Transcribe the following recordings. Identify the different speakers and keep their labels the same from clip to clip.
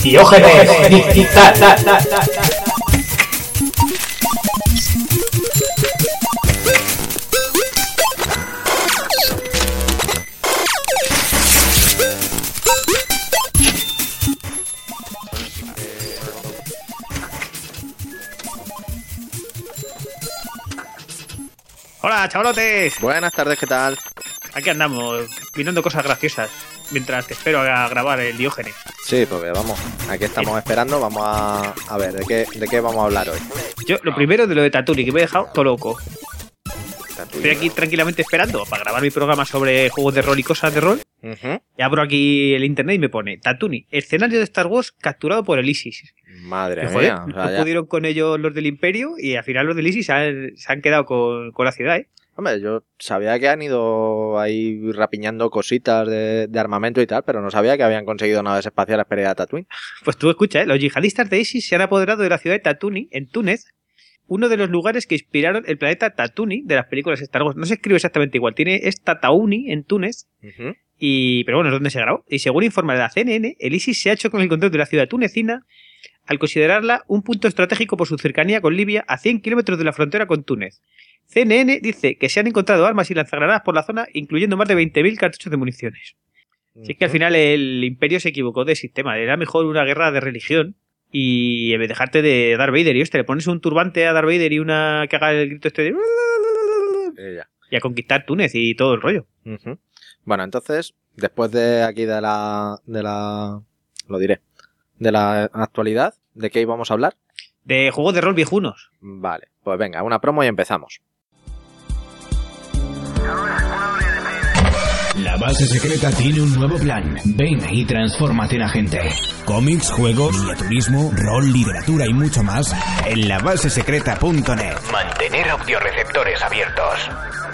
Speaker 1: Diógenes Digital.
Speaker 2: Hola, chavalotes.
Speaker 3: Buenas tardes, ¿qué tal?
Speaker 2: Aquí andamos, mirando cosas graciosas mientras te espero a grabar el Diógenes.
Speaker 3: Sí, porque vamos, aquí estamos esperando, vamos a ver, ¿de qué vamos a hablar hoy?
Speaker 2: Yo, lo primero de lo de Tatooine, que me he dejado todo loco.
Speaker 3: Tatooine.
Speaker 2: Estoy aquí tranquilamente esperando para grabar mi programa sobre juegos de rol y cosas de rol. Y abro aquí el internet y me pone Tatooine, escenario de Star Wars capturado por el ISIS.
Speaker 3: Madre
Speaker 2: Que, joder,
Speaker 3: mía. O sea,
Speaker 2: no pudieron con ellos los del Imperio y al final los del ISIS se han quedado con la ciudad, ¿eh?
Speaker 3: Hombre, yo sabía que han ido ahí rapiñando cositas de armamento y tal, pero no sabía que habían conseguido naves espaciales para ir a Tatooine.
Speaker 2: Pues tú escucha, ¿eh? Los yihadistas de ISIS se han apoderado de la ciudad de Tatooine, en Túnez, uno de los lugares que inspiraron el planeta Tatooine de las películas Star Wars. No se escribe exactamente igual, es Tataouni en Túnez, pero bueno, es donde se grabó. Y según informa de la CNN, el ISIS se ha hecho con el control de la ciudad tunecina al considerarla un punto estratégico por su cercanía con Libia a 100 kilómetros de la frontera con Túnez. CNN dice que se han encontrado armas y lanzagranadas por la zona, incluyendo más de 20.000 cartuchos de municiones. Así que al final el Imperio se equivocó de sistema. Era mejor una guerra de religión y en vez de dejarte de Darth Vader y le pones un turbante a Darth Vader y una que haga el grito este de... y a conquistar Túnez y todo el rollo.
Speaker 3: Bueno, entonces, después de aquí de la actualidad, ¿de qué íbamos a hablar?
Speaker 2: De juegos de rol viejunos.
Speaker 3: Vale, pues venga, una promo y empezamos.
Speaker 4: La base secreta tiene un nuevo plan. Ven y transfórmate en agente. Cómics, juegos, miniaturismo, rol, literatura y mucho más en labasesecreta.net.
Speaker 5: Mantener audioreceptores abiertos.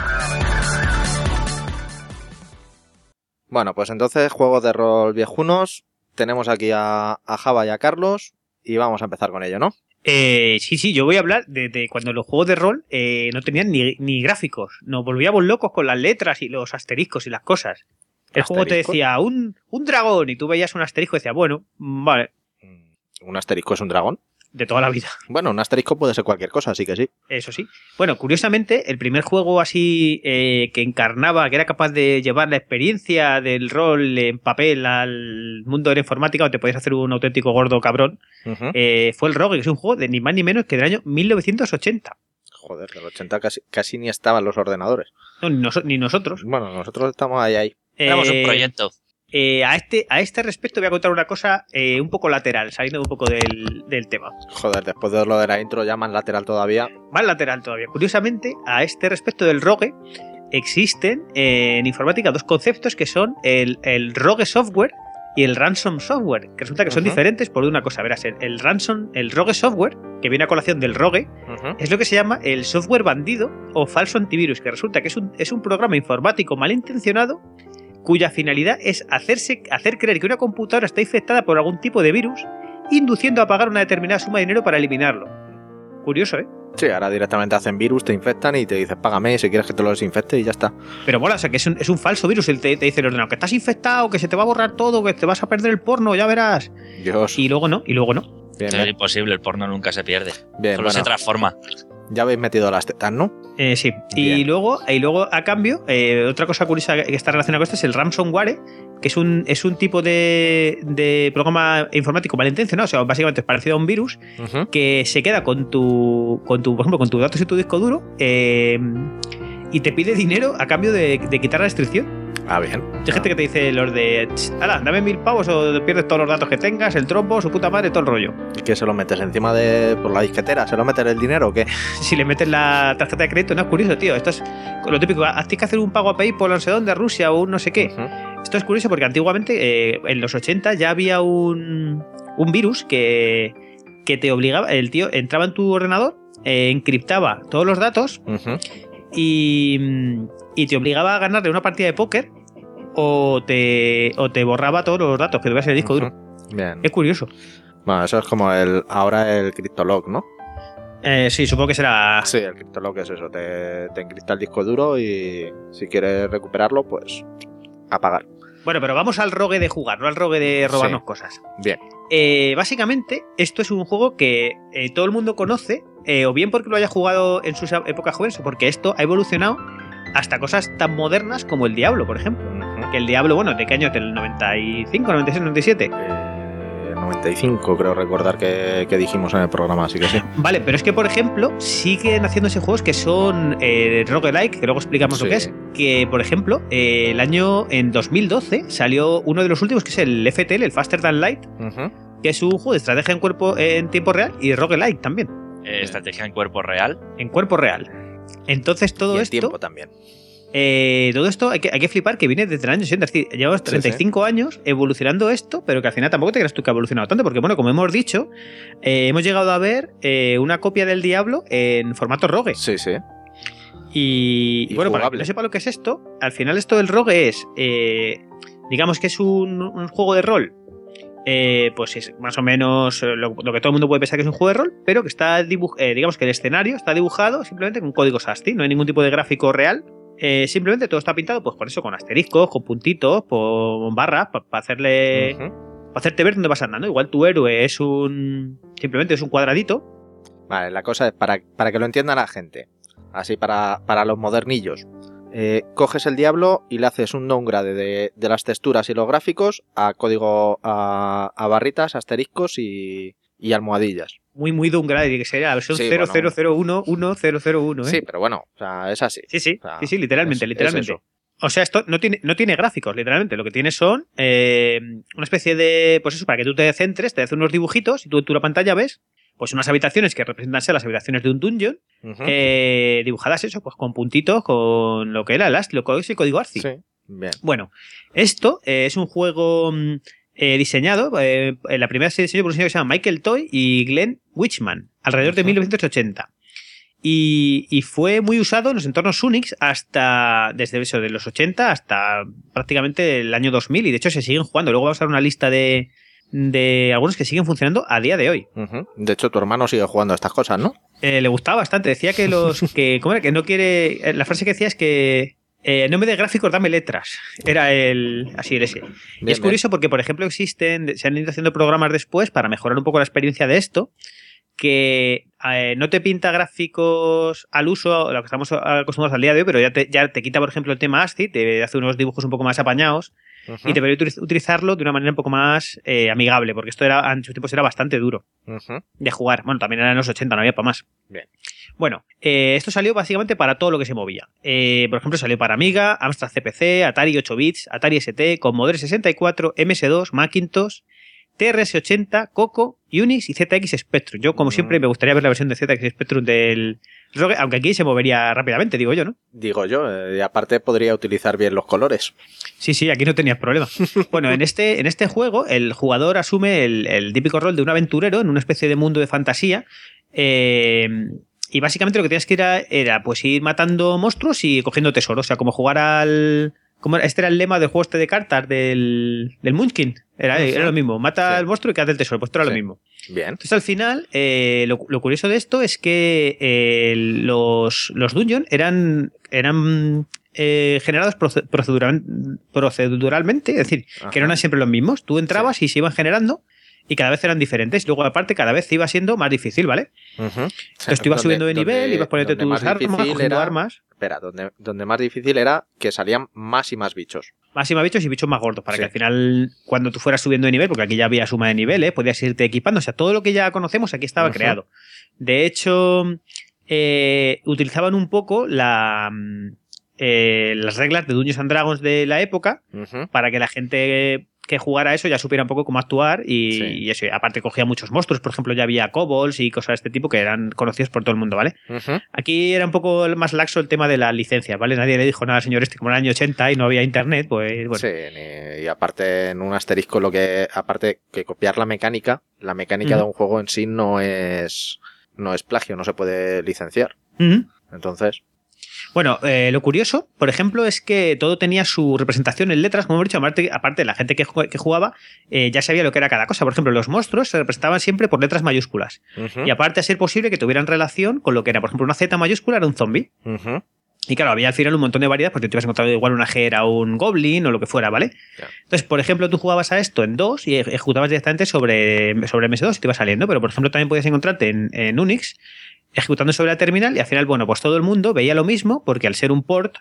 Speaker 3: Bueno, pues entonces, juegos de rol viejunos. Tenemos aquí a Java y a Carlos y vamos a empezar con ello, ¿no?
Speaker 2: Sí, yo voy a hablar de cuando los juegos de rol no tenían ni gráficos. Nos volvíamos locos con las letras y los asteriscos y las cosas. El juego te decía un dragón y tú veías un asterisco y decías, bueno, vale.
Speaker 3: ¿Un asterisco es un dragón?
Speaker 2: De toda la vida.
Speaker 3: Bueno, un asterisco puede ser cualquier cosa, así que sí.
Speaker 2: Eso sí. Bueno, curiosamente, el primer juego así que encarnaba, que era capaz de llevar la experiencia del rol en papel al mundo de la informática, donde te podías hacer un auténtico gordo cabrón, fue el Rogue, que es un juego de ni más ni menos que del año 1980.
Speaker 3: Joder, del 80 casi ni estaban los ordenadores.
Speaker 2: No, ni nosotros.
Speaker 3: Bueno, nosotros estamos ahí.
Speaker 6: Éramos un proyecto.
Speaker 2: A este respecto voy a contar una cosa un poco lateral, saliendo un poco del tema.
Speaker 3: Joder, después de lo de la intro ya más lateral todavía.
Speaker 2: Más lateral todavía. Curiosamente, a este respecto del Rogue, existen en informática dos conceptos que son el Rogue Software y el Ransom Software, que resulta que son diferentes por una cosa. Verás, el Rogue Software, que viene a colación del Rogue, es lo que se llama el software bandido o falso antivirus, que resulta que es un programa informático malintencionado cuya finalidad es hacer creer que una computadora está infectada por algún tipo de virus, induciendo a pagar una determinada suma de dinero para eliminarlo. Curioso, ¿eh?
Speaker 3: Sí, ahora directamente hacen virus, te infectan y te dicen págame si quieres que te lo desinfecte y ya está.
Speaker 2: Pero mola, o sea que es un falso virus. Él te dice el ordenador que estás infectado, que se te va a borrar todo, que te vas a perder el porno, ya verás.
Speaker 3: Dios.
Speaker 2: Y luego no.
Speaker 3: Bien,
Speaker 6: Es imposible, el porno nunca se pierde.
Speaker 3: Bien,
Speaker 6: Solo se transforma.
Speaker 3: Ya habéis metido las tetas, ¿no?
Speaker 2: Sí. Y luego a cambio, otra cosa curiosa que está relacionada con esto es el ransomware, que es un tipo de programa informático malintencionado, o sea, básicamente es parecido a un virus, que se queda con tu, por ejemplo, con tus datos y tu disco duro, y te pide dinero a cambio de quitar la restricción.
Speaker 3: Ah, bien.
Speaker 2: Hay gente que te dice los de ala, dame 1.000 pavos o pierdes todos los datos que tengas, el trompo, su puta madre, todo el rollo.
Speaker 3: ¿Y qué se lo metes encima por la disquetera? ¿Se lo metes el dinero o qué?
Speaker 2: Si le metes la tarjeta de crédito, no es curioso, tío. Esto es lo típico. Tienes que hacer un pago a PayPal, no sé dónde, a Rusia o un no sé qué. Esto es curioso porque antiguamente, en los 80, ya había un virus que te obligaba. El tío entraba en tu ordenador, encriptaba todos los datos y te obligaba a ganarle una partida de póker o te borraba todos los datos que tuvieras en el disco duro.
Speaker 3: Bien.
Speaker 2: Es curioso.
Speaker 3: Bueno, eso es como ahora el CryptoLock, ¿no?
Speaker 2: Sí, supongo que será...
Speaker 3: Sí, el CryptoLock es eso, te encripta el disco duro y si quieres recuperarlo, pues apagar.
Speaker 2: Bueno, pero vamos al rogue de jugar, no al rogue de robarnos cosas.
Speaker 3: Bien.
Speaker 2: básicamente, esto es un juego que todo el mundo conoce, o bien porque lo haya jugado en sus épocas jóvenes, o porque esto ha evolucionado hasta cosas tan modernas como el Diablo, por ejemplo. Que el Diablo, bueno, ¿de qué año? ¿Del 95, 96, 97?
Speaker 3: 95 creo recordar que dijimos en el programa, así que sí.
Speaker 2: Vale, pero es que, por ejemplo, siguen haciéndose juegos que son roguelike, que luego explicamos lo que es. Que, por ejemplo, en 2012 salió uno de los últimos, que es el FTL, el Faster Than Light, que es un juego de estrategia en tiempo real y roguelike también.
Speaker 6: Estrategia en cuerpo real.
Speaker 2: En cuerpo real. Entonces todo
Speaker 3: y
Speaker 2: esto...
Speaker 3: tiempo también.
Speaker 2: Todo esto hay que flipar que viene desde el año 60, es decir, llevamos 35 años evolucionando esto, pero que al final tampoco te creas tú que ha evolucionado tanto, porque bueno, como hemos dicho, hemos llegado a ver una copia del Diablo en formato rogue.
Speaker 3: Sí.
Speaker 2: Y bueno, para que no sepa lo que es esto, al final esto del rogue es, digamos que es un juego de rol, pues es más o menos lo que todo el mundo puede pensar que es un juego de rol, pero que está digamos que el escenario está dibujado simplemente con códigos ASCII, no hay ningún tipo de gráfico real. Simplemente todo está pintado pues con eso, con asteriscos, con puntitos, con barras, para hacerte ver dónde vas andando. Igual tu héroe simplemente es un cuadradito.
Speaker 3: Vale, la cosa es para que lo entienda la gente, así para los modernillos. Coges el Diablo y le haces un downgrade de las texturas y los gráficos a código, a barritas, asteriscos y almohadillas.
Speaker 2: Muy downgrade, que sería la versión 00011001.
Speaker 3: Sí, pero bueno, o sea, es así.
Speaker 2: Sí,
Speaker 3: o sea,
Speaker 2: sí, literalmente.
Speaker 3: Es eso.
Speaker 2: O sea, esto no tiene gráficos, literalmente. Lo que tiene son una especie de... Pues eso, para que tú te centres, te hace unos dibujitos y tú en tu pantalla ves pues unas habitaciones que representan ser las habitaciones de un dungeon, dibujadas eso, pues con puntitos, con lo que era lo que es el código ASCII.
Speaker 3: Sí, bien.
Speaker 2: Bueno, esto es un juego... diseñado, la primera se diseñó por un señor que se llama Michael Toy y Glenn Wichman, alrededor de 1980. Y fue muy usado en los entornos Unix desde eso, de los 80 hasta prácticamente el año 2000, y de hecho se siguen jugando. Luego vamos a dar una lista de algunos que siguen funcionando a día de hoy.
Speaker 3: De hecho, tu hermano sigue jugando a estas cosas, ¿no?
Speaker 2: Le gustaba bastante. Decía que ¿cómo era? Que no quiere... La frase que decía es que no me des gráficos, dame letras. Era así el ese.
Speaker 3: Bien,
Speaker 2: y es curioso porque, por ejemplo, se han ido haciendo programas después para mejorar un poco la experiencia de esto, que no te pinta gráficos al uso, lo que estamos acostumbrados al día de hoy, pero ya te quita, por ejemplo, el tema ASCII, te hace unos dibujos un poco más apañados y te permite utilizarlo de una manera un poco más amigable, porque esto en sus tiempos era bastante duro de jugar. Bueno, también era en los 80, no había para más.
Speaker 3: Bien.
Speaker 2: Bueno, esto salió básicamente para todo lo que se movía. Por ejemplo, salió para Amiga, Amstrad CPC, Atari 8 bits, Atari ST, Commodore 64, MS2, Macintosh, TRS-80, Coco, Unix y ZX Spectrum. Yo, como siempre, me gustaría ver la versión de ZX Spectrum del Rogue, aunque aquí se movería rápidamente, digo yo, ¿no?
Speaker 3: Digo yo, y aparte podría utilizar bien los colores.
Speaker 2: Sí, aquí no tenías problema. Bueno, en este juego, el jugador asume el típico rol de un aventurero en una especie de mundo de fantasía. Y básicamente lo que tenías que era pues ir matando monstruos y cogiendo tesoros. O sea, como jugar este era el lema del juego de cartas del Munchkin. Era lo mismo. Mata al monstruo y que hace el tesoro. Pues esto era lo mismo.
Speaker 3: Bien.
Speaker 2: Entonces al final, lo curioso de esto es que los dungeons eran generados proceduralmente. Es decir, que no eran siempre los mismos. Tú entrabas y se iban generando y cada vez eran diferentes. Luego, aparte, cada vez iba siendo más difícil, ¿vale? Entonces tú ibas subiendo de nivel, ibas poniendo tus armas, cogiendo armas.
Speaker 3: Espera, donde más difícil era que salían más y más bichos.
Speaker 2: Más y más bichos y bichos más gordos, para que al final, cuando tú fueras subiendo de nivel, porque aquí ya había suma de niveles, podías irte equipando. O sea, todo lo que ya conocemos aquí estaba creado. De hecho, utilizaban un poco las reglas de Dungeons and Dragons de la época para que la gente que jugara eso ya supiera un poco cómo actuar y eso. Aparte cogía muchos monstruos, por ejemplo, ya había kobolds y cosas de este tipo que eran conocidos por todo el mundo, ¿vale? Aquí era un poco más laxo el tema de la licencia, ¿vale? Nadie le dijo nada al señor como en el año 80 y no había internet, pues bueno.
Speaker 3: Sí, y aparte en un asterisco aparte que copiar la mecánica de un juego en sí no es plagio, no se puede licenciar. Entonces...
Speaker 2: Bueno, lo curioso, por ejemplo, es que todo tenía su representación en letras, como hemos dicho, aparte la gente que jugaba ya sabía lo que era cada cosa. Por ejemplo, los monstruos se representaban siempre por letras mayúsculas. Y aparte, a ser posible que tuvieran relación con lo que era, por ejemplo, una Z mayúscula era un zombie. Y claro, había al final un montón de variedades porque te ibas encontrando igual una Gera o un Goblin o lo que fuera, ¿vale?
Speaker 3: Claro.
Speaker 2: Entonces, por ejemplo, tú jugabas a esto en 2 y ejecutabas directamente sobre MS2 y te iba saliendo, pero por ejemplo también podías encontrarte en Unix ejecutando sobre la terminal y al final, bueno, pues todo el mundo veía lo mismo porque al ser un port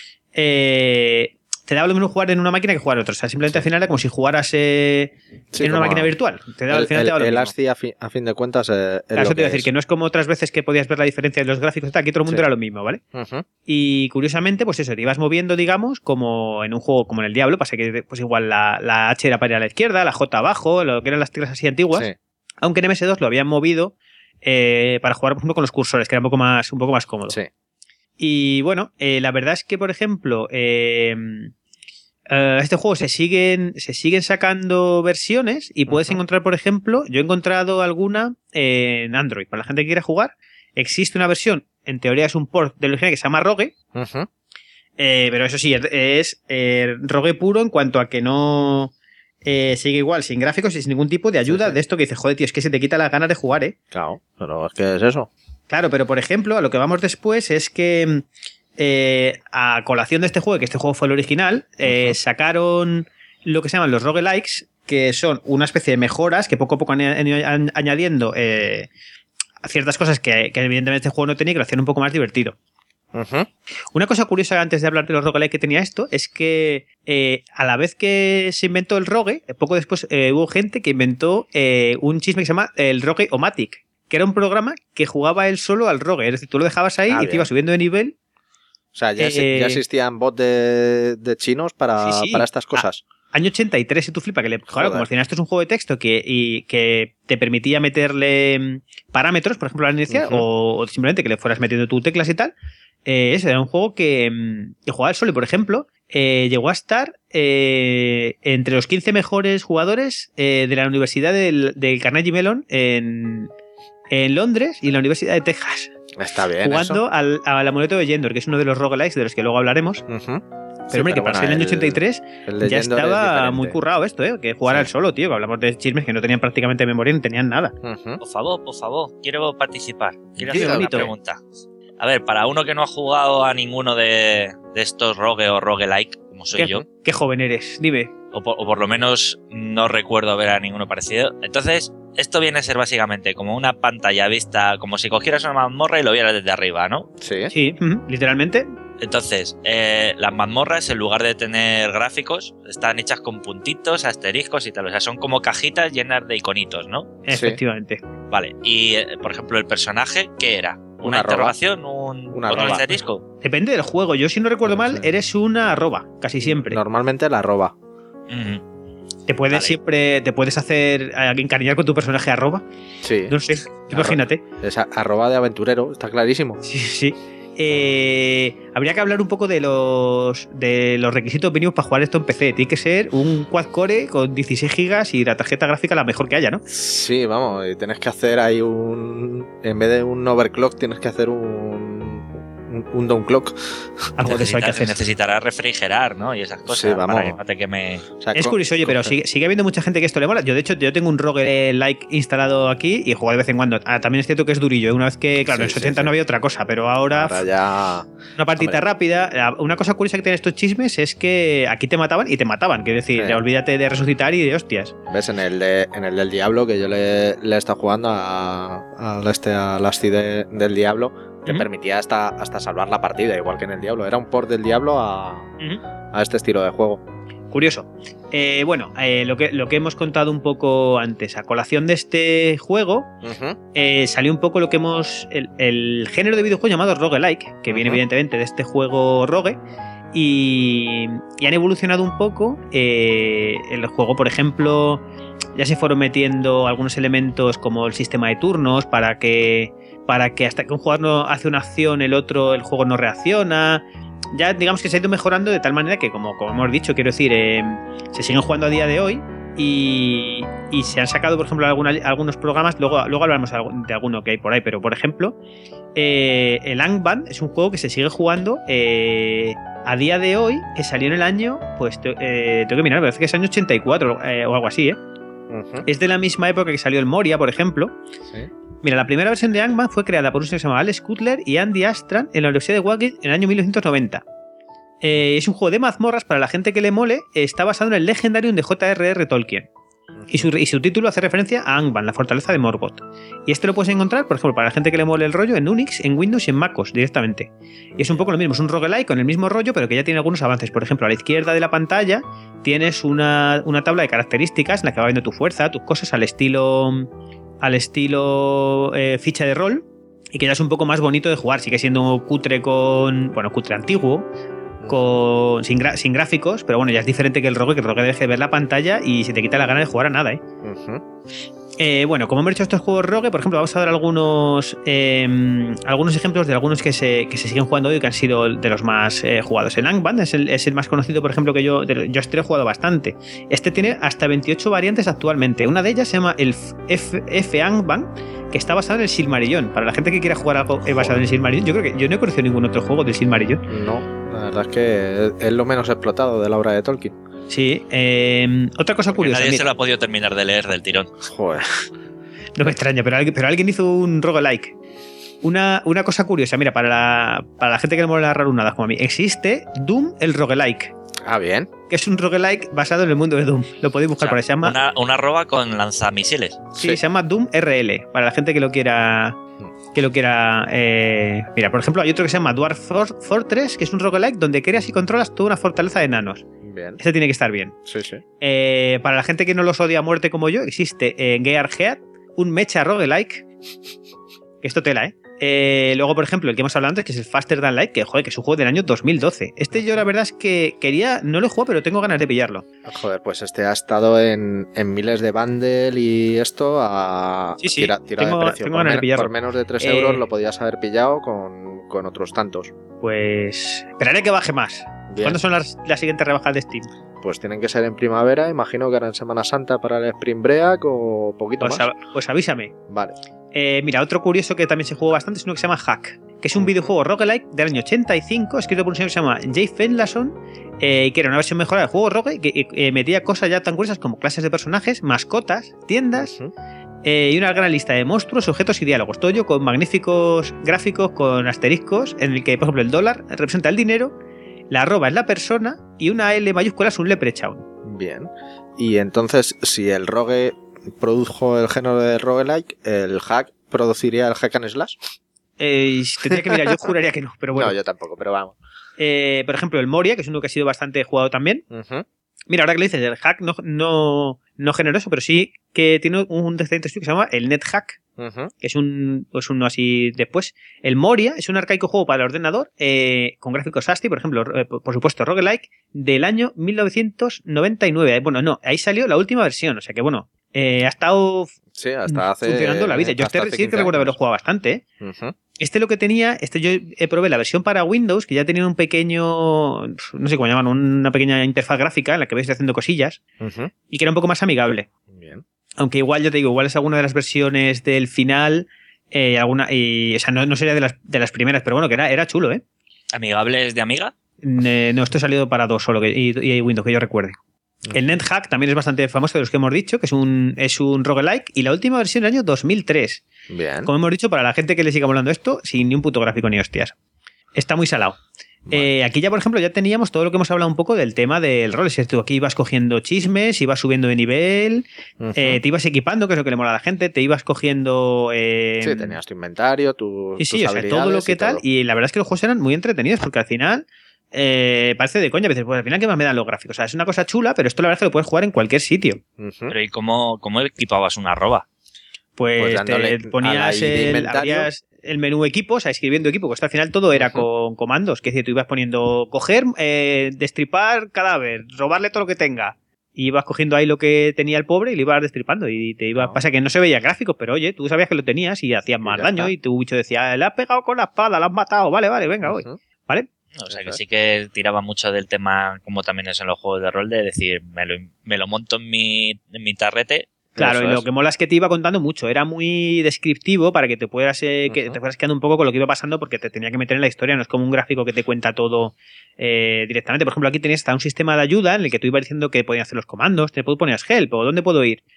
Speaker 2: te daba lo mismo jugar en una máquina que jugar en otra. O sea, simplemente al final era como si jugaras en una máquina virtual. Te daba, al final te daba lo mismo.
Speaker 3: ASCII, a fin de cuentas, es
Speaker 2: Claro,
Speaker 3: lo
Speaker 2: eso te
Speaker 3: que
Speaker 2: iba a decir, que no es como otras veces que podías ver la diferencia de los gráficos y tal, aquí todo el mundo era lo mismo, ¿vale?
Speaker 3: Uh-huh.
Speaker 2: Y curiosamente, pues eso, te ibas moviendo, digamos, como en un juego como en el Diablo, pasa que pues igual la H era para ir a la izquierda, la J abajo, lo que eran las teclas así antiguas,
Speaker 3: Sí.
Speaker 2: aunque en MS2 lo habían movido para jugar, por ejemplo, con los cursores, que era un poco más cómodo.
Speaker 3: Sí.
Speaker 2: Y bueno, la verdad es que, por ejemplo, este juego se siguen sacando versiones y puedes encontrar, por ejemplo, yo he encontrado alguna en Android. Para la gente que quiera jugar, existe una versión, en teoría es un port del original que se llama Rogue,
Speaker 3: Uh-huh.
Speaker 2: pero eso sí, es Rogue puro en cuanto a que no sigue igual, sin gráficos y sin ningún tipo de ayuda de esto que dice, joder, tío, es que se te quita las ganas de jugar, ¿eh?
Speaker 3: Claro, pero es que es eso.
Speaker 2: Claro, pero por ejemplo, a lo que vamos después es que a colación de este juego, que este juego fue el original, sacaron lo que se llaman los roguelikes, que son una especie de mejoras que poco a poco han ido añadiendo ciertas cosas que evidentemente este juego no tenía y que lo hacían un poco más divertido.
Speaker 3: Uh-huh.
Speaker 2: Una cosa curiosa antes de hablar de los roguelikes que tenía esto es que a la vez que se inventó el rogue, poco después hubo gente que inventó un chisme que se llama el Rogue-O-Matic, que era un programa que jugaba él solo al rogue, es decir, tú lo dejabas ahí y te ibas subiendo de nivel.
Speaker 3: O sea, ya existían bots de chinos para estas cosas.
Speaker 2: Año 83, si tú flipas, claro, como al final esto es un juego de texto que te permitía meterle parámetros, por ejemplo, a la inicia, o simplemente que le fueras metiendo tus teclas y tal. Ese era un juego que jugaba el solo y, por ejemplo, llegó a estar entre los 15 mejores jugadores de la Universidad del Carnegie Mellon en Londres y en la Universidad de Texas.
Speaker 3: Está bien.
Speaker 2: Jugando al amuleto de Yendor, que es uno de los roguelikes de los que luego hablaremos.
Speaker 3: Uh-huh.
Speaker 2: Pero hombre, que para ser el año 83 ya estaba muy currado esto, que jugar al solo, tío, que hablamos de chismes que no tenían prácticamente memoria ni tenían nada.
Speaker 3: Uh-huh.
Speaker 6: Por favor, quiero participar. Quiero
Speaker 2: Sí,
Speaker 6: hacer una
Speaker 2: bonito.
Speaker 6: pregunta. A ver, para uno que no ha jugado a ninguno de estos rogue o roguelike, como soy yo,
Speaker 2: Qué joven eres, dime.
Speaker 6: o por lo menos no recuerdo ver a ninguno parecido, entonces esto viene a ser básicamente como una pantalla vista, como si cogieras una mazmorra y lo vieras desde arriba, ¿no?
Speaker 3: Sí.
Speaker 2: Sí, literalmente.
Speaker 6: Entonces, las mazmorras, en lugar de tener gráficos, están hechas con puntitos, asteriscos y tal. O sea, son como cajitas llenas de iconitos, ¿no?
Speaker 2: Efectivamente.
Speaker 6: Vale. Y, por ejemplo, el personaje, ¿qué era? ¿Una interrogación? ¿Un asterisco?
Speaker 2: Depende del juego. Yo, si no recuerdo mal, eres una arroba, casi siempre.
Speaker 3: Normalmente la arroba.
Speaker 2: Te puedes hacer encariñar con tu personaje arroba.
Speaker 3: Sí.
Speaker 2: No sé, imagínate.
Speaker 3: Es arroba de aventurero, está clarísimo.
Speaker 2: Sí. Habría que hablar un poco de los requisitos mínimos para jugar esto en PC. Tiene que ser un quad-core con 16 GB y la tarjeta gráfica la mejor que haya, ¿no?
Speaker 3: Sí, vamos, y tienes que hacer ahí en vez de un overclock, tienes que hacer un downclock.
Speaker 2: Algo de eso hay que hacer.
Speaker 6: Necesitará refrigerar, ¿no? Y esas cosas,
Speaker 3: sí, vamos.
Speaker 6: para que no te queme.
Speaker 3: O sea,
Speaker 2: Es curioso, oye, pero sigue habiendo mucha gente que esto le mola. Yo, de hecho, tengo un roguelike instalado aquí y juego de vez en cuando. También es cierto que es durillo. Una vez que, claro, en los 80 no había otra cosa, pero ahora
Speaker 3: ya...
Speaker 2: Una partita rápida. Una cosa curiosa que tienen estos chismes es que aquí te mataban y te mataban. Quiero decir, olvídate de resucitar y de hostias.
Speaker 3: ¿Ves? En el del Diablo, que yo le he estado jugando a Lasty del Diablo, te permitía hasta salvar la partida, igual que en el Diablo. Era un port del Diablo a este estilo de juego.
Speaker 2: Curioso. Lo que hemos contado un poco antes, a colación de este juego, salió un poco lo que el género de videojuego llamado roguelike, que viene evidentemente de este juego Rogue, y han evolucionado un poco. El juego, por ejemplo, ya se fueron metiendo algunos elementos como el sistema de turnos para que hasta que un jugador no hace una acción, el juego no reacciona. Ya digamos que se ha ido mejorando de tal manera que, como hemos dicho, quiero decir, se siguen jugando a día de hoy y se han sacado, por ejemplo, algunos programas, luego hablaremos de alguno que hay por ahí, pero por ejemplo, el Angband es un juego que se sigue jugando a día de hoy, que salió en el año, pues tengo que mirar, parece que es año 84 o algo así, Es de la misma época que salió el Moria, por ejemplo.
Speaker 3: Sí.
Speaker 2: Mira, la primera versión de Angband fue creada por un señor que se llama Alex Cutler y Andy Astran en la Universidad de Wageningen en el año 1990. Es un juego de mazmorras para la gente que le mole. Está basado en el Legendarium de J.R.R. Tolkien. Y su título hace referencia a Angband, la fortaleza de Morgoth. Y este lo puedes encontrar, por ejemplo, para la gente que le mole el rollo, en Unix, en Windows y en MacOS directamente. Y es un poco lo mismo, es un roguelike con el mismo rollo, pero que ya tiene algunos avances. Por ejemplo, a la izquierda de la pantalla tienes una tabla de características en la que va viendo tu fuerza, tus cosas al estilo ficha de rol, y que ya es un poco más bonito de jugar. Sigue siendo cutre cutre antiguo, sin gráficos, pero bueno, ya es diferente que el rogue deje de ver la pantalla y se te quita la gana de jugar a nada, ¿eh? Bueno, como hemos dicho estos juegos rogue, por ejemplo, vamos a dar algunos ejemplos de algunos que se siguen jugando hoy, que han sido de los más jugados. El Angband es el más conocido, por ejemplo, que yo este lo he jugado bastante. Este tiene hasta 28 variantes actualmente. Una de ellas se llama el F Angband, que está basado en el Silmarillion. Para la gente que quiera jugar algo basado en el Silmarillion, yo creo que yo no he conocido ningún otro juego del Silmarillion.
Speaker 3: No, la verdad es que es lo menos explotado de la obra de Tolkien.
Speaker 2: Sí, otra cosa curiosa.
Speaker 6: Nadie se lo ha podido terminar de leer del tirón.
Speaker 3: Joder.
Speaker 2: No me extraña, pero alguien hizo un roguelike. Una cosa curiosa, mira, para la gente que le mola las rarunadas como a mí, existe Doom el roguelike.
Speaker 3: Ah, bien.
Speaker 2: Que es un roguelike basado en el mundo de Doom. Lo podéis buscar, por ahí se llama...
Speaker 6: Una arroba con lanzamisiles.
Speaker 2: Sí, se llama Doom RL, para la gente que lo quiera... mira, por ejemplo, hay otro que se llama Dwarf Fortress, que es un roguelike donde creas y controlas toda una fortaleza de enanos.
Speaker 3: Bien.
Speaker 2: Este tiene que estar bien.
Speaker 3: Sí, sí.
Speaker 2: Para la gente que no los odia a muerte como yo, existe en Gearhead un mecha roguelike. Que esto tela, ¿eh? Luego, por ejemplo, el que hemos hablado antes, que es el Faster Than Light, que es un juego del año 2012. Yo la verdad es que no lo he jugado, pero tengo ganas de pillarlo.
Speaker 3: Joder, pues este ha estado en miles de bundle y esto tira de precio.
Speaker 2: Tengo ganas de pillarlo.
Speaker 3: Por menos de 3 euros lo podías haber pillado con otros tantos.
Speaker 2: Pues esperaré que baje más.
Speaker 3: Bien.
Speaker 2: ¿Cuándo son las siguientes rebajas de Steam?
Speaker 3: Pues tienen que ser en primavera, imagino que era en Semana Santa para el Spring Break o poquito más.
Speaker 2: Pues avísame.
Speaker 3: Vale.
Speaker 2: Mira, otro curioso que también se jugó bastante es uno que se llama Hack, que es un videojuego roguelike del año 85, escrito por un señor que se llama Jay Fenlason, que era una versión mejorada del juego rogue, que metía cosas ya tan curiosas como clases de personajes, mascotas, tiendas, y una gran lista de monstruos, objetos y diálogos. Todo ello con magníficos gráficos, con asteriscos, en el que, por ejemplo, el dólar representa el dinero, la arroba es la persona y una L mayúscula es un leprechaun.
Speaker 3: Bien. Y entonces, si el rogue produjo el género de roguelike, ¿el hack produciría el hack and slash?
Speaker 2: Tendría que mirar, yo juraría que no, pero bueno.
Speaker 3: No, yo tampoco, pero vamos.
Speaker 2: Por ejemplo, el Moria, que es uno que ha sido bastante jugado también. Mira, ahora que lo dices, el hack no generoso, pero sí que tiene un excelente estudio que se llama el NetHack, que es uno así después. El Moria es un arcaico juego para el ordenador con gráficos ASCII, por ejemplo, por supuesto, roguelike, del año 1999. Bueno, no, ahí salió la última versión, o sea que bueno, ha estado funcionando la vida. Yo sí que recuerdo haberlo jugado bastante, ¿eh? Lo que tenía, yo probé la versión para Windows, que ya tenía un pequeño, no sé cómo llaman, una pequeña interfaz gráfica en la que vais haciendo cosillas, y que era un poco más amigable.
Speaker 3: Bien.
Speaker 2: Aunque igual, yo te digo, igual es alguna de las versiones del final, o sea, no sería de las primeras, pero bueno, que era chulo, ¿eh?
Speaker 6: ¿Amigables de Amiga?
Speaker 2: No, esto ha salido para 2 solo, y Windows, que yo recuerde. El NetHack también es bastante famoso de los que hemos dicho, que es un roguelike, y la última versión del año 2003.
Speaker 3: Bien.
Speaker 2: Como hemos dicho, para la gente que le siga volando esto, sin ni un puto gráfico ni hostias. Está muy salado. Vale. Aquí ya, por ejemplo, ya teníamos todo lo que hemos hablado un poco del tema del rol. Tú aquí ibas cogiendo chismes, ibas subiendo de nivel, te ibas equipando, que es lo que le mola a la gente, te ibas cogiendo...
Speaker 3: sí, tenías tu inventario, tus
Speaker 2: o sea, todo lo que tal. Y la verdad es que los juegos eran muy entretenidos, porque al final... parece de coña, a veces, pues al final ¿qué más me dan los gráficos? O sea, es una cosa chula, pero esto la verdad es que lo puedes jugar en cualquier sitio.
Speaker 6: Pero ¿y cómo equipabas una arroba?
Speaker 2: Pues te ponías abrías el menú equipo, o sea, escribiendo equipo, pues al final todo era con comandos, que es decir, tú ibas poniendo coger, destripar cadáver, robarle todo lo que tenga. Y ibas cogiendo ahí lo que tenía el pobre y lo ibas destripando. Y te iba. Pasa que no se veía gráficos, pero oye, tú sabías que lo tenías y hacías más daño. Y tu bicho decía, le has pegado con la espada, lo has matado, vale, venga, voy. ¿Vale?
Speaker 6: O sea que sí que tiraba mucho del tema, como también es en los juegos de rol, de decir, me lo monto en mi tarrete.
Speaker 2: Claro, y lo que mola es que te iba contando mucho, era muy descriptivo para que te fueras quedando un poco con lo que iba pasando, porque te tenía que meter en la historia, no es como un gráfico que te cuenta todo directamente. Por ejemplo, aquí tenías hasta un sistema de ayuda en el que tú ibas diciendo que podías hacer los comandos, te ponías help o dónde puedo ir.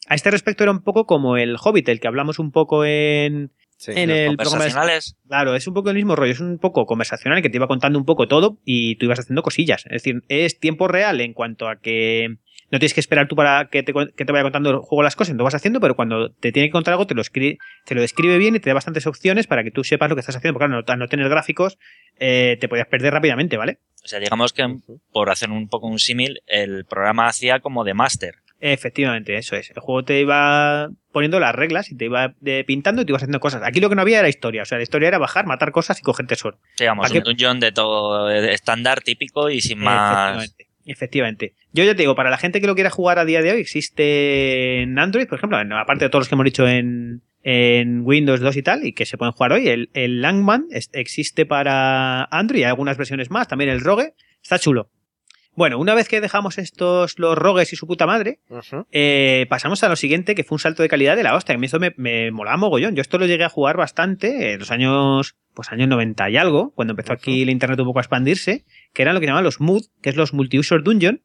Speaker 2: A este respecto era un poco como el Hobbit, el que hablamos un poco en el programa.
Speaker 6: Conversacionales.
Speaker 2: Claro, es un poco el mismo rollo, es un poco conversacional que te iba contando un poco todo y tú ibas haciendo cosillas. Es decir, es tiempo real en cuanto a que no tienes que esperar tú para que te vaya contando el juego las cosas, lo vas haciendo, pero cuando te tiene que contar algo te lo describe bien y te da bastantes opciones para que tú sepas lo que estás haciendo. Porque claro, al no tener gráficos te podías perder rápidamente, ¿vale?
Speaker 6: O sea, digamos que, por hacer un poco un símil, el programa hacía como de máster.
Speaker 2: Efectivamente, eso es. El juego te iba poniendo las reglas y te iba pintando y te ibas haciendo cosas. Aquí lo que no había era historia. O sea, la historia era bajar, matar cosas y coger tesoro.
Speaker 6: Digamos, un dungeon de todo estándar, típico y sin más...
Speaker 2: Efectivamente. Yo ya te digo, para la gente que lo quiera jugar a día de hoy, existe en Android, por ejemplo, aparte de todos los que hemos dicho en Windows 2 y tal, y que se pueden jugar hoy, el Langman existe para Android, hay algunas versiones más, también el Rogue, está chulo. Bueno, una vez que dejamos los rogues y su puta madre, pasamos a lo siguiente, que fue un salto de calidad de la hostia. A mí eso me molaba mogollón. Yo esto lo llegué a jugar bastante en los años 90 y algo, cuando empezó aquí el internet un poco a expandirse, que eran lo que llamaban los MUD, que es los Multi-User Dungeon,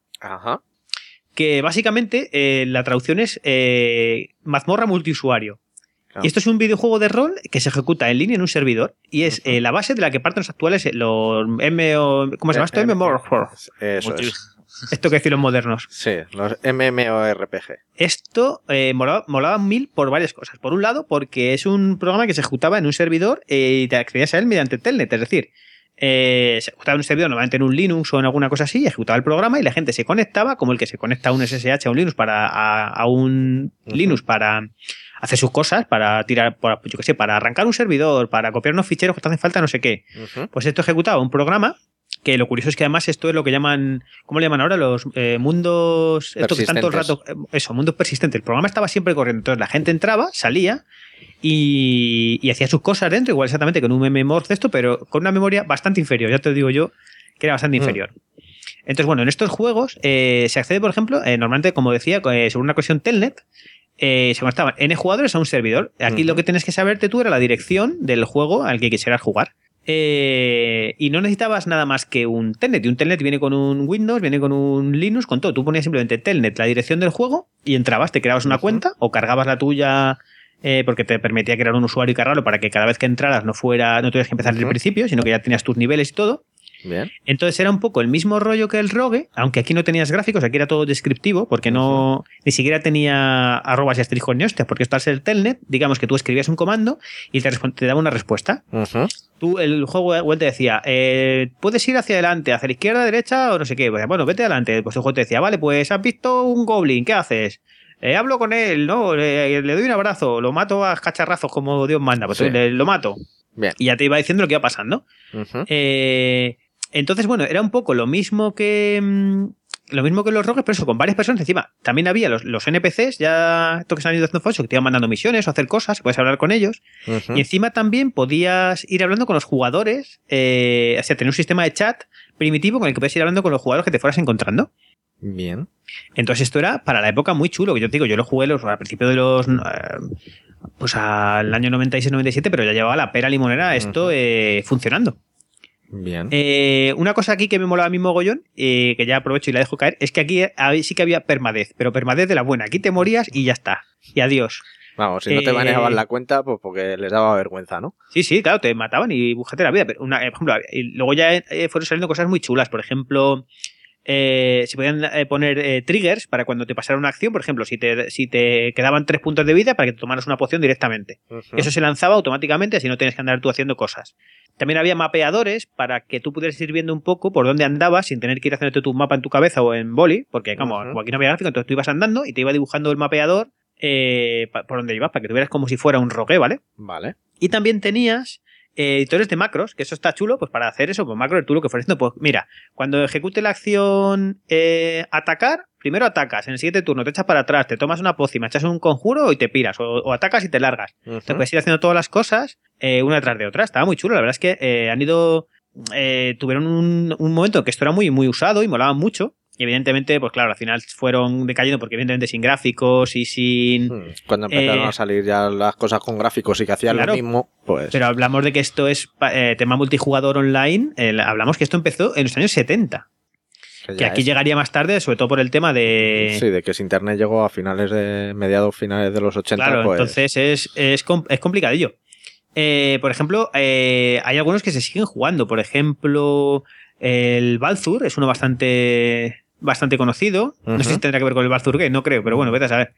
Speaker 2: que básicamente la traducción es mazmorra multiusuario. Y esto es un videojuego de rol que se ejecuta en línea en un servidor y es la base de la que parten los actuales los ¿cómo se llama esto?
Speaker 3: Eso es.
Speaker 2: Esto que decir los modernos.
Speaker 3: Sí, los MMORPG.
Speaker 2: Esto molaba mil por varias cosas. Por un lado, porque es un programa que se ejecutaba en un servidor y te accedías a él mediante Telnet, es decir, se ejecutaba en un servidor, normalmente en un Linux o en alguna cosa así, y ejecutaba el programa y la gente se conectaba, como el que se conecta a un SSH, a un Linux a un Linux para hacer sus cosas, para tirar, yo qué sé, para arrancar un servidor, para copiar unos ficheros que te hacen falta, no sé qué. Pues esto ejecutaba un programa que lo curioso es que además esto es lo que llaman, ¿cómo le llaman ahora? Los mundos, esto que están todo el rato, mundos persistentes. El programa estaba siempre corriendo, entonces la gente entraba, salía y hacía sus cosas dentro, igual exactamente con un MMORPG de esto, pero con una memoria bastante inferior, ya te digo yo, que era bastante inferior. Entonces, bueno, en estos juegos se accede, por ejemplo, normalmente, como decía, sobre una conexión Telnet, se conectaban N jugadores a un servidor. Aquí lo que tienes que saberte tú era la dirección del juego al que quisieras jugar. Y no necesitabas nada más que un Telnet. Y un Telnet viene con un Windows, viene con un Linux, con todo. Tú ponías simplemente Telnet, la dirección del juego, y entrabas, te creabas una cuenta o cargabas la tuya, porque te permitía crear un usuario y cargarlo para que cada vez que entraras no tuvieras que empezar desde el principio, sino que ya tenías tus niveles y todo.
Speaker 3: Bien.
Speaker 2: Entonces era un poco el mismo rollo que el Rogue, aunque aquí no tenías gráficos, aquí era todo descriptivo, porque ni siquiera tenía arrobas y asteriscos ni hostias, porque esto al ser Telnet, digamos que tú escribías un comando y te daba una respuesta. Tú, el juego igual te decía, puedes ir hacia adelante, hacia la izquierda, derecha o no sé qué. Bueno, vete adelante. Pues el juego te decía, vale, pues has visto un goblin, ¿qué haces? Hablo con él, ¿no? Le doy un abrazo, lo mato a cacharrazos como Dios manda, pues lo mato. Bien. Y ya te iba diciendo lo que iba pasando. Entonces, bueno, era un poco lo mismo que los rogues, pero eso, con varias personas encima. También había los NPCs, ya estos que se han ido haciendo falso, que te iban mandando misiones o hacer cosas, puedes hablar con ellos. Y encima también podías ir hablando con los jugadores, o sea, tener un sistema de chat primitivo con el que puedes ir hablando con los jugadores que te fueras encontrando.
Speaker 3: Bien.
Speaker 2: Entonces esto era para la época muy chulo, que yo te digo, yo lo jugué al principio de los... pues al año 96-97, pero ya llevaba la pera limonera esto funcionando.
Speaker 3: Bien.
Speaker 2: Una cosa aquí que me molaba a mí mogollón, que ya aprovecho y la dejo caer, es que aquí sí que había permadez, pero permadez de la buena. Aquí te morías y ya está. Y adiós.
Speaker 3: Vamos, si no te manejaban la cuenta, pues porque les daba vergüenza, ¿no?
Speaker 2: Sí, claro, te mataban y búscate la vida. Pero por ejemplo, y luego ya fueron saliendo cosas muy chulas. Por ejemplo, se podían poner triggers para cuando te pasara una acción. Por ejemplo, si te quedaban 3 puntos de vida para que te tomaras una poción directamente. Eso se lanzaba automáticamente, así no tienes que andar tú haciendo cosas. También había mapeadores para que tú pudieras ir viendo un poco por dónde andabas sin tener que ir haciéndote tu mapa en tu cabeza o en boli, porque como aquí no había gráfico, entonces tú ibas andando y te iba dibujando el mapeador por donde ibas, para que tuvieras como si fuera un rogue, ¿vale?
Speaker 3: Vale.
Speaker 2: Y también tenías editores de macros, que eso está chulo, pues para hacer eso, pues macros, tú lo que fueras haciendo, pues mira, cuando ejecute la acción atacar, primero atacas, en el siguiente turno te echas para atrás, te tomas una pócima, echas un conjuro y te piras, o atacas y te largas. Te puedes ir haciendo todas las cosas una detrás de otra. Estaba muy chulo, la verdad es que han ido... tuvieron un momento que esto era muy, muy usado y molaban mucho. Y evidentemente, pues claro, al final fueron decayendo porque evidentemente sin gráficos y sin...
Speaker 3: Cuando empezaron a salir ya las cosas con gráficos y que hacían lo mismo, pues...
Speaker 2: Pero hablamos de que esto es tema multijugador online, hablamos que esto empezó en los años 70. Que aquí llegaría más tarde, sobre todo por el tema de...
Speaker 3: Sí, de que si Internet llegó a mediados finales de los 80.
Speaker 2: Claro,
Speaker 3: pues...
Speaker 2: entonces es complicadillo. Por ejemplo, hay algunos que se siguen jugando. Por ejemplo, el Balzur es uno bastante conocido. No sé si tendrá que ver con el Balzur Gate, no creo, pero bueno, vete a saber.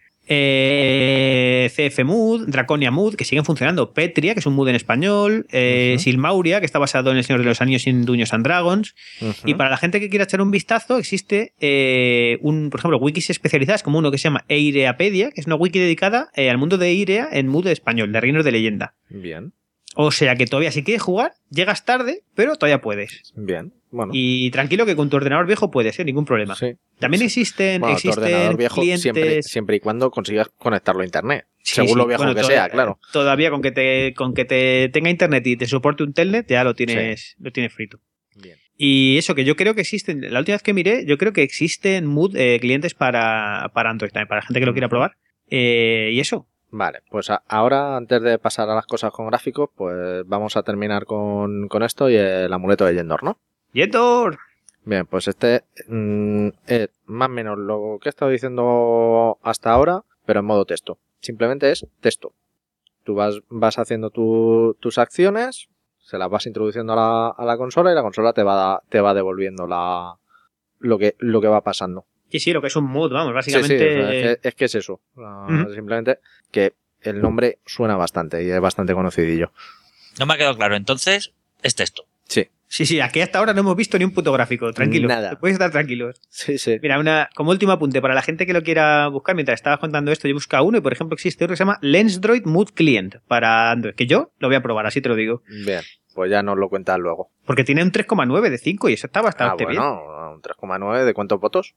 Speaker 2: CF Mood, Draconia Mood, que siguen funcionando. Petria, que es un mood en español. Silmauria, que está basado en El Señor de los Anillos y en Dungeons and Dragons. Y para la gente que quiera echar un vistazo, existe por ejemplo, wikis especializadas, como uno que se llama Eireapedia, que es una wiki dedicada al mundo de Eirea en mood español, de reinos de leyenda.
Speaker 3: Bien.
Speaker 2: O sea que todavía, si quieres jugar, llegas tarde, pero todavía puedes.
Speaker 3: Bien. Bueno.
Speaker 2: Y tranquilo que con tu ordenador viejo puedes, ningún problema.
Speaker 3: Sí.
Speaker 2: También existen
Speaker 3: tu ordenador viejo
Speaker 2: clientes...
Speaker 3: siempre y cuando consigas conectarlo a internet.
Speaker 2: Sí,
Speaker 3: según lo viejo que sea, claro.
Speaker 2: Todavía con que te tenga internet y te soporte un telnet, ya lo tienes frito.
Speaker 3: Bien.
Speaker 2: Y eso, que yo creo que existen, la última vez que miré, yo creo que existen mood clientes para Android también, para la gente que lo quiera probar. Y eso.
Speaker 3: Vale, pues ahora, antes de pasar a las cosas con gráficos, pues vamos a terminar con esto y el amuleto de Yendor, ¿no?
Speaker 2: ¡Yendor!
Speaker 3: Bien, pues este es más o menos lo que he estado diciendo hasta ahora, pero en modo texto. Simplemente es texto. Tú vas haciendo tus acciones, se las vas introduciendo a la consola y la consola te va devolviendo lo que va pasando.
Speaker 2: Sí, lo que es un mood, vamos, básicamente...
Speaker 3: Sí, o sea, es que es eso. Simplemente que el nombre suena bastante y es bastante conocidillo.
Speaker 6: No me ha quedado claro, entonces es texto.
Speaker 3: Sí.
Speaker 2: Sí, aquí hasta ahora no hemos visto ni un puto gráfico, tranquilo.
Speaker 3: Nada.
Speaker 2: Puedes estar tranquilos.
Speaker 3: Sí.
Speaker 2: Mira, como último apunte, para la gente que lo quiera buscar, mientras estaba contando esto, yo buscaba uno y, por ejemplo, existe otro que se llama LensDroid Mood Client para Android, que yo lo voy a probar, así te lo digo.
Speaker 3: Bien, pues ya nos lo cuentas luego.
Speaker 2: Porque tiene un 3,9 de 5 y eso está bastante bien.
Speaker 3: Un 3,9, ¿de cuántos votos?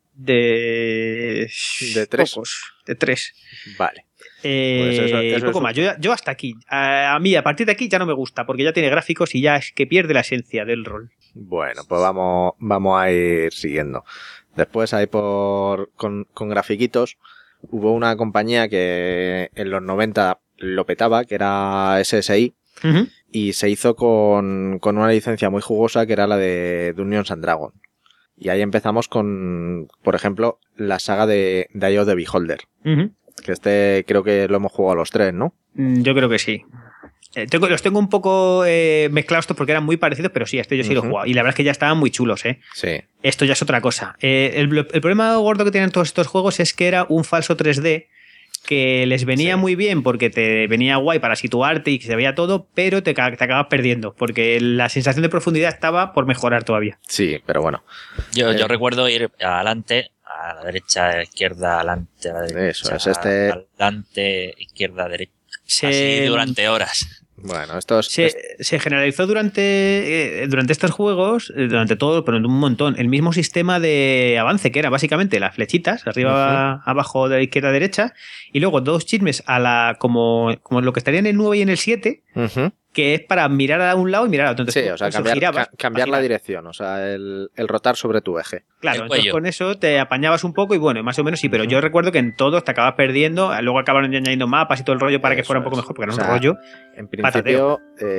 Speaker 2: De
Speaker 3: 3.
Speaker 2: Pocos, de 3.
Speaker 3: Vale. Pues eso
Speaker 2: poco más. Yo hasta aquí. A mí, a partir de aquí ya no me gusta, porque ya tiene gráficos y ya es que pierde la esencia del rol.
Speaker 3: Bueno, pues vamos a ir siguiendo. Después ahí con grafiquitos hubo una compañía que en los 90 lo petaba, que era SSI, y se hizo con una licencia muy jugosa que era la de Dungeons and Dragons. Y ahí empezamos con, por ejemplo, la saga de Eye of the Beholder. Que creo que lo hemos jugado los tres, ¿no?
Speaker 2: Yo creo que sí. Los tengo un poco mezclados estos porque eran muy parecidos, pero sí, yo sí lo he jugado. Y la verdad es que ya estaban muy chulos, ¿eh?
Speaker 3: Sí.
Speaker 2: Esto ya es otra cosa. El problema gordo que tienen todos estos juegos es que era un falso 3D que les venía muy bien porque te venía guay para situarte y que se veía todo, pero te acabas perdiendo porque la sensación de profundidad estaba por mejorar todavía.
Speaker 3: Sí, pero bueno.
Speaker 6: Yo recuerdo ir adelante, a la derecha, a la izquierda, adelante, a la derecha.
Speaker 3: Eso es
Speaker 6: adelante, izquierda, derecha. Así durante horas.
Speaker 3: Bueno,
Speaker 2: se generalizó durante estos juegos, durante todo, pero un montón, el mismo sistema de avance que era básicamente las flechitas, arriba, abajo, de la izquierda a derecha, y luego dos chismes como lo que estaría en el 9 y en el 7, que es para mirar a un lado y mirar a otro. Entonces,
Speaker 3: sí, o sea, cambiar la dirección, o sea, el rotar sobre tu eje.
Speaker 2: Claro, entonces con eso te apañabas un poco y bueno, más o menos sí, pero yo recuerdo que en todos te acabas perdiendo, luego acabaron añadiendo mapas y todo el rollo para que fuera un poco mejor, porque era un rollo.
Speaker 3: En principio,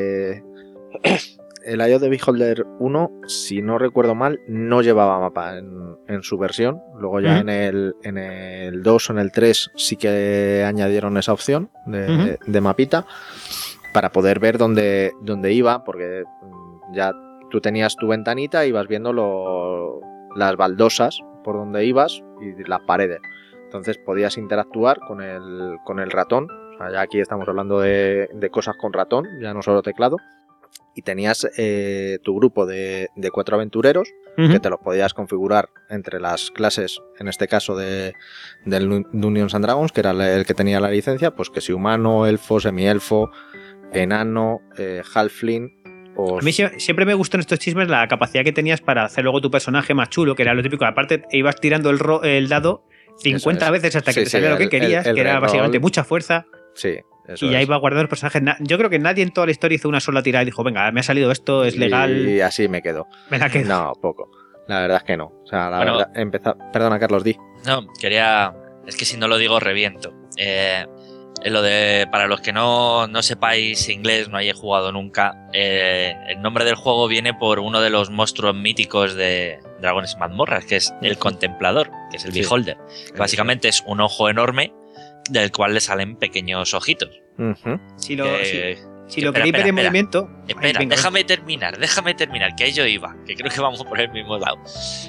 Speaker 3: el Eye of the Beholder 1, si no recuerdo mal, no llevaba mapa en su versión. Luego ya en el 2 o en el 3 sí que añadieron esa opción de mapita para poder ver dónde iba, porque ya tú tenías tu ventanita y ibas viendo las baldosas por donde ibas y las paredes. Entonces podías interactuar con el ratón. O sea, ya aquí estamos hablando de cosas con ratón, ya no solo teclado. Y tenías tu grupo de 4 aventureros que te los podías configurar entre las clases, en este caso del Dungeons and Dragons, que era el que tenía la licencia, pues que si humano, elfo, semielfo, enano, halfling. A
Speaker 2: mí siempre me gustó en estos chismes la capacidad que tenías para hacer luego tu personaje más chulo, que era lo típico. Aparte, ibas tirando el dado 50 veces hasta que te salía lo que querías, que era básicamente mucha fuerza.
Speaker 3: Sí.
Speaker 2: Y ya iba guardando el personaje. Yo creo que nadie en toda la historia hizo una sola tirada y dijo, venga, me ha salido esto, es legal.
Speaker 3: Y así me quedo.
Speaker 2: Me la quedo.
Speaker 3: No, poco. La verdad es que no. O sea, verdad, perdona, Carlos, di.
Speaker 6: No, es que si no lo digo reviento. Lo de, para los que no sepáis inglés, no hayáis jugado nunca, el nombre del juego viene por uno de los monstruos míticos de Dragones y Mazmorras, que es el Contemplador, que es el Beholder, que básicamente es un ojo enorme del cual le salen pequeños ojitos.
Speaker 2: Si lo
Speaker 6: Espera,
Speaker 2: queréis ver en movimiento...
Speaker 6: Espera,
Speaker 2: Venga,
Speaker 6: déjame terminar, que ahí yo iba, que creo que vamos por el mismo lado.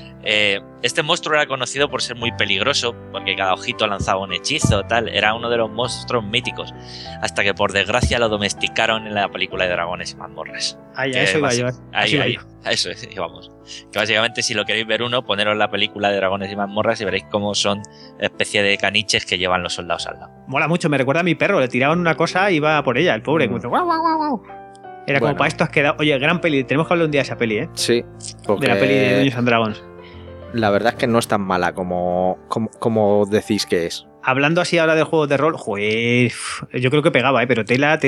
Speaker 6: Este monstruo era conocido por ser muy peligroso, porque cada ojito lanzaba un hechizo, tal. Era uno de los monstruos míticos, hasta que por desgracia lo domesticaron en la película de Dragones y Mazmorras.
Speaker 2: Ahí, a eso iba yo.
Speaker 6: A eso vamos. Que básicamente, si lo queréis ver poneros la película de Dragones y Mazmorras y veréis cómo son especie de caniches que llevan los soldados al lado.
Speaker 2: Mola mucho, me recuerda a mi perro, le tiraban una cosa y iba por ella, el pobre. Como, guau, guau, guau, guau. Era como, para esto has quedado... Oye, gran peli, tenemos que hablar un día de esa peli, ¿eh?
Speaker 3: Sí, porque
Speaker 2: de la peli de Dungeons and Dragons.
Speaker 3: La verdad es que no es tan mala como decís que es.
Speaker 2: Hablando así ahora del juego de rol, joder, yo creo que pegaba, pero tela.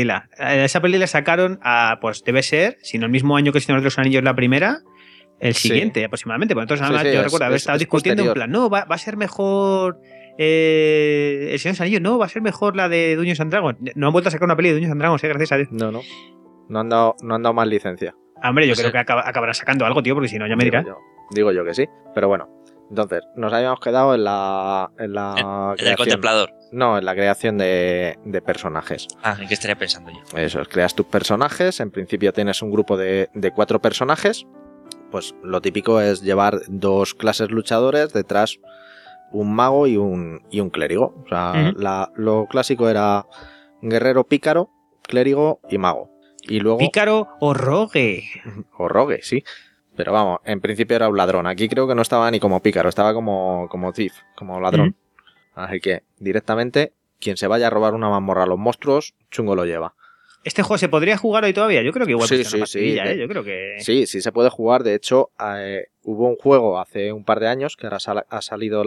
Speaker 2: Esa peli la sacaron pues debe ser, si no el mismo año que El Señor de los Anillos la primera, el siguiente aproximadamente. Pues entonces además yo recuerdo haber estado discutiendo
Speaker 3: posterior.
Speaker 2: en plan, no, va a ser mejor El Señor de los Anillos, no, va a ser mejor la de Dungeons and Dragons. No han vuelto a sacar una peli de Dungeons and Dragons, gracias a Dios.
Speaker 3: No han dado más licencia.
Speaker 2: Hombre, yo creo que acabará sacando algo, tío, porque si no ya me dirás.
Speaker 3: Digo yo que sí, pero bueno. Entonces, nos habíamos quedado en la
Speaker 6: En
Speaker 3: creación.
Speaker 6: el Contemplador.
Speaker 3: No, en la creación de personajes.
Speaker 6: ¿En qué estaría pensando yo?
Speaker 3: Eso es, creas tus personajes. En principio tienes un grupo de 4 personajes. Pues lo típico es llevar 2 clases luchadores, detrás un mago y un clérigo. O sea, lo clásico era guerrero, pícaro, clérigo y mago. Y luego...
Speaker 2: Pícaro o rogue.
Speaker 3: O rogue, sí. Pero vamos, en principio era un ladrón. Aquí creo que no estaba ni como pícaro, estaba como thief, como ladrón. Así que directamente, quien se vaya a robar una mazmorra a los monstruos, chungo lo lleva.
Speaker 2: ¿Este juego se podría jugar hoy todavía? Yo creo que igual
Speaker 3: Sí,
Speaker 2: una partidilla, ¿eh? Yo creo que...
Speaker 3: Sí se puede jugar. De hecho, hubo un juego hace un par de años, que ahora ha salido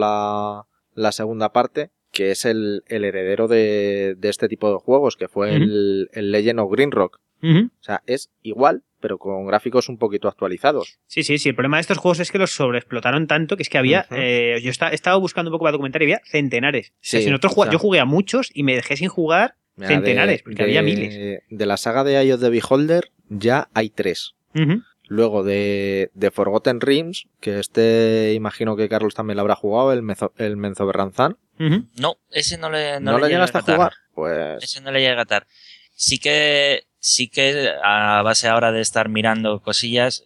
Speaker 3: la segunda parte, que es el heredero de este tipo de juegos, que fue el Legend of Greenrock. O sea, es igual, pero con gráficos un poquito actualizados.
Speaker 2: Sí, el problema de estos juegos es que los sobreexplotaron tanto que es que había... yo he estado buscando un poco para documentar y había centenares.
Speaker 3: Sí,
Speaker 2: o sea, yo jugué a muchos y me dejé sin jugar centenares, porque había miles.
Speaker 3: De la saga de Eye of the Beholder ya hay 3. Luego de Forgotten Realms, que imagino que Carlos también lo habrá jugado, el Menzoberranzan.
Speaker 6: No, ese no le
Speaker 3: llegaste a jugar. Pues...
Speaker 6: Ese no le llega a atar. Sí que a base ahora de estar mirando cosillas,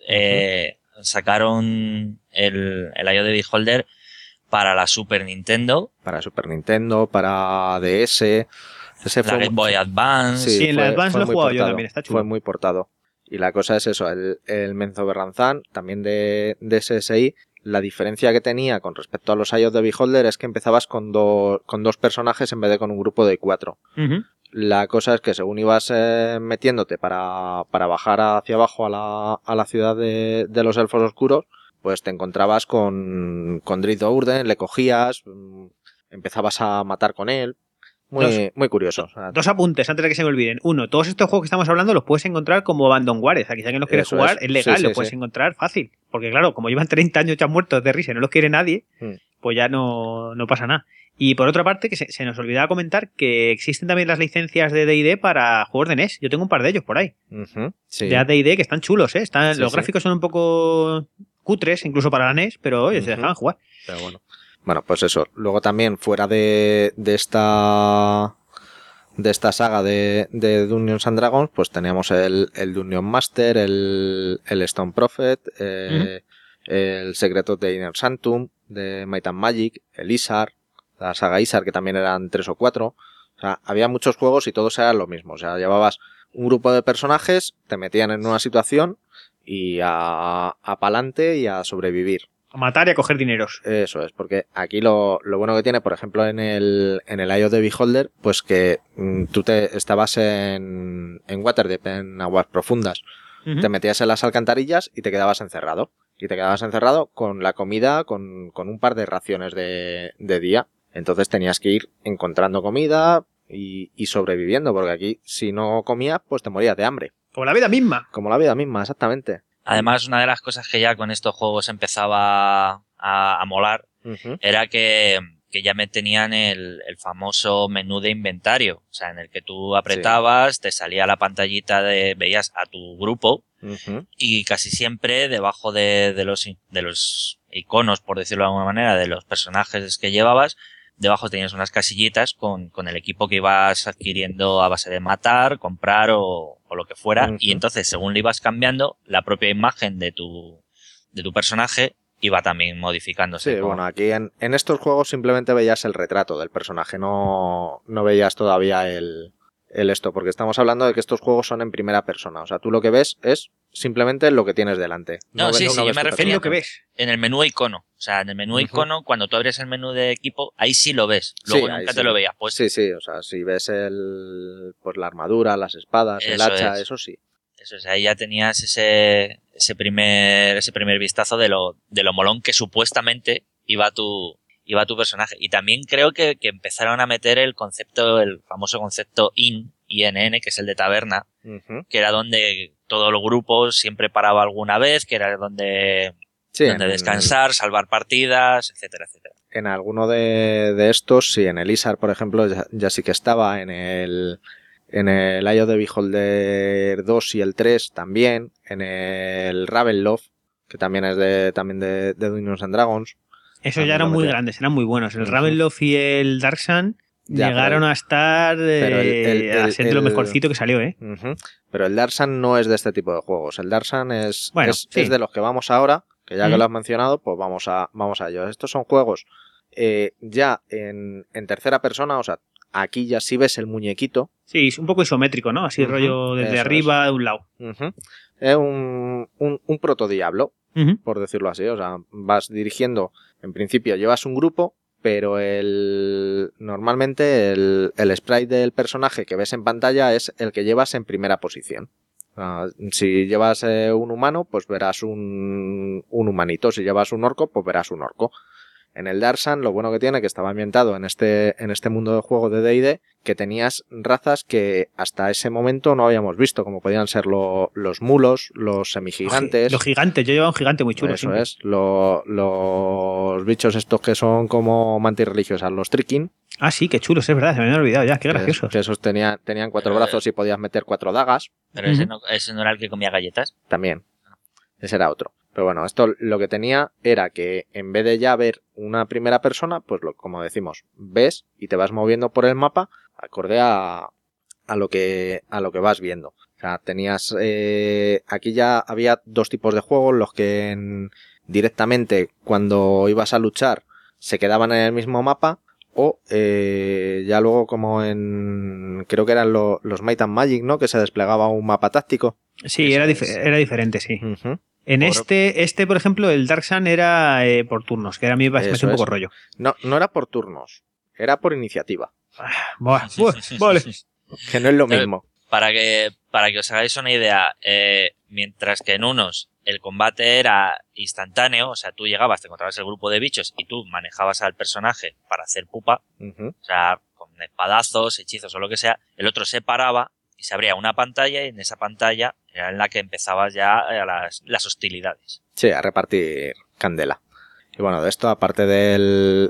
Speaker 6: sacaron el Eye of the Beholder para la Super Nintendo.
Speaker 3: Para Super Nintendo, para DS.
Speaker 6: La Game Boy Advance.
Speaker 2: Sí, en la Advance lo he jugado yo también, está chulo.
Speaker 3: Fue muy portado. Y la cosa es eso, el Menzoberranzan, también de SSI, la diferencia que tenía con respecto a los Eye of the Beholder es que empezabas con 2 personajes en vez de con un grupo de 4. La cosa es que según ibas metiéndote para bajar hacia abajo a la ciudad de los elfos oscuros, pues te encontrabas con Drizzt Do'Urden, le cogías, empezabas a matar con él. Muy curioso. O sea,
Speaker 2: 2 apuntes antes de que se me olviden. 1, todos estos juegos que estamos hablando los puedes encontrar como Abandonware. O sea, quizá que no quieres jugar, es legal, lo puedes encontrar fácil. Porque claro, como llevan 30 años ya muertos de risa y no los quiere nadie, pues ya no pasa nada. Y por otra parte, que se nos olvidaba comentar que existen también las licencias de D&D para juegos de NES. Yo tengo un par de ellos por ahí.
Speaker 3: Sí.
Speaker 2: De D&D que están chulos, ¿eh? Los gráficos son un poco cutres, incluso para la NES, pero oye, se dejaban jugar.
Speaker 3: Pero bueno. Bueno, pues eso. Luego también, fuera de esta saga de Dungeons and Dragons, pues teníamos el Dungeon Master, el Stone Prophet, el Secreto de Inner Sanctum, de Might and Magic, el Isar, la saga Isar, que también eran 3 o 4. O sea, había muchos juegos y todos eran lo mismo. O sea, llevabas un grupo de personajes, te metían en una situación y a pa'lante y a sobrevivir.
Speaker 2: A matar y a coger dineros.
Speaker 3: Eso es, porque aquí lo bueno que tiene, por ejemplo, en el Eye of the Beholder, pues que tú estabas en Waterdeep, en aguas profundas. Te metías en las alcantarillas y te quedabas encerrado. Y te quedabas encerrado con la comida, con un par de raciones de día. Entonces tenías que ir encontrando comida y sobreviviendo, porque aquí si no comías, pues te morías de hambre.
Speaker 2: Como la vida misma.
Speaker 3: Como la vida misma, exactamente.
Speaker 6: Además, una de las cosas que ya con estos juegos empezaba a molar era que que ya me tenían el famoso menú de inventario, o sea, en el que tú apretabas, te salía la pantallita veías a tu grupo, y casi siempre debajo de los iconos, por decirlo de alguna manera, de los personajes que llevabas, debajo tenías unas casillitas con el equipo que ibas adquiriendo a base de matar, comprar o lo que fuera, y entonces según le ibas cambiando, la propia imagen de tu personaje iba también modificándose.
Speaker 3: Sí, bueno, aquí en estos juegos simplemente veías el retrato del personaje, no veías todavía el esto, porque estamos hablando de que estos juegos son en primera persona, o sea, tú lo que ves es simplemente lo que tienes delante.
Speaker 6: No, sí, yo me refiero
Speaker 2: a lo que ves.
Speaker 6: En el menú icono, o sea, en el menú icono, cuando tú abres el menú de equipo, ahí sí lo ves, luego nunca te lo veías puesto.
Speaker 3: Sí, o sea, si ves pues la armadura, las espadas, el hacha, eso sí.
Speaker 6: Eso es, ahí ya tenías ese primer vistazo de lo molón que supuestamente iba tu personaje. Y también creo que empezaron a meter el famoso concepto INN, que es el de taberna, que era donde todo el grupo siempre paraba alguna vez, que era donde descansar, salvar partidas, etcétera, etcétera.
Speaker 3: En alguno de estos, sí, en el Isar, por ejemplo, ya sí que estaba, en el Eye of the Beholder 2 y el 3 también, en el Ravenloft, que también es de Dungeons and Dragons.
Speaker 2: Esos ya eran muy grandes, eran muy buenos. El Ravenloft y el Dark Sun llegaron a estar a ser de lo mejorcito que salió, ¿eh?
Speaker 3: Pero el Dark Sun no es de este tipo de juegos. El Dark Sun es de los que vamos ahora, que ya que lo has mencionado, pues vamos a ello. Estos son juegos ya en tercera persona, o sea, aquí ya sí ves el muñequito.
Speaker 2: Sí, es un poco isométrico, ¿no? Así rollo desde arriba de un lado.
Speaker 3: Es un protodiablo, por decirlo así. O sea, vas dirigiendo, en principio llevas un grupo, pero normalmente el sprite del personaje que ves en pantalla es el que llevas en primera posición. Si llevas un humano, pues verás un humanito. Si llevas un orco, pues verás un orco. En el Dark Sun, lo bueno que tiene, que estaba ambientado en este mundo de juego de D&D, que tenías razas que hasta ese momento no habíamos visto, como podían ser los mulos, los semigigantes.
Speaker 2: Los gigantes, yo llevaba un gigante muy chulo.
Speaker 3: Eso siempre. Es, los bichos estos que son como mantis religiosas, los Tricking.
Speaker 2: Ah, sí, qué chulos, es verdad, se me había olvidado ya, qué graciosos.
Speaker 3: Que esos tenían 4 brazos y podías meter 4 dagas.
Speaker 6: Pero ese no era el que comía galletas.
Speaker 3: También, ese era otro. Pero bueno, esto lo que tenía era que en vez de ya ver una primera persona, pues como decimos, ves y te vas moviendo por el mapa acorde a lo que vas viendo. O sea, tenías aquí ya había 2 tipos de juegos, los que directamente cuando ibas a luchar se quedaban en el mismo mapa, o ya luego como creo que eran los Might and Magic, ¿no? Que se desplegaba un mapa táctico.
Speaker 2: Sí, era diferente, sí. En por ejemplo, el Dark Sun era por turnos, que a mí me parece un poco rollo.
Speaker 3: No era por turnos, era por iniciativa.
Speaker 2: Vale.
Speaker 3: Que no es lo mismo.
Speaker 6: Para que os hagáis una idea, mientras que en unos el combate era instantáneo, o sea, tú llegabas, te encontrabas el grupo de bichos y tú manejabas al personaje para hacer pupa, o sea, con espadazos, hechizos o lo que sea, el otro se paraba y se abría una pantalla y en esa pantalla era en la que empezabas ya las hostilidades. Sí,
Speaker 3: a repartir candela. Y bueno, de esto, aparte del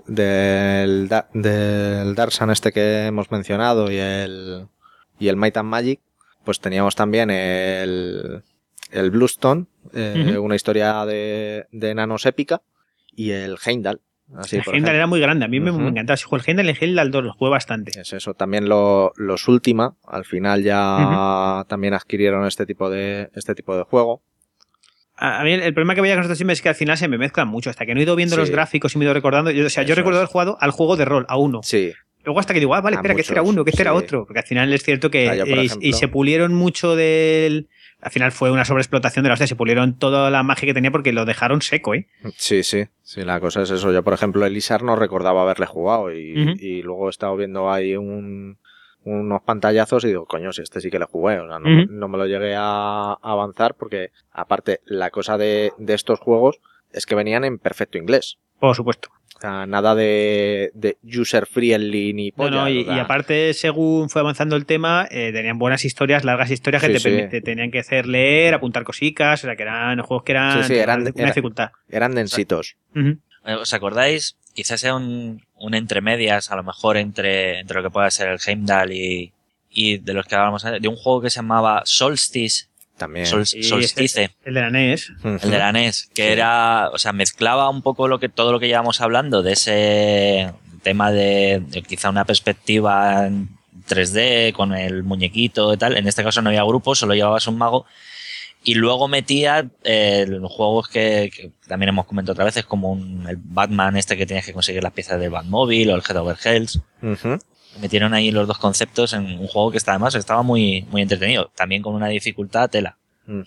Speaker 3: Dark Sun este que hemos mencionado y el Might and Magic, pues teníamos también el Bluestone, una historia de enanos épica, y el Heimdall. Así,
Speaker 2: el Heimdall era muy grande, a mí me encantaba. El Heimdall y el Heimdall 2 los jugué bastante.
Speaker 3: Es eso, también los Ultima, al final ya también adquirieron este tipo de juego.
Speaker 2: A mí el problema que veía con estos siempre es que al final se me mezclan mucho. Hasta que no he ido viendo los gráficos y me he ido recordando. Yo recuerdo haber jugado al juego de rol, a uno.
Speaker 3: Sí.
Speaker 2: Luego hasta que digo, vale, espera, que este era uno, que este era otro. Porque al final es cierto que y se pulieron mucho del... Al final fue una sobreexplotación de la hostia, se pulieron toda la magia que tenía porque lo dejaron seco, ¿eh?
Speaker 3: Sí, la cosa es eso. Yo, por ejemplo, el Isar no recordaba haberle jugado y luego he estado viendo ahí unos pantallazos y digo, coño, si este sí que le jugué. O sea, no me lo llegué a avanzar porque, aparte, la cosa de estos juegos es que venían en perfecto inglés.
Speaker 2: Por supuesto.
Speaker 3: O sea, nada de user friendly ni polla.
Speaker 2: No, y aparte, según fue avanzando el tema, tenían buenas historias, largas historias que te tenían que hacer leer, apuntar cositas, o sea, que eran juegos que eran una dificultad.
Speaker 3: Eran densitos.
Speaker 6: ¿Os acordáis? Quizás sea un entremedias, a lo mejor entre lo que pueda ser el Heimdall y de los que hablábamos antes, de un juego que se llamaba Solstice.
Speaker 3: También.
Speaker 6: Solstice.
Speaker 2: El de la NES.
Speaker 6: El de la NES, que era, o sea, mezclaba un poco todo lo que llevamos hablando de ese tema de quizá una perspectiva en 3D con el muñequito y tal. En este caso no había grupo, solo llevabas un mago. Y luego metía los juegos que también hemos comentado otra vez, como el Batman este que tenías que conseguir las piezas del Batmóvil o el Head Over Heels. Metieron ahí los dos conceptos en un juego que además estaba muy, muy entretenido, también con una dificultad tela.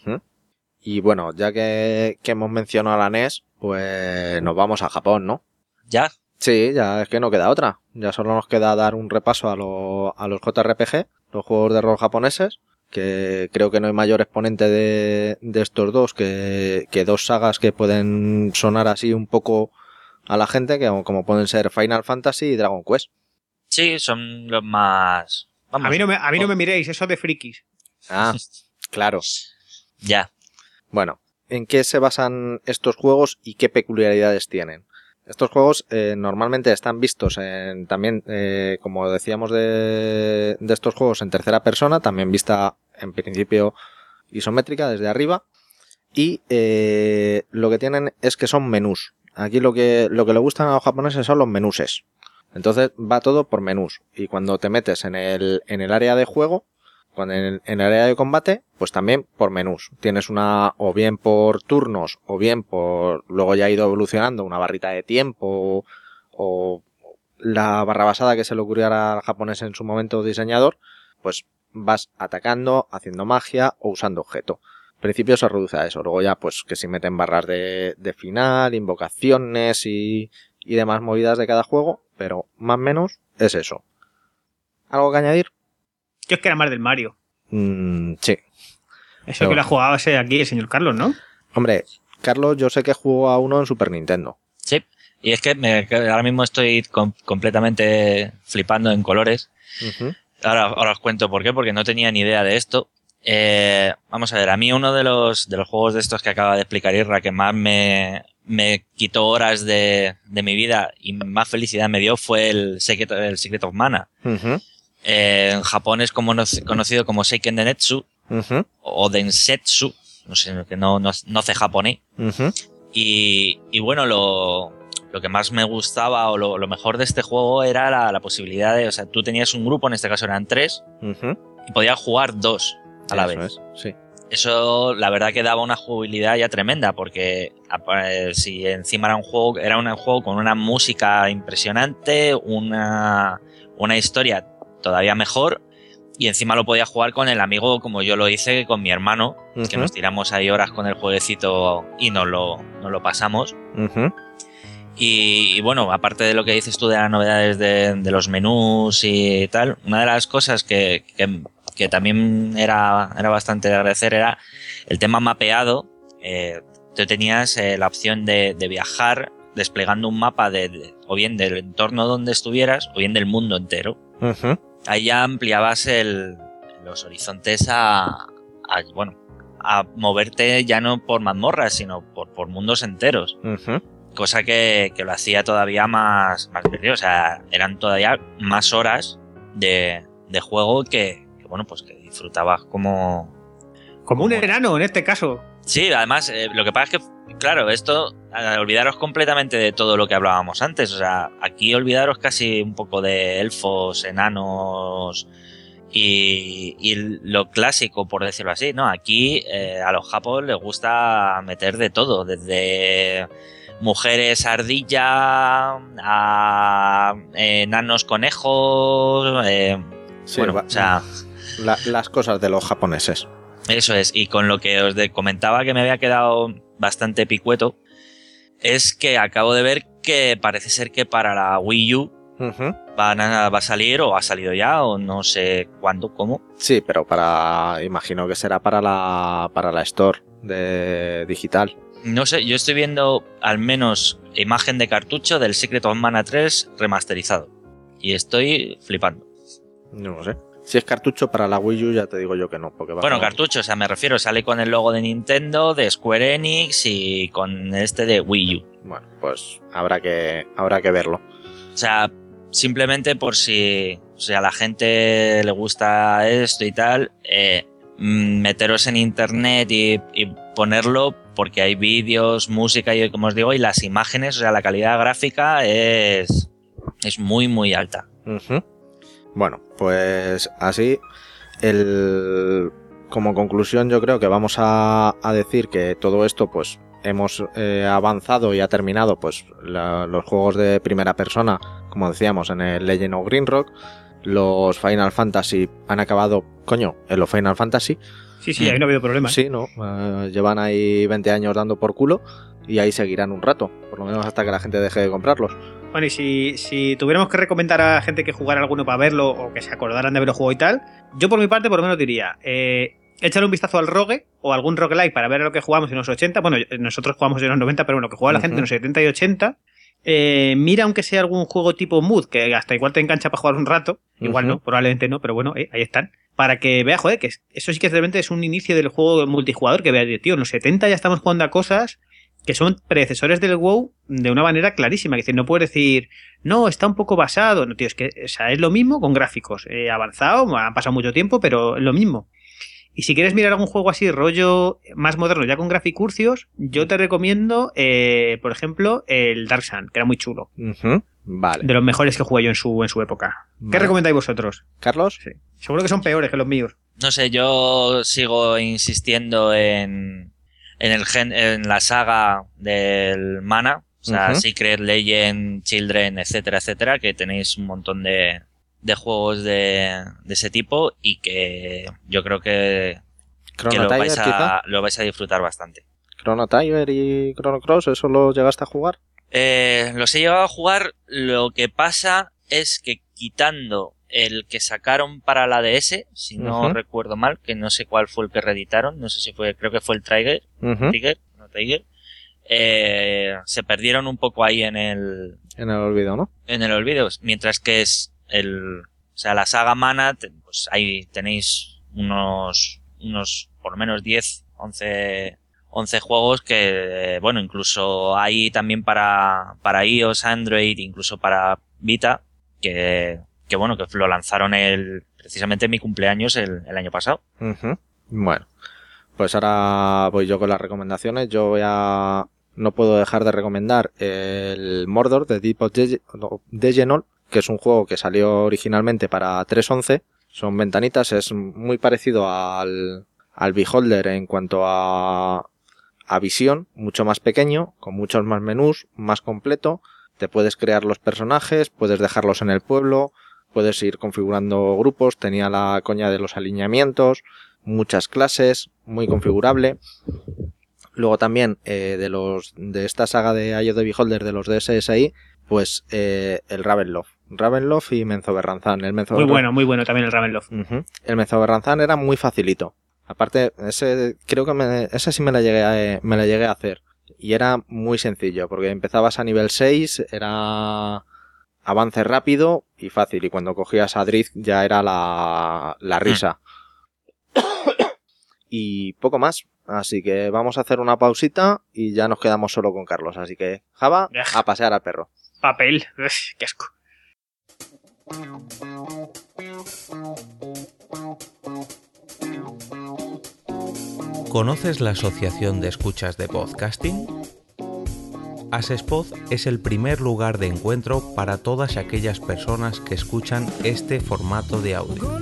Speaker 3: Y bueno, ya que hemos mencionado a la NES, pues nos vamos a Japón, ¿no?
Speaker 6: ¿Ya?
Speaker 3: Sí, ya es que no queda otra. Ya solo nos queda dar un repaso a los JRPG, los juegos de rol japoneses, que creo que no hay mayor exponente de estos dos que dos sagas que pueden sonar así un poco a la gente, que como pueden ser Final Fantasy y Dragon Quest.
Speaker 6: Sí, son los más... Vamos,
Speaker 2: a mí no me miréis, eso de frikis.
Speaker 3: Ah, claro.
Speaker 6: Ya.
Speaker 3: Bueno, ¿en qué se basan estos juegos y qué peculiaridades tienen? Estos juegos normalmente están vistos también, como decíamos de estos juegos, en tercera persona, también vista en principio isométrica desde arriba. Y lo que tienen es que son menús. Aquí lo que le gustan a los japoneses son los menuses. Entonces va todo por menús. Y cuando te metes en el área de juego, en el área de combate, pues también por menús. Tienes o bien por turnos, o bien luego ya ha ido evolucionando una barrita de tiempo, o la barra basada que se le ocurriera al japonés en su momento diseñador, pues vas atacando, haciendo magia o usando objeto. En principio se reduce a eso. Luego ya pues que si meten barras de final, invocaciones y demás movidas de cada juego, pero más o menos es eso. ¿Algo que añadir?
Speaker 2: Yo es que era más del Mario.
Speaker 3: Sí.
Speaker 2: Eso pero que lo ha jugado aquí el señor Carlos, ¿no?
Speaker 3: Hombre, Carlos yo sé que jugó a uno en Super Nintendo.
Speaker 6: Sí, y es que ahora mismo estoy completamente flipando en colores. Ahora os cuento por qué, porque no tenía ni idea de esto. Vamos a ver, a mí uno de los juegos de estos que acaba de explicar Irra que más me quitó horas de mi vida y más felicidad me dio fue el Secret of Mana. En Japón es conocido como Seiken Densetsu o Densetsu, no sé, que no sé japonés. Y bueno, lo que más me gustaba o lo mejor de este juego era la posibilidad de, o sea, tú tenías un grupo, en este caso eran 3, y podías jugar 2 a la vez.
Speaker 3: Sí.
Speaker 6: Eso, la verdad, que daba una jugabilidad ya tremenda, porque si encima era un juego con una música impresionante, una historia todavía mejor, y encima lo podía jugar con el amigo, como yo lo hice con mi hermano, que nos tiramos ahí horas con el jueguecito y nos lo pasamos. Y bueno, aparte de lo que dices tú de las novedades de los menús y tal, una de las cosas que también era bastante de agradecer era el tema mapeado. Tú tenías la opción de viajar desplegando un mapa o bien del entorno donde estuvieras o bien del mundo entero. Ahí ya ampliabas los horizontes a moverte ya no por mazmorras, sino por mundos enteros. Cosa que lo hacía todavía más divertido. O sea, eran todavía más horas de juego que bueno, pues que disfrutabas como
Speaker 2: un enano en este caso.
Speaker 6: Sí, además, lo que pasa es que, claro, esto, olvidaros completamente de todo lo que hablábamos antes. O sea, aquí olvidaros casi un poco de elfos, enanos y lo clásico, por decirlo así, ¿no? Aquí a los japos les gusta meter de todo, desde mujeres ardilla a enanos conejos,
Speaker 3: sí,
Speaker 6: bueno, o sea...
Speaker 3: las cosas de los japoneses.
Speaker 6: Eso es, y con lo que os comentaba que me había quedado bastante picueto, es que acabo de ver que parece ser que para la Wii U va a salir, o ha salido ya, o no sé cuándo, cómo.
Speaker 3: Sí, pero imagino que será para la Store de digital.
Speaker 6: No sé, yo estoy viendo al menos imagen de cartucho del Secret of Mana 3 remasterizado. Y estoy flipando.
Speaker 3: No lo sé. Si es cartucho para la Wii U, ya te digo yo que no. Porque
Speaker 6: Bueno, cartucho, o sea, me refiero, sale con el logo de Nintendo, de Square Enix y con este de Wii U.
Speaker 3: Bueno, pues habrá que verlo.
Speaker 6: O sea, simplemente por si a la gente le gusta esto y tal, meteros en internet y ponerlo, porque hay vídeos, música y, como os digo, y las imágenes, o sea, la calidad gráfica es muy, muy alta.
Speaker 3: Uh-huh. Bueno, pues así, como conclusión yo creo que vamos a decir que todo esto pues hemos avanzado y ha terminado pues los juegos de primera persona, como decíamos, en el Legend of Grimrock. Los Final Fantasy han acabado, en los Final Fantasy.
Speaker 2: Sí, ahí no ha habido problema.
Speaker 3: Sí, no, llevan ahí 20 años dando por culo y ahí seguirán un rato, por lo menos hasta que la gente deje de comprarlos.
Speaker 2: Bueno, y si tuviéramos que recomendar a gente que jugara alguno para verlo o que se acordaran de ver el juego y tal, yo por mi parte por lo menos diría, échale un vistazo al Rogue o algún roguelike para ver lo que jugamos en los 80. Bueno, nosotros jugamos en los 90, pero bueno, lo que jugaba la gente en los 70 y 80. Mira aunque sea algún juego tipo Mood, que hasta igual te engancha para jugar un rato. Igual no, probablemente no, pero bueno, ahí están. Para que veas, joder, que eso sí que realmente es un inicio del juego multijugador, que veas, tío, en los 70 ya estamos jugando a cosas que son predecesores del WoW de una manera clarísima. Que no puedes decir, no, está un poco basado. No, tío, es que es lo mismo con gráficos. Avanzado, han pasado mucho tiempo, pero es lo mismo. Y si quieres mirar algún juego así, rollo más moderno, ya con graficurcios, yo te recomiendo, por ejemplo, el Dark Sun, que era muy chulo.
Speaker 3: Uh-huh. Vale.
Speaker 2: De los mejores que jugué yo en su época. Vale. ¿Qué recomendáis vosotros?
Speaker 3: ¿Carlos?
Speaker 2: Sí. Seguro que son peores que los míos.
Speaker 6: No sé, yo sigo insistiendo en la saga del Mana, o sea, Secret, Legend, Children, etcétera, etcétera, que tenéis un montón de juegos de ese tipo y que yo creo que lo vais a disfrutar bastante.
Speaker 3: ¿Chrono Tiger y Chrono Cross, eso lo llegaste a jugar?
Speaker 6: Los he llegado a jugar, lo que pasa es que quitando el que sacaron para la DS, si no recuerdo mal, que no sé cuál fue el que reeditaron, no sé si fue, creo que fue el Tiger, se perdieron un poco ahí en el
Speaker 3: olvido, ¿no?
Speaker 6: En el olvido, mientras que es la saga Mana, pues ahí tenéis unos por lo menos 10, 11 juegos que, bueno, incluso hay también para iOS, Android, incluso para Vita, que bueno, que lo lanzaron precisamente en mi cumpleaños el año pasado.
Speaker 3: Uh-huh. Bueno, pues ahora voy yo con las recomendaciones. No puedo dejar de recomendar el Mordor de Deep of Degenol, que es un juego que salió originalmente para 3.11. Son ventanitas, es muy parecido al Beholder en cuanto a visión, mucho más pequeño, con muchos más menús, más completo. Te puedes crear los personajes, puedes dejarlos en el pueblo, puedes ir configurando grupos, tenía la coña de los alineamientos, muchas clases, muy configurable. Luego también de esta saga de Eye of the Beholder de los DSSI, pues el Ravenloft y Menzoberranzán.
Speaker 2: Muy bueno también el Ravenloft.
Speaker 3: Uh-huh. El Menzoberranzán era muy facilito. Aparte, creo que ese sí me la llegué a hacer. Y era muy sencillo, porque empezabas a nivel 6, era avance rápido y fácil. Y cuando cogías a Drizzt ya era la risa. Y poco más. Así que vamos a hacer una pausita y ya nos quedamos solo con Carlos. Así que, Java, a pasear al perro.
Speaker 2: Papel. Qué asco.
Speaker 7: ¿Conoces la Asociación de Escuchas de Podcasting? Asespod es el primer lugar de encuentro para todas aquellas personas que escuchan este formato de audio.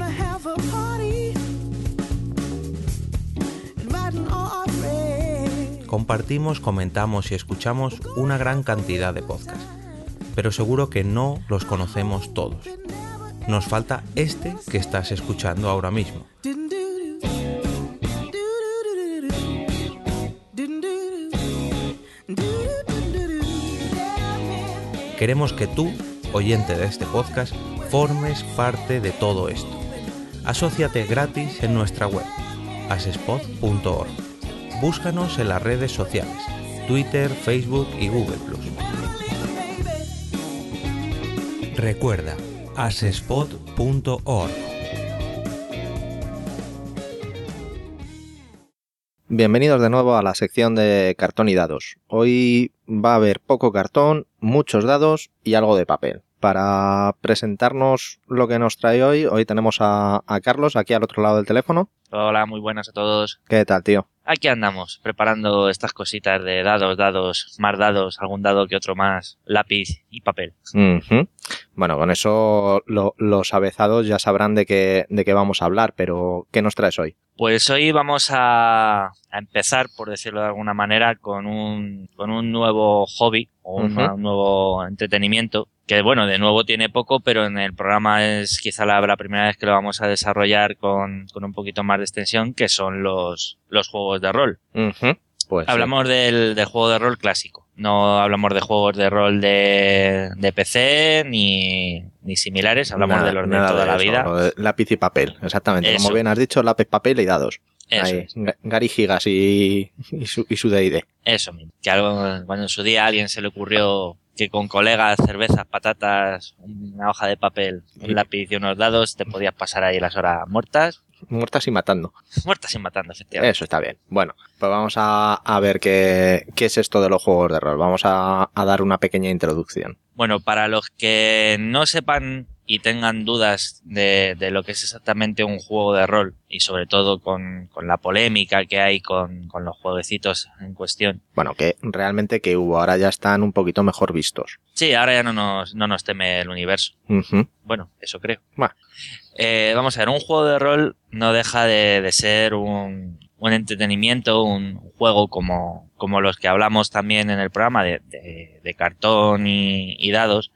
Speaker 7: Compartimos, comentamos y escuchamos una gran cantidad de podcasts, pero seguro que no los conocemos todos. Nos falta este que estás escuchando ahora mismo. Queremos que tú, oyente de este podcast, formes parte de todo esto. Asóciate gratis en nuestra web, asespod.org. Búscanos en las redes sociales, Twitter, Facebook y Google+. Recuerda, asespod.org.
Speaker 3: Bienvenidos de nuevo a la sección de cartón y dados. Hoy va a haber poco cartón, muchos dados y algo de papel. Para presentarnos lo que nos trae hoy tenemos a Carlos aquí al otro lado del teléfono.
Speaker 6: Hola, muy buenas a todos.
Speaker 3: ¿Qué tal, tío?
Speaker 6: Aquí andamos, preparando estas cositas de dados, más dados, algún dado que otro más, lápiz y papel.
Speaker 3: Uh-huh. Bueno, con eso los avezados ya sabrán de qué vamos a hablar, pero ¿qué nos traes hoy?
Speaker 6: Pues hoy vamos a empezar, por decirlo de alguna manera, con un nuevo hobby o un nuevo entretenimiento que, bueno, de nuevo tiene poco, pero en el programa es quizá la primera vez que lo vamos a desarrollar con un poquito más de extensión, que son los juegos de rol.
Speaker 3: Uh-huh. Pues
Speaker 6: hablamos del juego de rol clásico. No hablamos de juegos de rol de PC ni similares. Hablamos de los de toda la vida.
Speaker 3: De lápiz y papel, exactamente.
Speaker 6: Eso.
Speaker 3: Como bien has dicho, lápiz, papel y dados.
Speaker 6: Eso
Speaker 3: ahí,
Speaker 6: es.
Speaker 3: Gary Gigas y su D&D.
Speaker 6: Eso mismo. Que cuando en su día a alguien se le ocurrió que con colegas, cervezas, patatas, una hoja de papel, un lápiz y unos dados, te podías pasar ahí las horas muertas.
Speaker 3: Muertas y matando.
Speaker 6: Muertas y matando, efectivamente.
Speaker 3: Eso está bien. Bueno, pues vamos a ver qué es esto de los juegos de rol. Vamos a dar una pequeña introducción.
Speaker 6: Bueno, para los que no sepan y tengan dudas de lo que es exactamente un juego de rol, y sobre todo con la polémica que hay con los jueguecitos en cuestión.
Speaker 3: Bueno, que realmente que hubo, ahora ya están un poquito mejor vistos.
Speaker 6: Sí, ahora ya no nos teme el universo.
Speaker 3: Uh-huh.
Speaker 6: Bueno, eso creo.
Speaker 3: Bueno.
Speaker 6: Vamos a ver, un juego de rol no deja de ser un entretenimiento, un juego como los que hablamos también en el programa de cartón y dados,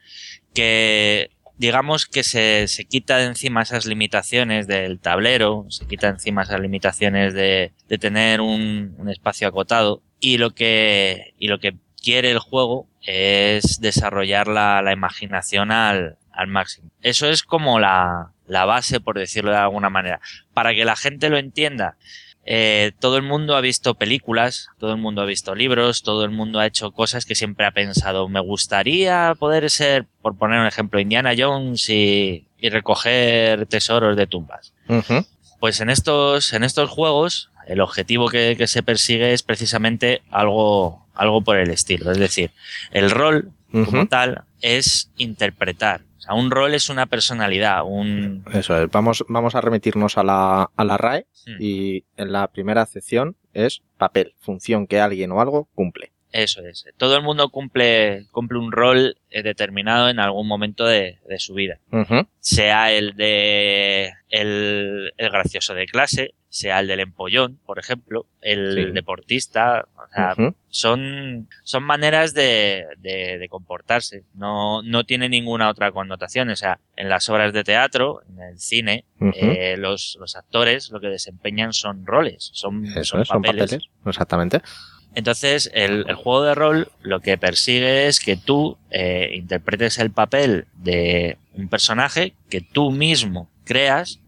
Speaker 6: que digamos que se quita de encima esas limitaciones del tablero, se quita de encima esas limitaciones de tener un espacio acotado, y lo que quiere el juego es desarrollar la imaginación al máximo. Eso es como la base, por decirlo de alguna manera. Para que la gente lo entienda, todo el mundo ha visto películas, todo el mundo ha visto libros, todo el mundo ha hecho cosas que siempre ha pensado, me gustaría poder ser, por poner un ejemplo, Indiana Jones y recoger tesoros de tumbas.
Speaker 3: Uh-huh.
Speaker 6: Pues en estos juegos el objetivo que se persigue es precisamente algo por el estilo. Es decir, el rol como tal es interpretar. O sea, un rol es una personalidad.
Speaker 3: Eso es. Vamos a remitirnos a la RAE y en la primera acepción es papel, función que alguien o algo cumple.
Speaker 6: Eso es. Todo el mundo cumple un rol determinado en algún momento de su vida.
Speaker 3: Uh-huh.
Speaker 6: Sea el de el gracioso de clase, sea el del empollón, por ejemplo, el deportista. O sea, son maneras de comportarse. No tiene ninguna otra connotación. O sea, en las obras de teatro, en el cine, los actores lo que desempeñan son roles, son papeles.
Speaker 3: Exactamente.
Speaker 6: Entonces, el juego de rol lo que persigue es que tú interpretes el papel de un personaje que tú mismo creas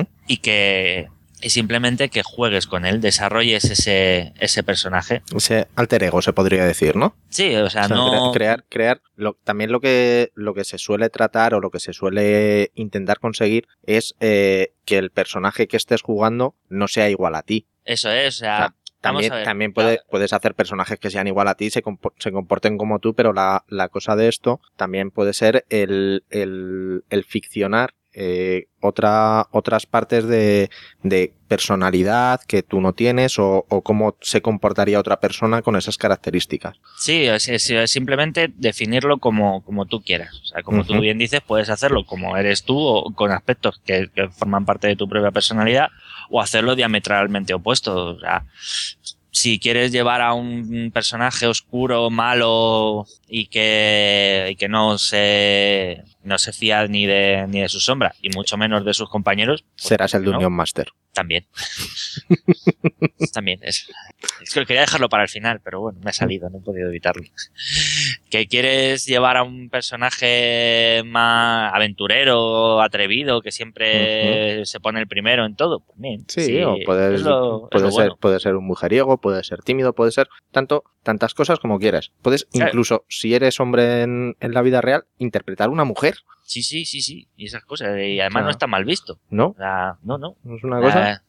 Speaker 6: y simplemente que juegues con él, desarrolles ese personaje.
Speaker 3: Ese alter ego se podría decir, ¿no?
Speaker 6: Sí, o sea no...
Speaker 3: Crear también lo que se suele tratar o lo que se suele intentar conseguir es que el personaje que estés jugando no sea igual a ti.
Speaker 6: Eso es, o sea
Speaker 3: también puedes hacer personajes que sean igual a ti, se comporten como tú, pero la cosa de esto también puede ser el ficcionar otras partes de personalidad que tú no tienes o cómo se comportaría otra persona con esas características.
Speaker 6: Sí, es simplemente definirlo como tú quieras. O sea, como tú bien dices, puedes hacerlo como eres tú o con aspectos que forman parte de tu propia personalidad, o hacerlo diametralmente opuesto. O sea, si quieres llevar a un personaje oscuro, malo y que no se fía ni de su sombra y mucho menos de sus compañeros, pues
Speaker 3: serás el Dungeon Master.
Speaker 6: También. También. Es que quería dejarlo para el final, pero bueno, me ha salido, no he podido evitarlo. ¿Que quieres llevar a un personaje más aventurero, atrevido, que siempre se pone el primero en todo? Pues bien.
Speaker 3: Sí, o puede ser un mujeriego, puede ser tímido, puede ser tantas cosas como quieras. Puedes incluso, si eres hombre en la vida real, interpretar una mujer.
Speaker 6: Sí. Y esas cosas. Y además no está mal visto.
Speaker 3: ¿No?
Speaker 6: No.
Speaker 3: ¿No es una cosa?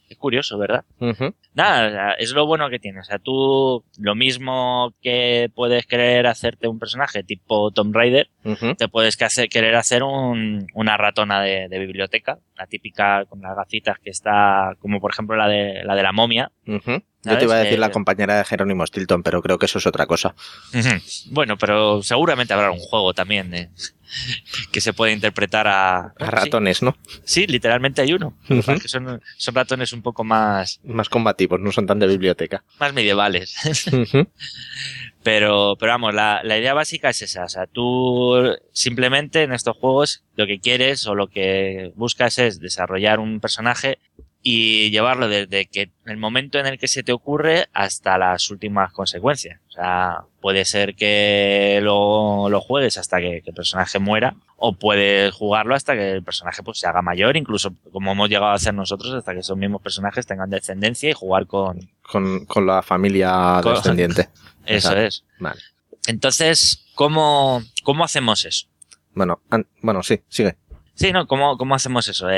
Speaker 6: Es curioso, ¿verdad?
Speaker 3: Ujú.
Speaker 6: Nada, o sea, es lo bueno que tiene. O sea, tú lo mismo que puedes querer hacerte un personaje tipo Tomb Raider,
Speaker 3: Ujú.
Speaker 6: te puedes querer hacer una ratona de biblioteca, la típica con las gafitas que está, como por ejemplo la de la momia.
Speaker 3: Ujú. Yo te iba a
Speaker 6: ¿Sabes?
Speaker 3: decir la compañera de Jerónimo Stilton, pero creo que eso es otra cosa.
Speaker 6: Bueno, pero seguramente habrá un juego también que se puede interpretar
Speaker 3: A ratones, ¿no?
Speaker 6: Sí, literalmente hay uno. Lo que pasa
Speaker 3: Ujú.
Speaker 6: es que son ratones un poco más
Speaker 3: Más combativos, no son tan de biblioteca.
Speaker 6: medievales.
Speaker 3: Ujú.
Speaker 6: Pero vamos, la idea básica es esa. O sea, tú simplemente en estos juegos lo que quieres o lo que buscas es desarrollar un personaje y llevarlo desde que el momento en el que se te ocurre hasta las últimas consecuencias. O sea, puede ser que lo juegues hasta que el personaje muera, o puedes jugarlo hasta que el personaje pues se haga mayor, incluso como hemos llegado a hacer nosotros, hasta que esos mismos personajes tengan descendencia y jugar con
Speaker 3: Con la familia
Speaker 6: Con-
Speaker 3: descendiente.
Speaker 6: eso.
Speaker 3: Exacto.
Speaker 6: Es.
Speaker 3: Vale.
Speaker 6: Entonces, ¿cómo hacemos eso?
Speaker 3: Bueno, sí, sigue.
Speaker 6: Sí, ¿no? ¿Cómo hacemos eso?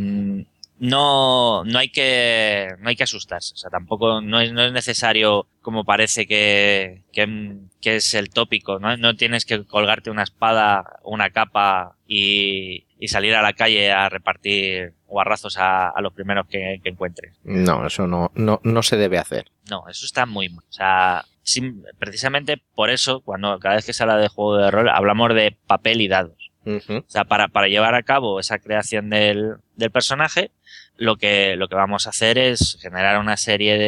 Speaker 6: No hay que asustarse. O sea, tampoco no es necesario, como parece que es el tópico, ¿no? No tienes que colgarte una espada, una capa y salir a la calle a repartir guarrazos a los primeros que encuentres.
Speaker 3: No, eso no se debe hacer.
Speaker 6: No, eso está muy mal. O sea, precisamente por eso, cada vez que se habla de juego de rol, hablamos de papel y dados.
Speaker 3: Ujú.
Speaker 6: O sea, para llevar a cabo esa creación del personaje, lo que vamos a hacer es generar una serie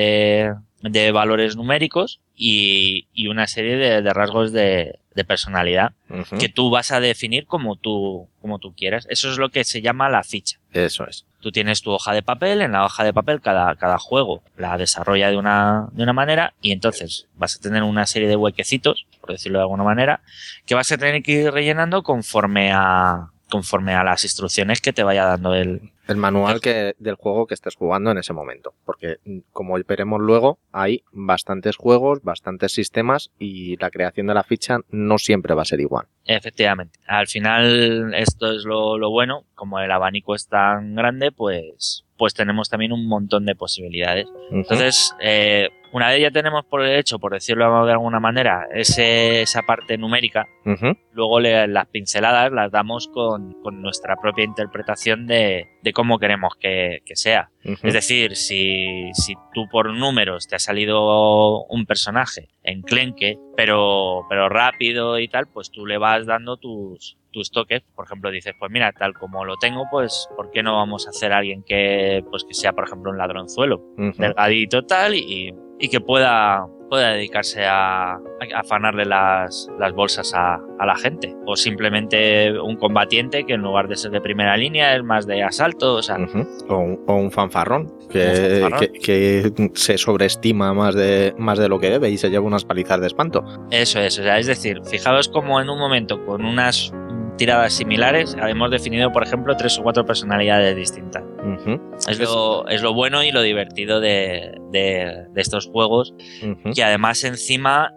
Speaker 6: de valores numéricos y una serie de rasgos de personalidad
Speaker 3: Ujú.
Speaker 6: que tú vas a definir como tú quieras. Eso es lo que se llama la ficha.
Speaker 3: Eso es.
Speaker 6: Tú tienes tu hoja de papel, en la hoja de papel cada juego la desarrolla de una manera y entonces vas a tener una serie de huequecitos, por decirlo de alguna manera, que vas a tener que ir rellenando conforme a las instrucciones que te vaya dando el
Speaker 3: manual del juego que estés jugando en ese momento. Porque, como veremos luego, hay bastantes juegos, bastantes sistemas y la creación de la ficha no siempre va a ser igual.
Speaker 6: Efectivamente. Al final, esto es lo bueno. Como el abanico es tan grande, pues tenemos también un montón de posibilidades.
Speaker 3: Ujú.
Speaker 6: Entonces, una vez ya tenemos por el hecho, por decirlo de alguna manera, esa parte numérica,
Speaker 3: Ujú.
Speaker 6: luego las pinceladas las damos con nuestra propia interpretación de cómo queremos que sea.
Speaker 3: Ujú.
Speaker 6: Es decir, si tú por números te ha salido un personaje enclenque, pero rápido y tal, pues tú le vas dando tus toques. Por ejemplo, dices, pues mira, tal como lo tengo, pues ¿por qué no vamos a hacer a alguien que sea, por ejemplo, un ladronzuelo?
Speaker 3: Ujú.
Speaker 6: Delgadito tal y que pueda dedicarse a afanarle las bolsas a la gente, o simplemente un combatiente que en lugar de ser de primera línea es más de asalto, o sea,
Speaker 3: Ujú. O un fanfarrón
Speaker 6: Un fanfarrón.
Speaker 3: que se sobreestima más de lo que debe y se lleva unas palizas de espanto.
Speaker 6: eso es, o sea, es decir, fijaos como en un momento con unas tiradas similares hemos definido, por ejemplo, 3 o 4 personalidades distintas.
Speaker 3: Ujú.
Speaker 6: Es lo bueno y lo divertido de estos juegos,
Speaker 3: Ujú.
Speaker 6: que además encima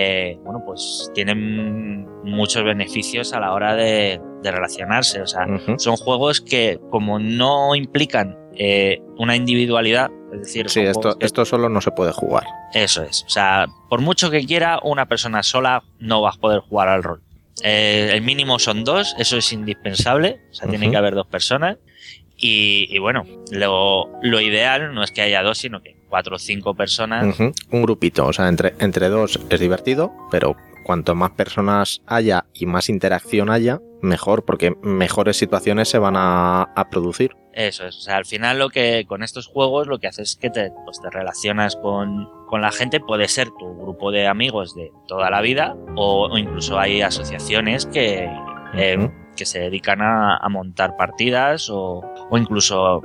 Speaker 6: pues tienen muchos beneficios a la hora de relacionarse. O sea,
Speaker 3: Ujú.
Speaker 6: son juegos que como no implican una individualidad, es decir,
Speaker 3: Sí,
Speaker 6: son juegos que-
Speaker 3: esto solo no se puede jugar.
Speaker 6: eso es. O sea, por mucho que quiera, una persona sola no va a poder jugar al rol. El mínimo son 2, eso es indispensable. O sea, tiene
Speaker 3: Ujú.
Speaker 6: que haber 2 personas. Y bueno, lo ideal no es que haya 2, sino que 4 o 5 personas.
Speaker 3: Ujú. Un grupito, o sea, entre 2 es divertido, pero cuanto más personas haya y más interacción haya, mejor, porque mejores situaciones se van a producir.
Speaker 6: Eso es. O sea, al final con estos juegos lo que haces es que te relacionas con la gente. Puede ser tu grupo de amigos de toda la vida o incluso hay asociaciones que se dedican a montar partidas o incluso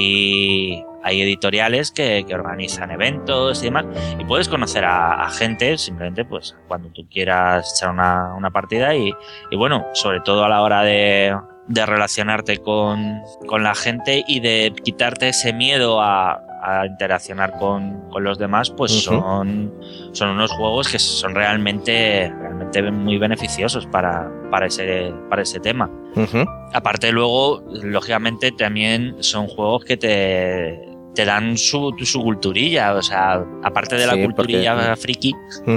Speaker 6: hay editoriales que organizan eventos y demás, y puedes conocer a gente simplemente pues cuando tú quieras echar una partida y bueno, sobre todo a la hora de relacionarte con la gente y de quitarte ese miedo a interaccionar con los demás, pues
Speaker 3: Ujú.
Speaker 6: son unos juegos que son realmente muy beneficiosos para ese tema.
Speaker 3: Ujú.
Speaker 6: Aparte luego, lógicamente, también son juegos que te te dan su culturilla, o sea, aparte de la culturilla friki,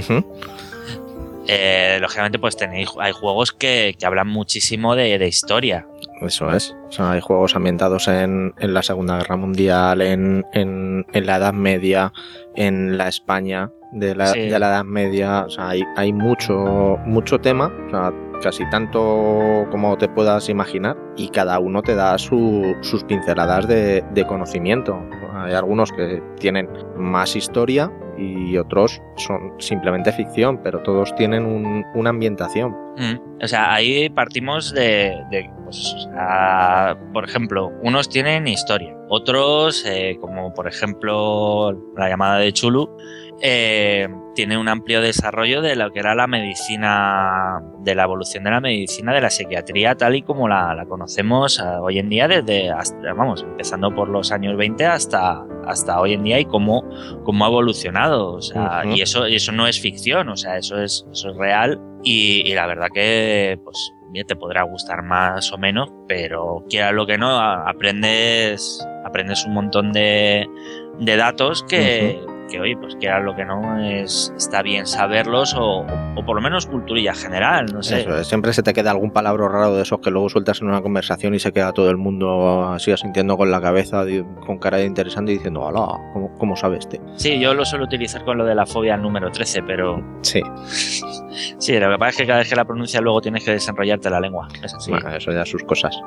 Speaker 6: lógicamente pues hay juegos que hablan muchísimo de historia.
Speaker 3: Eso es. O sea, hay juegos ambientados en la Segunda Guerra Mundial, en la Edad Media, en la España de la Edad Media. O sea, hay mucho tema, o sea, casi tanto como te puedas imaginar, y cada uno te da sus pinceladas de conocimiento. Hay algunos que tienen más historia y otros son simplemente ficción, pero todos tienen una ambientación.
Speaker 6: O sea, ahí partimos de pues, por ejemplo, unos tienen historia, otros, como por ejemplo La llamada de Chulu, tiene un amplio desarrollo de lo que era la medicina, de la evolución de la medicina, de la psiquiatría tal y como la conocemos hoy en día, empezando por los años 20 hasta hoy en día, y cómo ha evolucionado, o sea, y eso no es ficción, o sea, eso es real, y la verdad que pues bien, te podrá gustar más o menos, pero quiera lo que no, aprendes un montón de datos que oye, pues quiera lo que no, está bien saberlos, o por lo menos culturilla general, no sé.
Speaker 3: Eso es, siempre se te queda algún palabra raro de esos que luego sueltas en una conversación y se queda todo el mundo así asintiendo con la cabeza, con cara de interesante y diciendo, ¡hala! ¿Cómo sabe este?
Speaker 6: Sí, yo lo suelo utilizar con lo de la fobia número 13, pero...
Speaker 3: Sí.
Speaker 6: Sí, lo que pasa es que cada vez que la pronuncias luego tienes que desenrollarte la lengua. Es así.
Speaker 3: Bueno, eso ya sus cosas.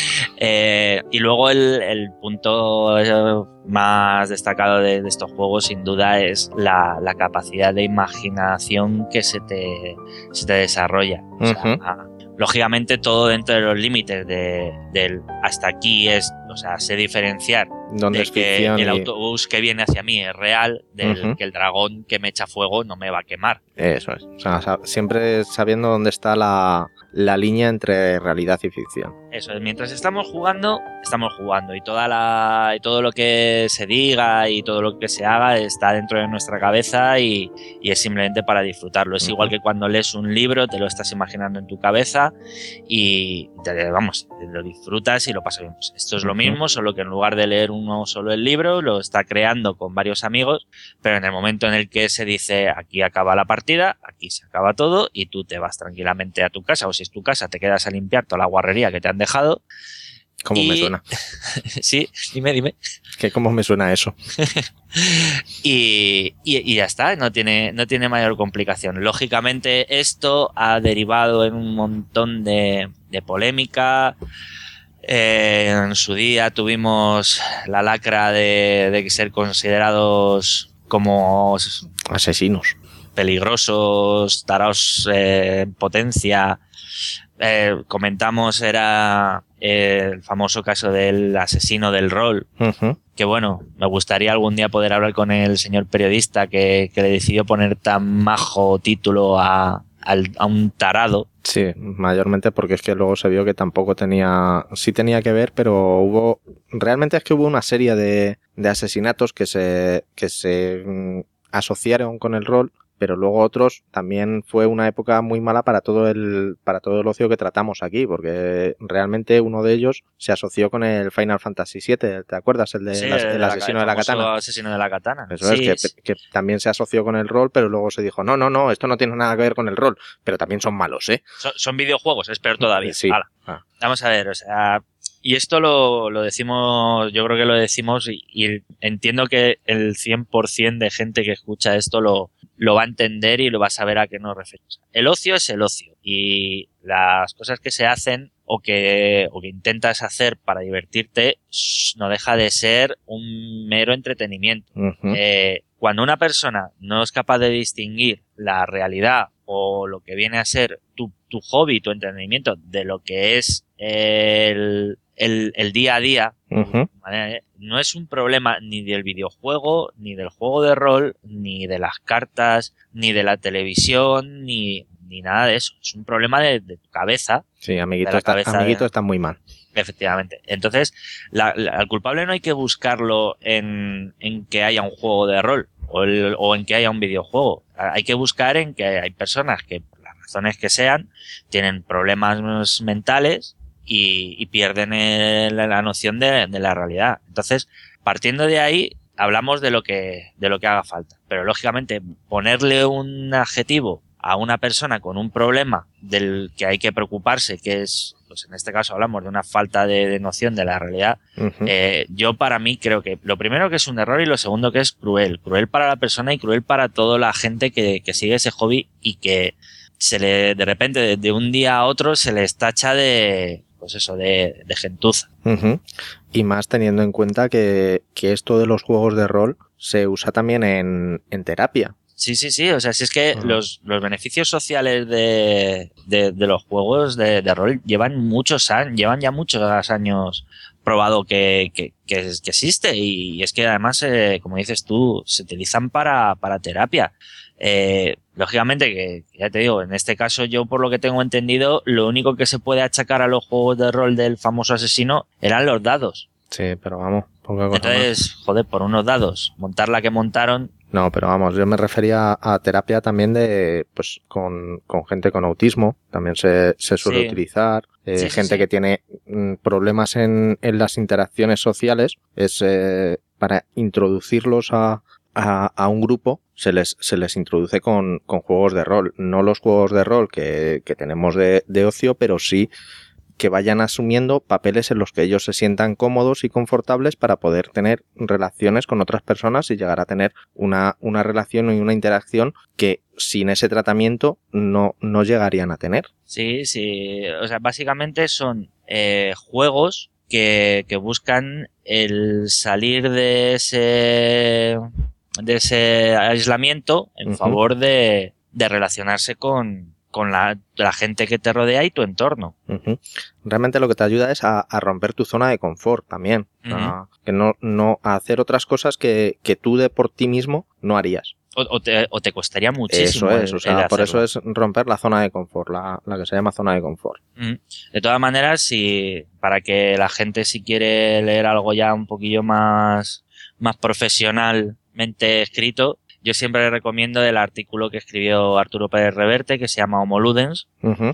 Speaker 6: Y luego el punto más destacado de estos juegos, sin duda, es la capacidad de imaginación que se te desarrolla. O sea, lógicamente todo dentro de los límites del hasta aquí es, o sea, sé diferenciar
Speaker 3: ¿Dónde
Speaker 6: de
Speaker 3: es
Speaker 6: que
Speaker 3: ficción
Speaker 6: el autobús que viene hacia mí es real, del que el dragón que me echa fuego no me va a quemar.
Speaker 3: Eso es. O sea, siempre sabiendo dónde está la línea entre realidad y ficción.
Speaker 6: Eso es, mientras estamos jugando y todo lo que se diga y todo lo que se haga está dentro de nuestra cabeza y es simplemente para disfrutarlo. Es igual que cuando lees un libro, te lo estás imaginando en tu cabeza y lo disfrutas y lo pasas bien. Pues esto es lo mismo, solo que en lugar de leer uno solo el libro, lo está creando con varios amigos, pero en el momento en el que se dice aquí acaba la partida, aquí se acaba todo y tú te vas tranquilamente a tu casa, o si es tu casa te quedas a limpiar toda la guarrería que te han dejado.
Speaker 3: ¿Cómo me suena?
Speaker 6: Sí, dime.
Speaker 3: ¿Qué cómo me suena eso?
Speaker 6: y ya está, no tiene mayor complicación. Lógicamente esto ha derivado en un montón de polémica. En su día tuvimos la lacra de ser considerados como
Speaker 3: asesinos,
Speaker 6: peligrosos, taraos en potencia. Comentamos era el famoso caso del asesino del rol, que bueno, me gustaría algún día poder hablar con el señor periodista que le decidió poner tan majo título a un tarado.
Speaker 3: Sí, mayormente porque es que luego se vio que tampoco sí tenía que ver, pero realmente es que hubo una serie de asesinatos que se asociaron con el rol, pero luego otros también fue una época muy mala para todo el ocio que tratamos aquí, porque realmente uno de ellos se asoció con el Final Fantasy VII, ¿te acuerdas? El asesino de la katana.
Speaker 6: Asesino de la katana.
Speaker 3: Eso sí, es, que también se asoció con el rol, pero luego se dijo, no, esto no tiene nada que ver con el rol, pero también son malos, ¿eh?
Speaker 6: Son videojuegos, es peor todavía.
Speaker 3: Sí.
Speaker 6: Vamos a ver, o sea... Y esto lo decimos, yo creo que lo decimos y entiendo que el 100% de gente que escucha esto lo va a entender y lo va a saber a qué nos referimos. El ocio es el ocio y las cosas que se hacen o que intentas hacer para divertirte no deja de ser un mero entretenimiento. Cuando una persona no es capaz de distinguir la realidad o lo que viene a ser tu hobby, tu entretenimiento, de lo que es el día a día, ¿vale? No es un problema ni del videojuego, ni del juego de rol, ni de las cartas, ni de la televisión, ni nada de eso. Es un problema de tu cabeza.
Speaker 3: Sí, amiguito está muy mal.
Speaker 6: Efectivamente. Entonces, al culpable no hay que buscarlo en que haya un juego de rol o en que haya un videojuego. Hay que buscar en que hay personas que, por las razones que sean, tienen problemas mentales y pierden la noción de la realidad. Entonces, partiendo de ahí, hablamos de lo que haga falta. Pero lógicamente, ponerle un adjetivo a una persona con un problema del que hay que preocuparse, que es, pues en este caso hablamos de una falta de noción de la realidad, yo para mí creo que lo primero que es un error y lo segundo que es cruel para la persona y cruel para toda la gente que sigue ese hobby y que de repente de un día a otro se les tacha de gentuza.
Speaker 3: Y más teniendo en cuenta que esto de los juegos de rol se usa también en terapia.
Speaker 6: Sí, o sea, si es que los beneficios sociales de los juegos de rol llevan ya muchos años probado que existe, y es que además, como dices tú, se utilizan para terapia. Lógicamente que, ya te digo, en este caso yo por lo que tengo entendido, lo único que se puede achacar a los juegos de rol del famoso asesino eran los dados.
Speaker 3: Sí, pero vamos, poca cosa
Speaker 6: Entonces,
Speaker 3: más.
Speaker 6: joder, por unos dados, montar la que montaron.
Speaker 3: No, pero vamos, yo me refería a terapia también pues con gente con autismo, también se suele utilizar, gente que tiene problemas en las interacciones sociales, es para introducirlos a un grupo, se les introduce con juegos de rol, no los juegos de rol que tenemos de ocio, pero sí que vayan asumiendo papeles en los que ellos se sientan cómodos y confortables para poder tener relaciones con otras personas y llegar a tener una relación y una interacción que sin ese tratamiento no llegarían a tener. Sí,
Speaker 6: o sea, básicamente son juegos que buscan el salir de ese aislamiento en favor de relacionarse con la gente que te rodea y tu entorno.
Speaker 3: Realmente lo que te ayuda es a romper tu zona de confort también. Que no a hacer otras cosas que tú por ti mismo no harías.
Speaker 6: O te costaría muchísimo.
Speaker 3: Eso es, o sea, por eso es romper la zona de confort, la que se llama zona de confort.
Speaker 6: De todas maneras, para que la gente, si quiere leer algo ya un poquillo más profesionalmente escrito, yo siempre recomiendo el artículo que escribió Arturo Pérez Reverte, que se llama Homo Ludens.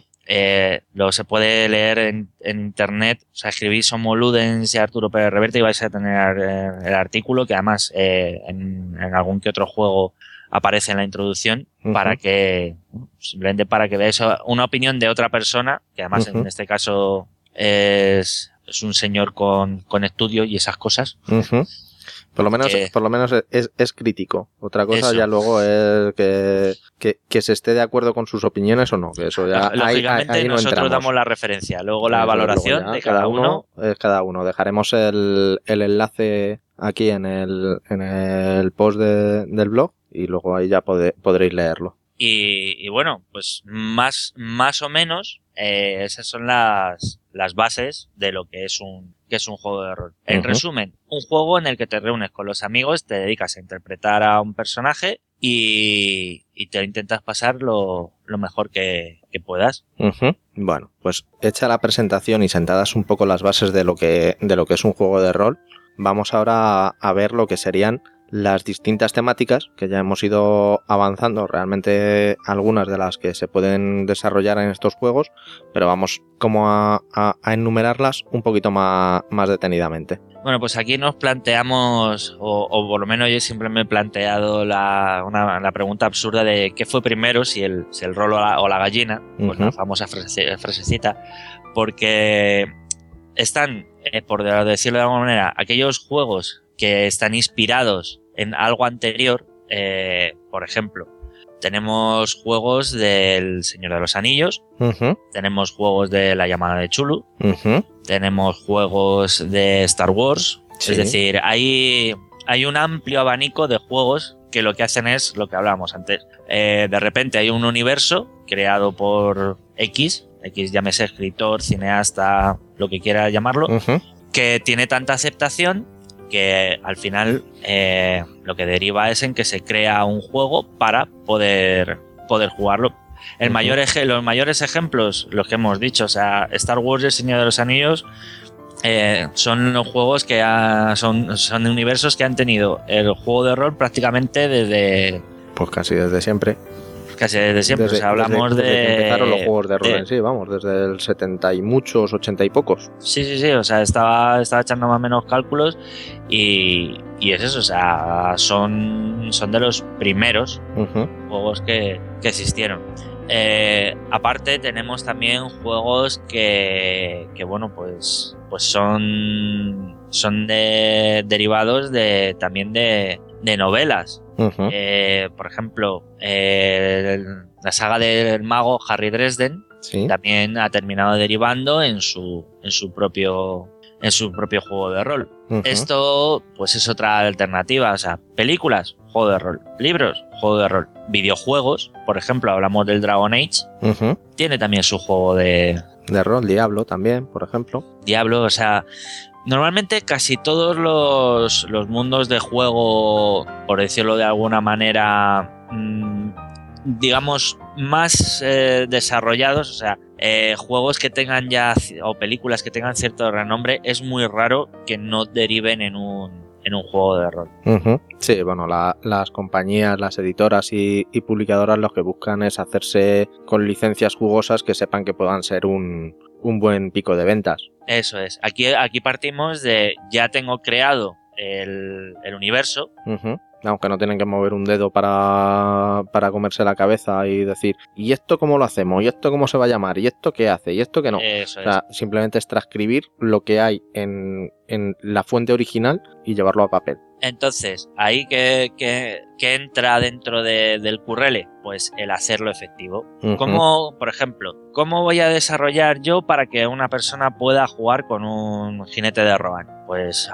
Speaker 6: Lo se puede leer en internet, o sea, escribís Homo Ludens y Arturo Pérez Reverte y vais a tener el artículo, que además en algún que otro juego aparece en la introducción, simplemente para que veáis una opinión de otra persona, que además en este caso es un señor con estudio y esas cosas.
Speaker 3: Por lo menos es crítico. Otra cosa ya luego es que se esté de acuerdo con sus opiniones o no, que eso ya
Speaker 6: lógicamente
Speaker 3: ahí no
Speaker 6: nosotros
Speaker 3: entramos.
Speaker 6: damos la referencia, luego la valoración de cada uno.
Speaker 3: Es cada uno. Dejaremos el enlace aquí en el post del blog y luego ahí ya podréis leerlo.
Speaker 6: Y bueno, pues más o menos esas son las bases de lo que es un juego de rol. En resumen, un juego en el que te reúnes con los amigos, te dedicas a interpretar a un personaje y te intentas pasar lo mejor que puedas.
Speaker 3: Bueno, pues hecha la presentación y sentadas un poco las bases de lo que es un juego de rol, vamos ahora a ver lo que serían las distintas temáticas que ya hemos ido avanzando, realmente algunas de las que se pueden desarrollar en estos juegos, pero vamos como a enumerarlas un poquito más detenidamente.
Speaker 6: Bueno, pues aquí nos planteamos, o por lo menos yo siempre me he planteado la pregunta absurda de qué fue primero, si el rol o la gallina, pues la famosa frasecita, porque están, por decirlo de alguna manera, aquellos juegos que están inspirados en algo anterior. Por ejemplo, tenemos juegos del Señor de los Anillos, tenemos juegos de La Llamada de Chulu, tenemos juegos de Star Wars, es decir, hay un amplio abanico de juegos que lo que hacen es lo que hablábamos antes. De repente hay un universo creado por X, llámese escritor, cineasta, lo que quiera llamarlo, que tiene tanta aceptación que al final lo que deriva es en que se crea un juego para poder jugarlo. Los mayores ejemplos, los que hemos dicho, o sea, Star Wars y El Señor de los Anillos, son los juegos que son universos que han tenido el juego de rol prácticamente desde...
Speaker 3: Pues casi desde siempre.
Speaker 6: casi desde siempre. O sea, hablamos
Speaker 3: desde que empezaron los juegos de rol
Speaker 6: de-
Speaker 3: en sí, vamos, desde el 70 y muchos, 80 y pocos.
Speaker 6: Sí, o sea, estaba echando más o menos cálculos y es eso, o sea, son de los primeros
Speaker 3: Ujú.
Speaker 6: juegos que existieron. Aparte tenemos también juegos que bueno, pues son derivados también de novelas.
Speaker 3: Ujú.
Speaker 6: Por ejemplo, la saga del mago Harry Dresden
Speaker 3: Sí.
Speaker 6: también ha terminado derivando en su propio juego de rol.
Speaker 3: Ujú.
Speaker 6: Esto pues es otra alternativa, o sea, películas, juego de rol, libros, juego de rol, videojuegos, por ejemplo, hablamos del Dragon Age,
Speaker 3: Ujú.
Speaker 6: tiene también su juego de
Speaker 3: De rol, Diablo también, por ejemplo.
Speaker 6: Diablo, o sea, normalmente casi todos los mundos de juego, por decirlo de alguna manera, digamos, más desarrollados, o sea, juegos que tengan ya, o películas que tengan cierto renombre, es muy raro que no deriven en un juego de rol.
Speaker 3: Ujú. Sí, bueno, las compañías, las editoras y publicadoras lo que buscan es hacerse con licencias jugosas que sepan que puedan ser un buen pico de ventas.
Speaker 6: Eso es. Aquí partimos de, ya tengo creado el universo.
Speaker 3: Ujú. Aunque no tienen que mover un dedo para comerse la cabeza y decir, ¿y esto cómo lo hacemos? ¿Y esto cómo se va a llamar? ¿Y esto qué hace? ¿Y esto qué no?
Speaker 6: Eso
Speaker 3: O sea, simplemente es transcribir lo que hay en la fuente original y llevarlo a papel.
Speaker 6: Entonces, ahí que entra dentro del currele, pues el hacerlo efectivo.
Speaker 3: Ujú.
Speaker 6: ¿Cómo, por ejemplo, cómo voy a desarrollar yo para que una persona pueda jugar con un jinete de Rohan? Pues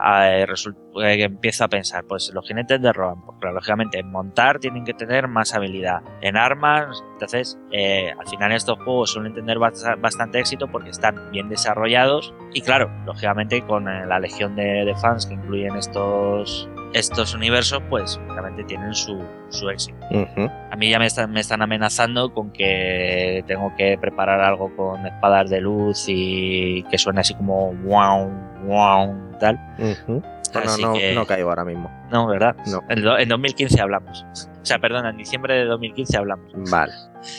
Speaker 6: empiezo a pensar, pues los jinetes de Rohan, pues, claro, lógicamente en montar tienen que tener más habilidad, en armas, entonces al final estos juegos suelen tener bastante éxito porque están bien desarrollados y claro, lógicamente con la legión de fans que incluyen estos universos, pues realmente tienen su éxito.
Speaker 3: Ujú.
Speaker 6: A mí ya me están amenazando con que tengo que preparar algo con espadas de luz y que suene así como wow, wow, tal.
Speaker 3: Ujú.
Speaker 6: Así
Speaker 3: No,
Speaker 6: que-
Speaker 3: no caigo ahora mismo.
Speaker 6: No, ¿verdad?
Speaker 3: No.
Speaker 6: En 2015 hablamos. O sea, perdón, en diciembre de 2015 hablamos.
Speaker 3: Vale.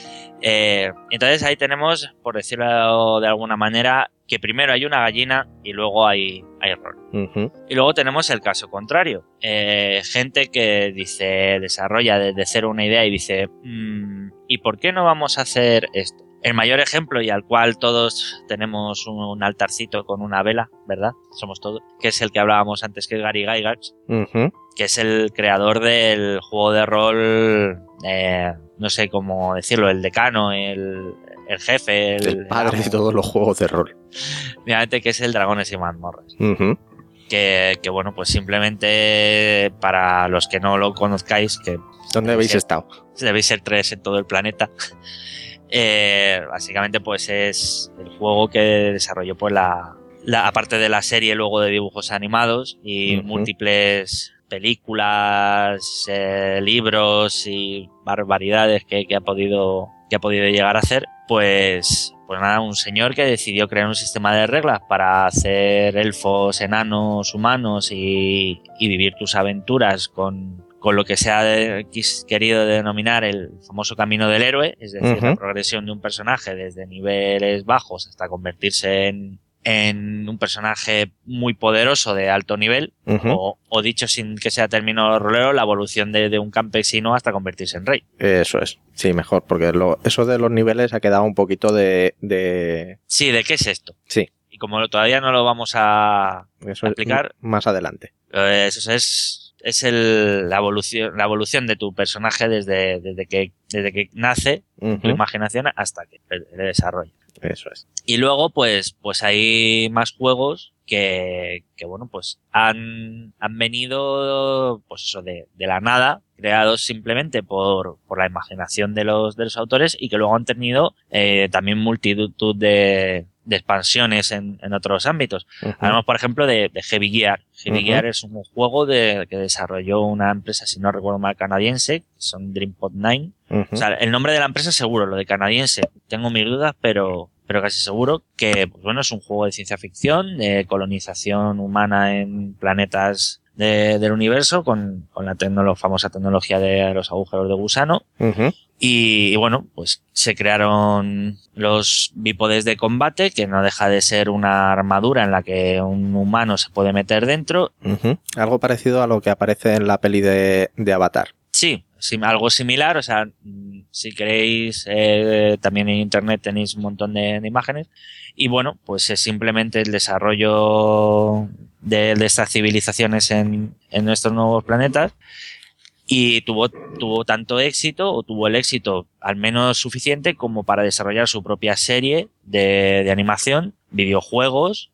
Speaker 6: Entonces ahí tenemos, por decirlo de alguna manera, que primero hay una gallina y luego hay rol.
Speaker 3: Ujú.
Speaker 6: Y luego tenemos el caso contrario. Gente que desarrolla desde cero una idea y dice, ¿y por qué no vamos a hacer esto? El mayor ejemplo y al cual todos tenemos un altarcito con una vela, ¿verdad? Somos todos. Que es el que hablábamos antes, que es Gary Gygax,
Speaker 3: Ujú.
Speaker 6: que es el creador del juego de rol, no sé cómo decirlo, el decano, el jefe,
Speaker 3: El padre
Speaker 6: amo.
Speaker 3: de todos los juegos de rol.
Speaker 6: Obviamente que es el Dragones y Mazmorras.
Speaker 3: Ujú.
Speaker 6: Que bueno, pues simplemente para los que no lo conozcáis, que
Speaker 3: ¿Dónde habéis
Speaker 6: Sí.
Speaker 3: estado?
Speaker 6: debéis ser 3 en todo el planeta, básicamente pues es el juego que desarrolló pues aparte de la serie luego de dibujos animados y
Speaker 3: Ujú.
Speaker 6: múltiples películas, libros y barbaridades que ha podido llegar a hacer, pues nada, un señor que decidió crear un sistema de reglas para hacer elfos, enanos, humanos y vivir tus aventuras con lo que se ha querido denominar el famoso camino del héroe, es decir,
Speaker 3: Ujú.
Speaker 6: la progresión de un personaje desde niveles bajos hasta convertirse en un personaje muy poderoso de alto nivel,
Speaker 3: Ujú.
Speaker 6: o dicho sin que sea término rolero, la evolución de un campesino hasta convertirse en rey.
Speaker 3: Eso es. Sí, mejor, porque eso de los niveles ha quedado un poquito de...
Speaker 6: Sí, ¿de qué es esto?
Speaker 3: Sí,
Speaker 6: Y como todavía no lo vamos a
Speaker 3: eso
Speaker 6: explicar,
Speaker 3: es más adelante.
Speaker 6: eso es la evolución de tu personaje desde que nace, tu
Speaker 3: Ujú.
Speaker 6: imaginación, hasta que le desarrolla.
Speaker 3: Eso es.
Speaker 6: Y luego, pues hay más juegos que bueno, pues han venido, pues eso, de la nada, creados simplemente por la imaginación de los autores y que luego han tenido también multitud de expansiones en otros ámbitos.
Speaker 3: Ujú.
Speaker 6: Hablamos, por ejemplo, de Heavy Gear. Heavy
Speaker 3: Ujú.
Speaker 6: Gear es un juego que desarrolló una empresa, si no recuerdo mal, canadiense, que son Dreampod 9.
Speaker 3: Ujú.
Speaker 6: O sea, el nombre de la empresa seguro, lo de canadiense, tengo mis dudas, pero casi seguro que, pues bueno, es un juego de ciencia ficción, de colonización humana en planetas del universo con la famosa tecnología de los agujeros de gusano.
Speaker 3: Ujú.
Speaker 6: Y bueno, pues se crearon los bípodes de combate, que no deja de ser una armadura en la que un humano se puede meter dentro.
Speaker 3: Algo parecido a lo que aparece en la peli de Avatar.
Speaker 6: Sí, algo similar. O sea, si queréis, también en internet tenéis un montón de imágenes. Y bueno, pues es simplemente el desarrollo de estas civilizaciones en nuestros nuevos planetas. Y tuvo tanto éxito, o tuvo el éxito al menos suficiente como para desarrollar su propia serie de animación, videojuegos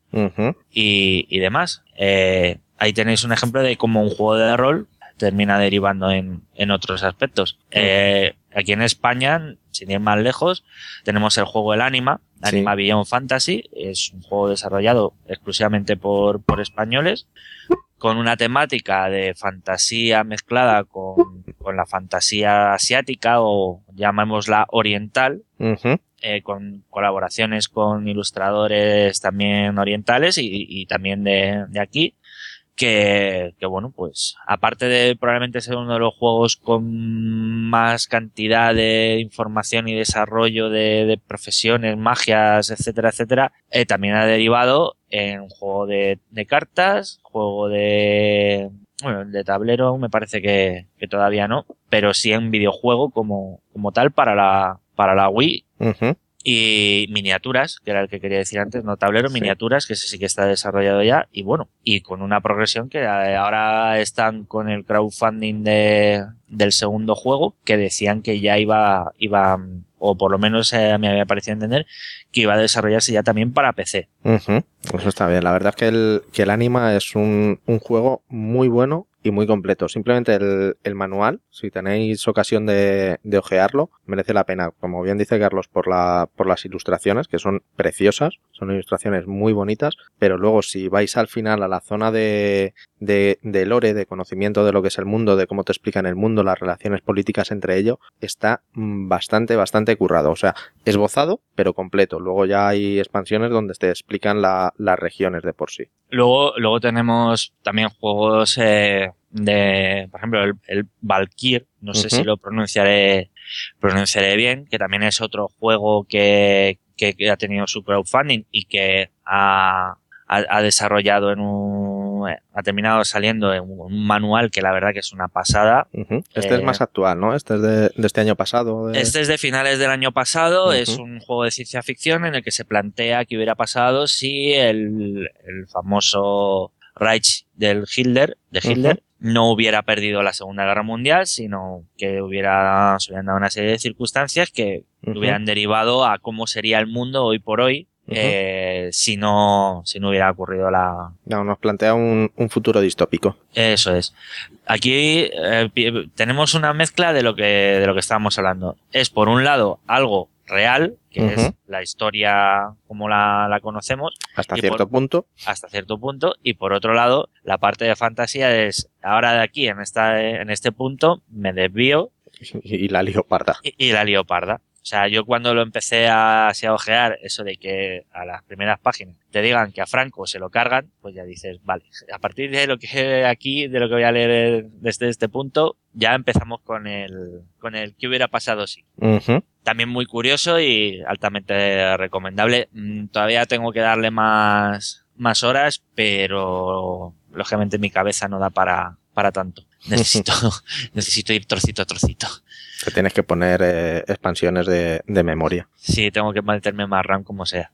Speaker 6: y demás. Ahí tenéis un ejemplo de cómo un juego de rol termina derivando en otros aspectos. Aquí en España, sin ir más lejos, tenemos el juego El Anima, Anima Beyond Fantasy. Es un juego desarrollado exclusivamente por españoles, con una temática de fantasía mezclada con la fantasía asiática, o llamémosla oriental, con colaboraciones con ilustradores también orientales y también de aquí, que bueno, pues aparte de probablemente ser uno de los juegos con más cantidad de información y desarrollo de profesiones, magias, etcétera, etcétera, también ha derivado en un juego de cartas, juego de tablero, me parece que todavía no, pero sí en videojuego como tal para la Wii. Y miniaturas, que era el que quería decir antes, no tablero, miniaturas, que ese sí que está desarrollado ya, y bueno, y con una progresión que ahora están con el crowdfunding del segundo juego, que decían que ya iba, o por lo menos me había parecido entender, que iba a desarrollarse ya también para PC.
Speaker 3: Eso está bien, la verdad es que el Anima es un juego muy bueno y muy completo. Simplemente el manual, si tenéis ocasión de ojearlo, merece la pena. Como bien dice Carlos, por las ilustraciones, que son preciosas, son ilustraciones muy bonitas, pero luego si vais al final a la zona de lore, de conocimiento de lo que es el mundo, de cómo te explican el mundo, las relaciones políticas entre ellos, está bastante currado. O sea, esbozado, pero completo. Luego ya hay expansiones donde te explican las regiones de por sí.
Speaker 6: Luego tenemos también juegos por ejemplo, el Valkyr, no sé si lo pronunciaré bien, que también es otro juego que ha tenido su crowdfunding y que ha desarrollado ha terminado saliendo en un manual que la verdad que es una pasada.
Speaker 3: Este es más actual, ¿no? Este es de este año pasado.
Speaker 6: Este es de finales del año pasado. Es un juego de ciencia ficción en el que se plantea qué hubiera pasado si el famoso Reich de Hitler no hubiera perdido la Segunda Guerra Mundial, sino que se hubieran dado una serie de circunstancias que hubieran derivado a cómo sería el mundo hoy por hoy. Si no hubiera ocurrido
Speaker 3: nos plantea un futuro distópico.
Speaker 6: Eso es. Aquí tenemos una mezcla de lo que estábamos hablando. Es por un lado algo real, que es la historia como la conocemos.
Speaker 3: Hasta cierto punto.
Speaker 6: Hasta cierto punto. Y por otro lado, la parte de fantasía es, ahora de aquí, en este punto, me desvío.
Speaker 3: Y la lío parda.
Speaker 6: Y la lío parda. O sea, yo cuando lo empecé a ojear, eso de que a las primeras páginas te digan que a Franco se lo cargan, pues ya dices, vale, a partir de lo que aquí, de lo que voy a leer desde este punto, ya empezamos con el qué hubiera pasado si. También muy curioso y altamente recomendable. Todavía tengo que darle más horas, pero lógicamente mi cabeza no da para tanto. Necesito ir trocito a trocito.
Speaker 3: Te tienes que poner expansiones de memoria.
Speaker 6: Sí, tengo que meterme más RAM como sea.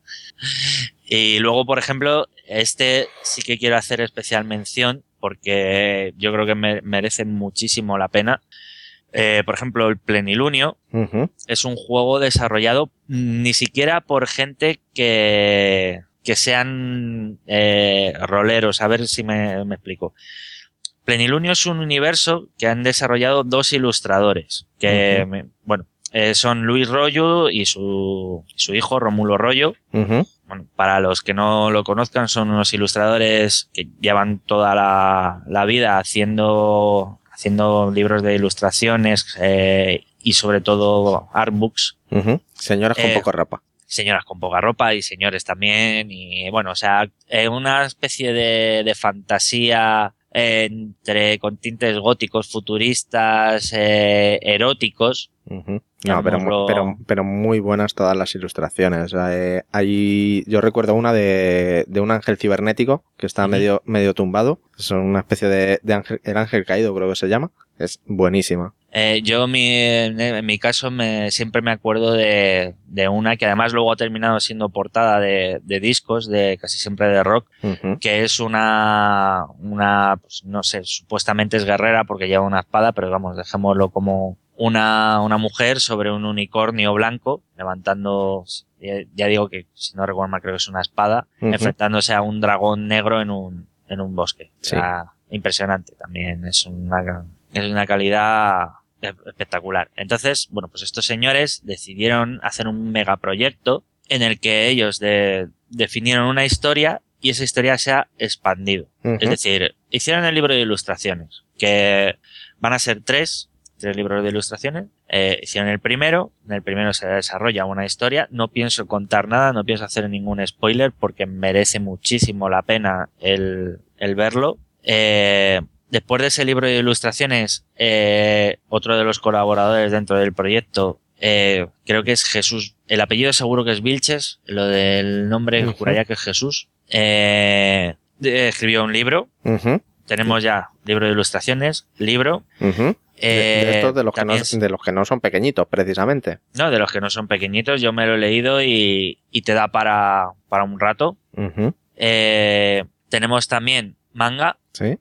Speaker 6: Y luego, por ejemplo, este sí que quiero hacer especial mención porque yo creo que merece muchísimo la pena. Por ejemplo, el Plenilunio es un juego desarrollado ni siquiera por gente que sean roleros. A ver si me explico. Plenilunio es un universo que han desarrollado dos ilustradores que, son Luis Rollo y su hijo Romulo Rollo. Bueno, para los que no lo conozcan, son unos ilustradores que llevan toda la vida haciendo libros de ilustraciones y sobre todo artbooks.
Speaker 3: Señoras con poca ropa.
Speaker 6: Señoras con poca ropa y señores también. Y bueno, o sea, una especie de fantasía con tintes góticos, futuristas, eróticos.
Speaker 3: Uh-huh. No, pero muy buenas todas las ilustraciones. Yo recuerdo una de un ángel cibernético que está medio tumbado. Es una especie de ángel, el ángel caído creo que se llama. Es buenísima.
Speaker 6: Yo en mi caso siempre me acuerdo de una que además luego ha terminado siendo portada de discos, de casi siempre de rock, uh-huh. Que es una pues, no sé, supuestamente es guerrera porque lleva una espada, pero vamos, dejémoslo como una mujer sobre un unicornio blanco levantando, ya digo que si no recuerdo mal creo que es una espada, uh-huh. Enfrentándose a un dragón negro en un bosque. Sí. O sea, impresionante también, es una calidad espectacular. Entonces, bueno, pues estos señores decidieron hacer un megaproyecto en el que ellos definieron una historia y esa historia se ha expandido. Uh-huh. Es decir, hicieron el libro de ilustraciones, que van a ser tres libros de ilustraciones. Hicieron el primero, en el primero se desarrolla una historia. No pienso contar nada, no pienso hacer ningún spoiler porque merece muchísimo la pena el verlo. Después de ese libro de ilustraciones, otro de los colaboradores dentro del proyecto, creo que es Jesús, el apellido seguro que es Vilches, lo del nombre uh-huh. Juraría que es Jesús, escribió un libro. Uh-huh. Tenemos ya libro de ilustraciones, libro. Uh-huh.
Speaker 3: De estos de los que no son pequeñitos, precisamente.
Speaker 6: No, de los que no son pequeñitos, yo me lo he leído y te da para un rato. Uh-huh. Tenemos también manga.
Speaker 3: Sí.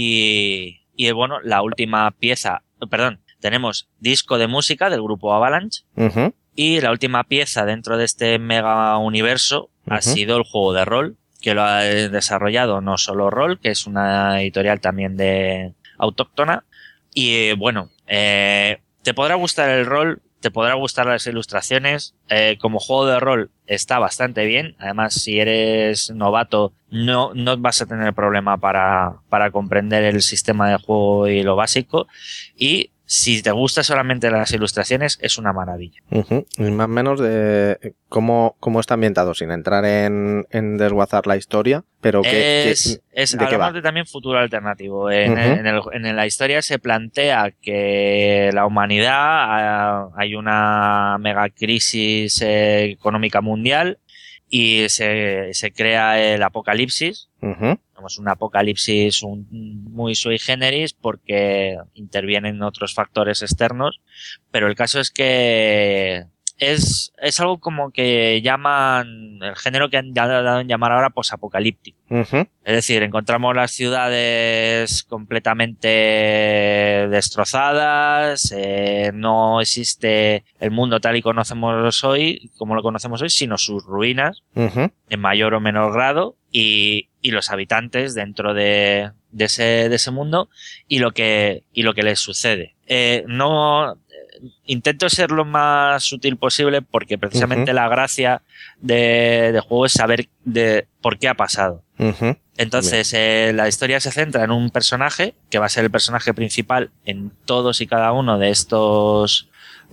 Speaker 6: Y bueno, la última pieza, tenemos disco de música del grupo Avalanche. Uh-huh. Y la última pieza dentro de este mega universo uh-huh. ha sido el juego de rol, que lo ha desarrollado No Solo Roll, que es una editorial también de autóctona. Y bueno, te podrá gustar el rol, te podrá gustar las ilustraciones. Como juego de rol está bastante bien. Además, si eres novato, no vas a tener problema para comprender el sistema de juego y lo básico. Y si te gusta solamente las ilustraciones, es una maravilla.
Speaker 3: Uh-huh. Y más o menos de cómo está ambientado, sin entrar en desguazar la historia, pero
Speaker 6: hablamos de también futuro alternativo. En la historia se plantea que la humanidad, hay una mega crisis económica mundial y se crea el apocalipsis. Uh-huh. Es un apocalipsis muy sui generis porque intervienen otros factores externos, pero el caso es que es algo como que llaman el género que han dado en llamar ahora posapocalíptico. Uh-huh. Es decir, encontramos las ciudades completamente destrozadas, no existe el mundo tal y como lo conocemos hoy, sino sus ruinas, uh-huh. En mayor o menor grado, y los habitantes dentro de ese mundo y lo que les sucede. Intento ser lo más sutil posible porque precisamente uh-huh. la gracia de juego es saber de por qué ha pasado. Uh-huh. Entonces, la historia se centra en un personaje que va a ser el personaje principal en todos y cada uno de estos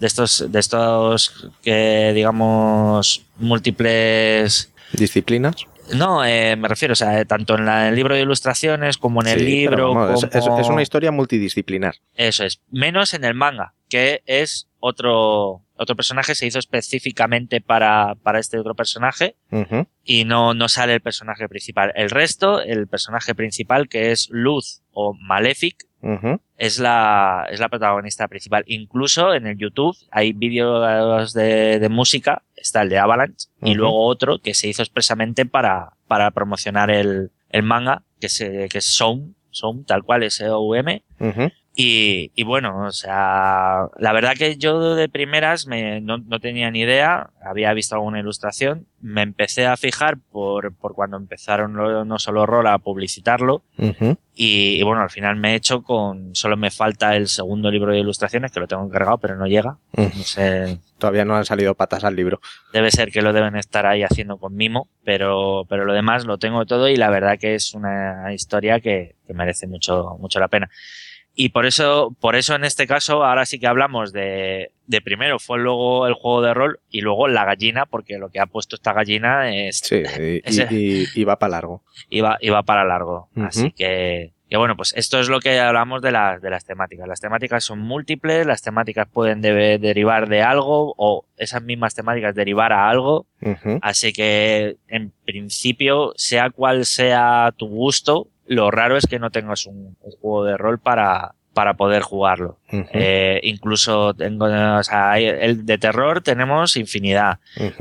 Speaker 6: que digamos múltiples
Speaker 3: disciplinas.
Speaker 6: No, me refiero, o sea, tanto en el libro de ilustraciones como en el libro.
Speaker 3: Vamos, es una historia multidisciplinar.
Speaker 6: Eso es, menos en el manga, que es otro personaje, se hizo específicamente para este otro personaje. Uh-huh. Y no sale el personaje principal. El resto, el personaje principal, que es Luz o Malefic, uh-huh. es la protagonista principal. Incluso en el YouTube hay vídeos de música, está el de Avalanche, uh-huh. y luego otro que se hizo expresamente para promocionar el manga, que es Soum, tal cual, S-O-U-M. Uh-huh. Y bueno, o sea, la verdad que yo de primeras no tenía ni idea, había visto alguna ilustración, me empecé a fijar por cuando empezaron No Solo Roll a publicitarlo, uh-huh. y bueno, al final me he hecho solo me falta el segundo libro de ilustraciones, que lo tengo encargado, pero no llega, no sé.
Speaker 3: Todavía no han salido patas al libro.
Speaker 6: Debe ser que lo deben estar ahí haciendo con mimo, pero lo demás lo tengo todo y la verdad que es una historia que merece mucho la pena. Y por eso en este caso ahora sí que hablamos de primero fue luego el juego de rol y luego la gallina, porque lo que ha puesto esta gallina es...
Speaker 3: Sí, y va para largo.
Speaker 6: Y va para largo. Uh-huh. Así que Que bueno, pues esto es lo que hablamos de las temáticas. Las temáticas son múltiples, las temáticas pueden derivar de algo o esas mismas temáticas derivar a algo. Así que en principio, sea cual sea tu gusto, lo raro es que no tengas un juego de rol para poder jugarlo. Incluso el de terror tenemos infinidad.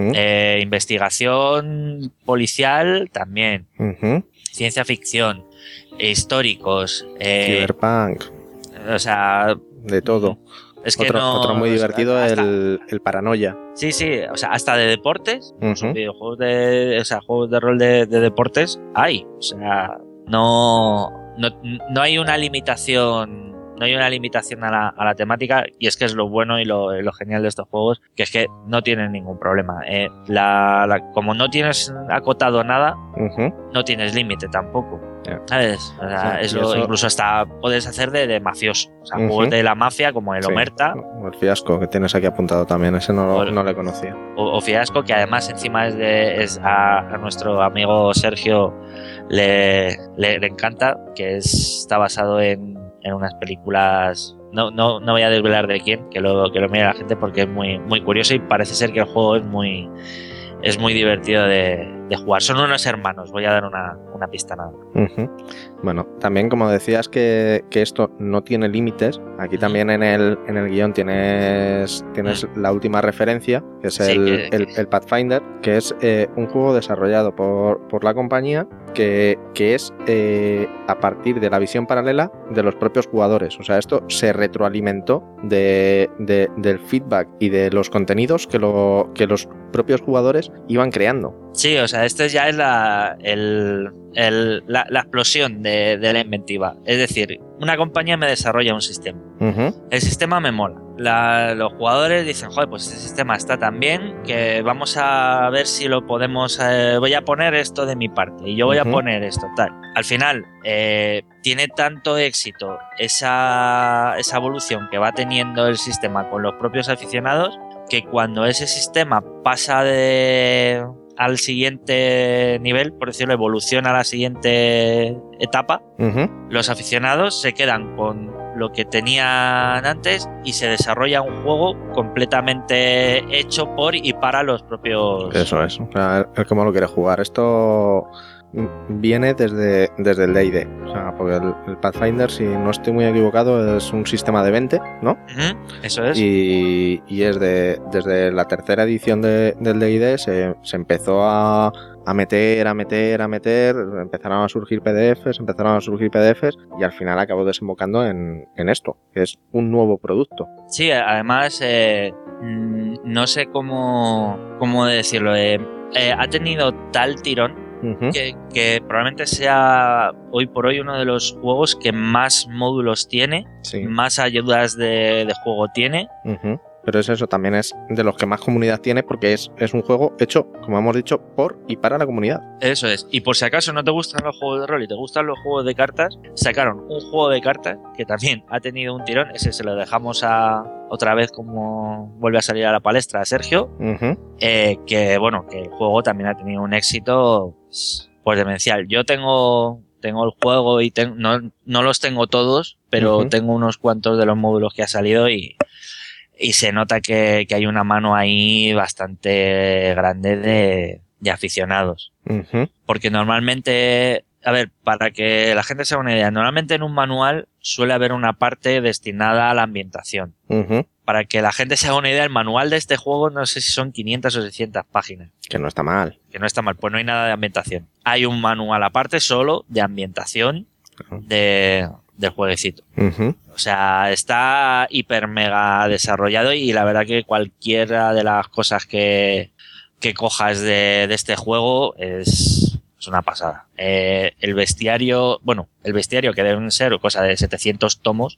Speaker 6: Investigación policial también. Ciencia ficción. Históricos.
Speaker 3: Cyberpunk.
Speaker 6: O sea...
Speaker 3: De todo.
Speaker 6: Es que
Speaker 3: otro muy divertido, el Paranoia.
Speaker 6: Sí, o sea, hasta de deportes. Videojuegos juegos de rol de deportes hay. O sea, no hay una limitación. No hay una limitación a la temática, y es que es lo bueno y lo genial de estos juegos, que es que no tienen ningún problema. Como no tienes acotado nada, no tienes límite tampoco. ¿Sabes? O sea, incluso hasta puedes hacer de mafioso. O sea, juegos de la mafia como el Omerta.
Speaker 3: O el Fiasco, que tienes aquí apuntado también. Ese no le conocía.
Speaker 6: O Fiasco, que además encima es a nuestro amigo Sergio le encanta, que está basado en unas películas. No voy a desvelar de quién, que lo mire la gente, porque es muy, muy curioso y parece ser que el juego es muy divertido de jugar. Son unos hermanos, voy a dar una pista nada.
Speaker 3: Bueno, también como decías que esto no tiene límites, aquí también en el guión tienes la última referencia, que es el Pathfinder, que es un juego desarrollado por la compañía que es a partir de la visión paralela de los propios jugadores. O sea, esto se retroalimentó del feedback y de los contenidos que los propios jugadores iban creando.
Speaker 6: Sí, o sea, esto ya es la explosión de la inventiva. Es decir, una compañía me desarrolla un sistema. El sistema me mola. Los jugadores dicen, joder, pues este sistema está tan bien que vamos a ver si lo podemos... voy a poner esto de mi parte y yo voy a poner esto, tal. Al final, tiene tanto éxito esa evolución que va teniendo el sistema con los propios aficionados, que cuando ese sistema pasa al siguiente nivel, por decirlo, evoluciona a la siguiente etapa, los aficionados se quedan con lo que tenían antes y se desarrolla un juego completamente hecho por y para los propios...
Speaker 3: Eso es, o sea, el cómo lo quiere jugar. Esto viene desde el D&D, o sea, porque el Pathfinder, si no estoy muy equivocado, es un sistema de 20, ¿no?
Speaker 6: Eso es.
Speaker 3: Y es desde la tercera edición del D&D se empezó a meter, empezaron a surgir PDFs y al final acabó desembocando en esto, que es un nuevo producto.
Speaker 6: Sí, además, no sé cómo decirlo, ha tenido tal tirón que probablemente sea hoy por hoy uno de los juegos que más módulos tiene, más ayudas de juego tiene.
Speaker 3: Pero es eso, también es de los que más comunidad tiene, porque es un juego hecho, como hemos dicho, por y para la comunidad.
Speaker 6: Eso es. Y por si acaso no te gustan los juegos de rol y te gustan los juegos de cartas, sacaron un juego de cartas que también ha tenido un tirón. Ese se lo dejamos otra vez, como vuelve a salir a la palestra, a Sergio. Que bueno, que el juego también ha tenido un éxito pues demencial. Yo tengo el juego y no los tengo todos, pero tengo unos cuantos de los módulos que ha salido y se nota que hay una mano ahí bastante grande de aficionados. Porque normalmente, a ver, para que la gente se haga una idea, normalmente en un manual suele haber una parte destinada a la ambientación. Para que la gente se haga una idea, el manual de este juego no sé si son 500 o 600 páginas.
Speaker 3: Que no está mal.
Speaker 6: Pues no hay nada de ambientación. Hay un manual aparte solo de ambientación del jueguecito. O sea, está hiper mega desarrollado y la verdad que cualquiera de las cosas que cojas de este juego es una pasada. El bestiario que deben ser cosa de 700 tomos,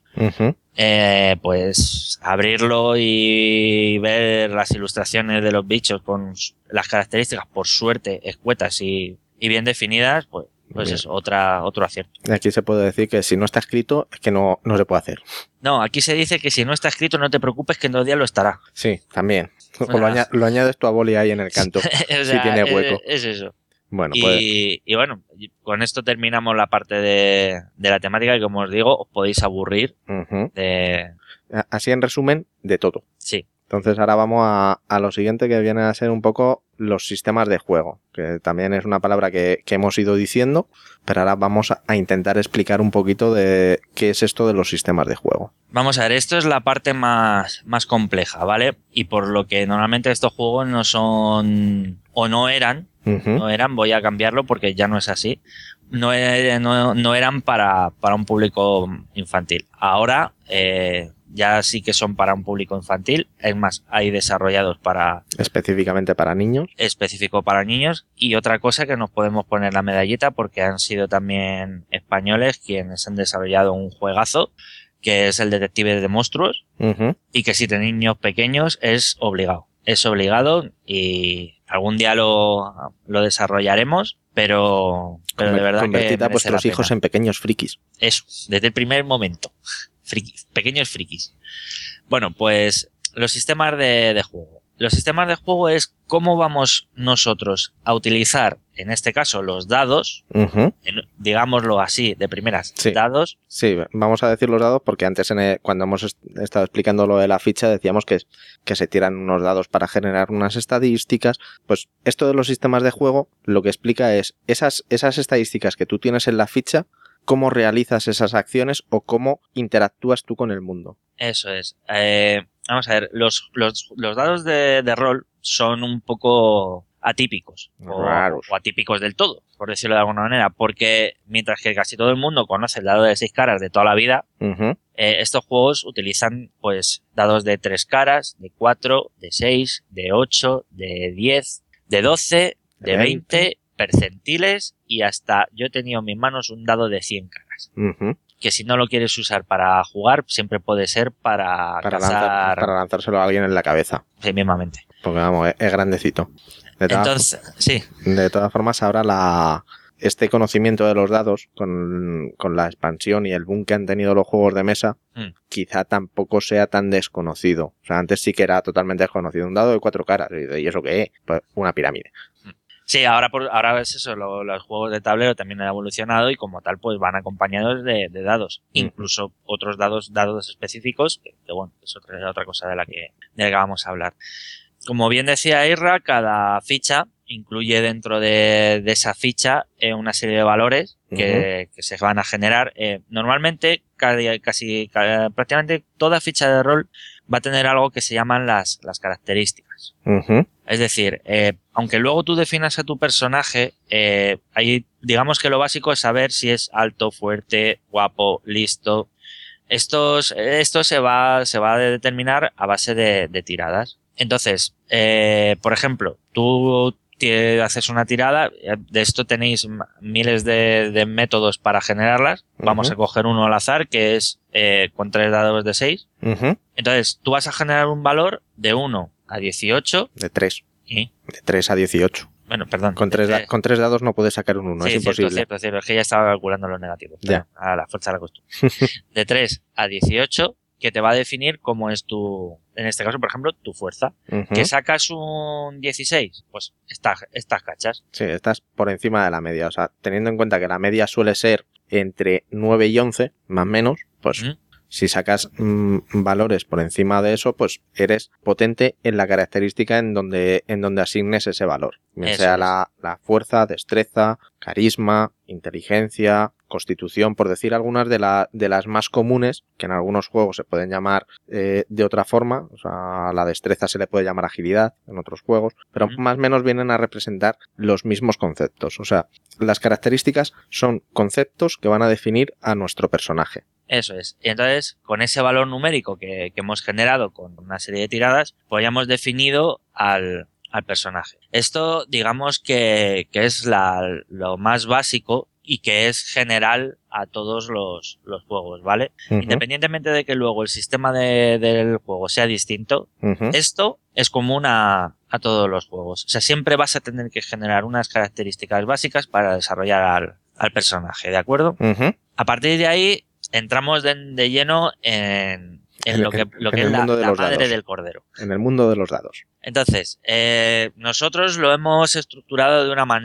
Speaker 6: pues abrirlo y ver las ilustraciones de los bichos con las características, por suerte, escuetas y bien definidas, pues es otro acierto.
Speaker 3: Y aquí se puede decir que si no está escrito es que no se puede hacer.
Speaker 6: No, aquí se dice que si no está escrito no te preocupes, que en 2 días lo estará.
Speaker 3: Sí, también. O lo añades tú a boli ahí en el canto, o sea, si tiene hueco.
Speaker 6: Es eso.
Speaker 3: Bueno, pues...
Speaker 6: Y bueno, con esto terminamos la parte de la temática, y como os digo, os podéis aburrir de...
Speaker 3: Así en resumen, de todo.
Speaker 6: Sí.
Speaker 3: Entonces ahora vamos a lo siguiente, que viene a ser un poco los sistemas de juego, que también es una palabra que hemos ido diciendo, pero ahora vamos a intentar explicar un poquito de qué es esto de los sistemas de juego.
Speaker 6: Vamos a ver, esto es la parte más compleja, ¿vale? Y por lo que normalmente estos juegos no son, o no eran, voy a cambiarlo porque ya no es así, no eran para un público infantil. Ahora ya sí que son para un público infantil. Es más, hay desarrollados
Speaker 3: específicamente para niños.
Speaker 6: Específico para niños. Y otra cosa que nos podemos poner la medallita, porque han sido también españoles quienes han desarrollado un juegazo, que es el Detective de Monstruos, y que si tenéis niños pequeños es obligado. Es obligado y algún día lo desarrollaremos, pero de verdad que
Speaker 3: convertid a vuestros
Speaker 6: merece la
Speaker 3: hijos
Speaker 6: pena.
Speaker 3: en pequeños frikis.
Speaker 6: Eso, desde el primer momento. Pequeños frikis. Bueno, pues los sistemas de juego. Los sistemas de juego es cómo vamos nosotros a utilizar, en este caso, los dados, digámoslo así, de primeras,
Speaker 3: Sí.
Speaker 6: dados.
Speaker 3: Sí, vamos a decir los dados porque antes cuando hemos estado explicando lo de la ficha decíamos que se tiran unos dados para generar unas estadísticas. Pues esto de los sistemas de juego lo que explica es esas estadísticas que tú tienes en la ficha, cómo realizas esas acciones o cómo interactúas tú con el mundo.
Speaker 6: Eso es. Vamos a ver, los dados de rol son un poco atípicos
Speaker 3: Raros.
Speaker 6: o atípicos del todo, por decirlo de alguna manera, porque mientras que casi todo el mundo conoce el dado de 6 caras de toda la vida, estos juegos utilizan pues dados de 3 caras, de 4, de 6, de 8, de 10, de 12, de 20, percentiles, y hasta yo he tenido en mis manos un dado de 100 caras. Que si no lo quieres usar para jugar, siempre puede ser para cazar...
Speaker 3: para lanzárselo a alguien en la cabeza.
Speaker 6: Sí, mismamente.
Speaker 3: Porque vamos, es grandecito.
Speaker 6: Entonces, sí.
Speaker 3: De todas formas, ahora este conocimiento de los dados, con la expansión y el boom que han tenido los juegos de mesa, quizá tampoco sea tan desconocido. O sea, antes sí que era totalmente desconocido. Un dado de 4 caras. ¿Y eso qué es? Pues una pirámide.
Speaker 6: Sí, ahora es eso, los juegos de tablero también han evolucionado y como tal pues van acompañados de dados. Incluso otros dados específicos, que bueno, es otra cosa de la que vamos a hablar. Como bien decía Irra, cada ficha incluye dentro de esa ficha una serie de valores que se van a generar. Normalmente, prácticamente toda ficha de rol va a tener algo que se llaman las características. Es decir, aunque luego tú definas a tu personaje, ahí digamos que lo básico es saber si es alto, fuerte, guapo, listo. Esto se va a determinar a base de tiradas. Entonces, por ejemplo, tú haces una tirada, de esto tenéis miles de métodos para generarlas. Vamos a coger uno al azar, que es con 3 dados de 6. Entonces, tú vas a generar un valor de 1 a 18.
Speaker 3: De 3.
Speaker 6: ¿Y?
Speaker 3: De 3 a 18.
Speaker 6: Bueno, perdón.
Speaker 3: Con 3 dados no puedes sacar un 1,
Speaker 6: sí,
Speaker 3: es imposible.
Speaker 6: Cierto, es que ya estaba calculando los negativos.
Speaker 3: Ya.
Speaker 6: A la fuerza de la costumbre. De 3 a 18, que te va a definir cómo es en este caso, por ejemplo, tu fuerza. Que sacas un 16, pues estas cachas.
Speaker 3: Sí, estás por encima de la media. O sea, teniendo en cuenta que la media suele ser entre 9 y 11, más o menos, pues si sacas valores por encima de eso, pues eres potente en la característica en donde asignes ese valor. Bien sea la fuerza, destreza, carisma, inteligencia, constitución, por decir algunas de las más comunes, que en algunos juegos se pueden llamar de otra forma. O sea, a la destreza se le puede llamar agilidad en otros juegos, pero más o menos vienen a representar los mismos conceptos. O sea, las características son conceptos que van a definir a nuestro personaje.
Speaker 6: Eso es. Y entonces, con ese valor numérico que hemos generado con una serie de tiradas, pues ya hemos definido al personaje. Esto, digamos que es lo más básico y que es general a todos los juegos, ¿vale? Independientemente de que luego el sistema del juego sea distinto, esto es común a todos los juegos. O sea, siempre vas a tener que generar unas características básicas para desarrollar al personaje, ¿de acuerdo? A partir de ahí, entramos de lleno en lo que es la madre del cordero.
Speaker 3: En el mundo de los dados.
Speaker 6: Entonces, nosotros lo hemos estructurado de una manera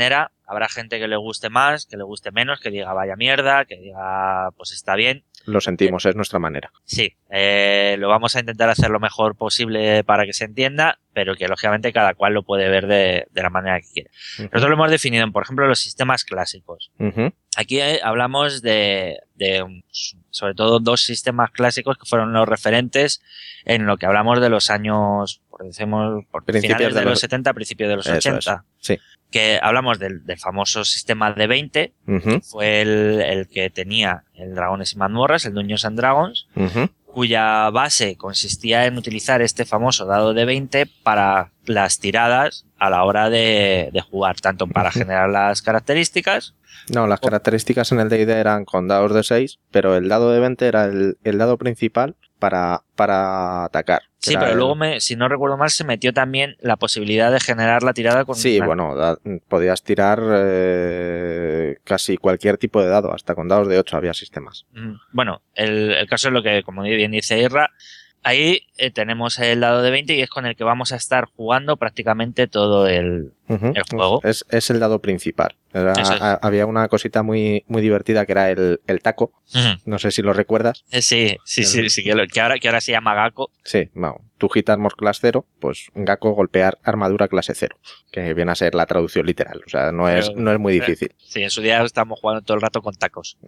Speaker 6: Habrá gente que le guste más, que le guste menos, que diga vaya mierda, que diga pues está bien.
Speaker 3: Lo sentimos, es nuestra manera.
Speaker 6: Sí, lo vamos a intentar hacer lo mejor posible para que se entienda, pero que lógicamente cada cual lo puede ver de la manera que quiere. Nosotros lo hemos definido en, por ejemplo, los sistemas clásicos. Aquí hablamos de sobre todo 2 sistemas clásicos que fueron los referentes en lo que hablamos de los años, por finales de los 70, principios de los 80.
Speaker 3: Sí.
Speaker 6: Que hablamos del famoso sistema de 20, que fue el que tenía el Dragones y Mazmorras, el Dungeons and Dragons, cuya base consistía en utilizar este famoso dado de 20 para las tiradas a la hora de jugar, tanto para generar las características.
Speaker 3: No, las características en el D&D eran con dados de 6, pero el dado de 20 era el dado principal para atacar.
Speaker 6: Sí, pero luego, si no recuerdo mal, se metió también la posibilidad de generar la tirada con...
Speaker 3: Sí, bueno, podías tirar casi cualquier tipo de dado, hasta con dados de 8 había sistemas.
Speaker 6: Bueno, el caso es lo que, como bien dice Irra, ahí tenemos el dado de 20 y es con el que vamos a estar jugando prácticamente todo el juego.
Speaker 3: Es el dado principal. Había una cosita muy, muy divertida que era el taco. No sé si lo recuerdas.
Speaker 6: Sí, que ahora se llama Gako.
Speaker 3: Sí, vamos. Tú hit armor class 0, pues Gako golpear armadura clase 0, que viene a ser la traducción literal. O sea, no es muy difícil.
Speaker 6: Sí, en su día estamos jugando todo el rato con tacos.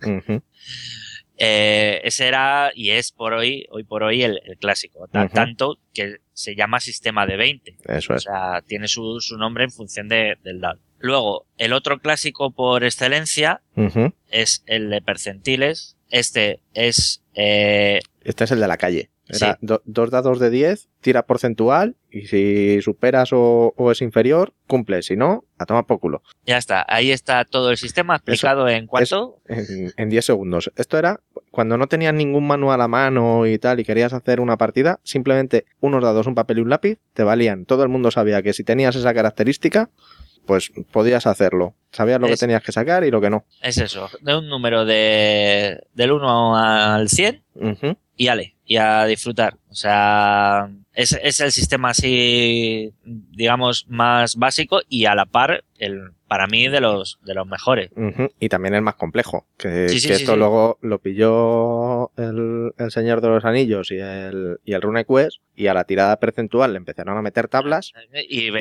Speaker 6: Ese era y es hoy por hoy el clásico, tanto que se llama sistema de 20.
Speaker 3: Eso es.
Speaker 6: O sea, tiene su nombre en función del dado. Luego, el otro clásico por excelencia es el de percentiles. Este es
Speaker 3: el de la calle. Era 2 dados de 10, tira porcentual y si superas o es inferior, cumple. Si no, a tomar por culo.
Speaker 6: Ya está. Ahí está todo el sistema explicado. ¿En cuánto?
Speaker 3: En 10 segundos. Esto era cuando no tenías ningún manual a mano y tal y querías hacer una partida, simplemente unos dados, un papel y un lápiz te valían. Todo el mundo sabía que si tenías esa característica, pues podías hacerlo. Sabías lo que tenías que sacar y lo que no.
Speaker 6: Es eso. De un número del 1 al 100 y a disfrutar. O sea, es el sistema así, digamos, más básico y a la par, para mí, de los mejores.
Speaker 3: Y también el más complejo. Esto luego lo pilló el Señor de los Anillos y el RuneQuest, y a la tirada percentual le empezaron a meter tablas.
Speaker 6: Y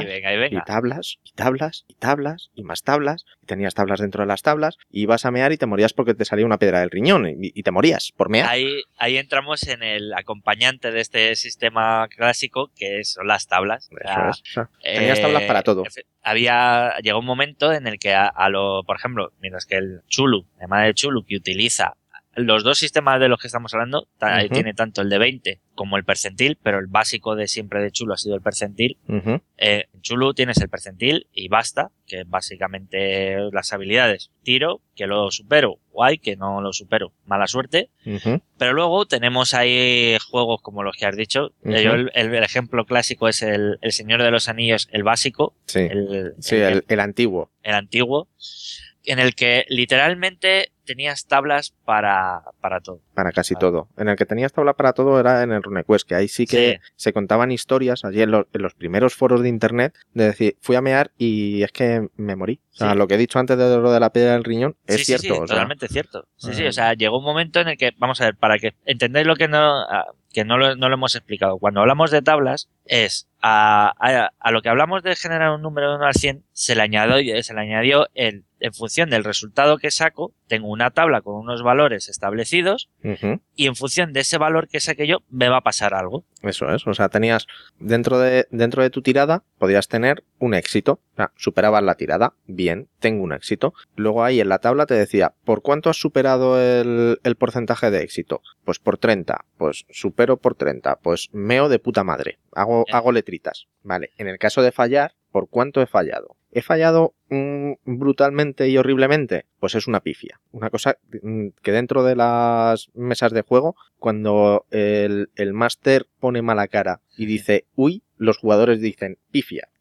Speaker 3: tablas, y más tablas. Y tenías tablas dentro de las tablas, y ibas a mear y te morías porque te salía una piedra del riñón, y te morías por mear.
Speaker 6: Ahí entramos en el acompañante de este sistema clásico, que son las tablas.
Speaker 3: Eso es. O sea, tenías tablas para todo.
Speaker 6: Llegó un momento en el que por ejemplo, mientras que el Chulu, además del Chulu, que utiliza los 2 sistemas de los que estamos hablando, tiene tanto el de 20 como el percentil, pero el básico de siempre de Chulu ha sido el percentil. En Chulu tienes el percentil y basta, que es básicamente las habilidades. Tiro, que lo supero, guay, que no lo supero, mala suerte. Pero luego tenemos ahí juegos como los que has dicho. Yo el ejemplo clásico es el Señor de los Anillos, el básico.
Speaker 3: Sí, el antiguo.
Speaker 6: El antiguo, en el que literalmente tenías tablas para todo.
Speaker 3: Para casi todo. En el que tenías tabla para todo era en el RuneQuest, que ahí sí que se contaban historias, allí en los primeros foros de internet, de decir, fui a mear y es que me morí. O sea, lo que he dicho antes de lo de la piedra del riñón es cierto.
Speaker 6: Sí, totalmente cierto. Sí, o sea, llegó un momento en el que, vamos a ver, para que entendáis lo que no lo hemos explicado. Cuando hablamos de tablas, es a lo que hablamos de generar un número de 1 al 100, se le añadió en función del resultado que saco, tengo una tabla con unos valores establecidos y en función de ese valor que saque yo, me va a pasar algo.
Speaker 3: Eso es, o sea, tenías dentro de tu tirada, podías tener un éxito. O sea, superabas la tirada, bien, tengo un éxito. Luego ahí en la tabla te decía, ¿por cuánto has superado el porcentaje de éxito? Pues por 30, pues supero por 30, pues meo de puta madre, hago letritas. Vale, en el caso de fallar, ¿por cuánto he fallado? ¿He fallado brutalmente y horriblemente? Pues es una pifia. Una cosa que dentro de las mesas de juego, cuando el máster pone mala cara y dice, uy, los jugadores dicen pifia.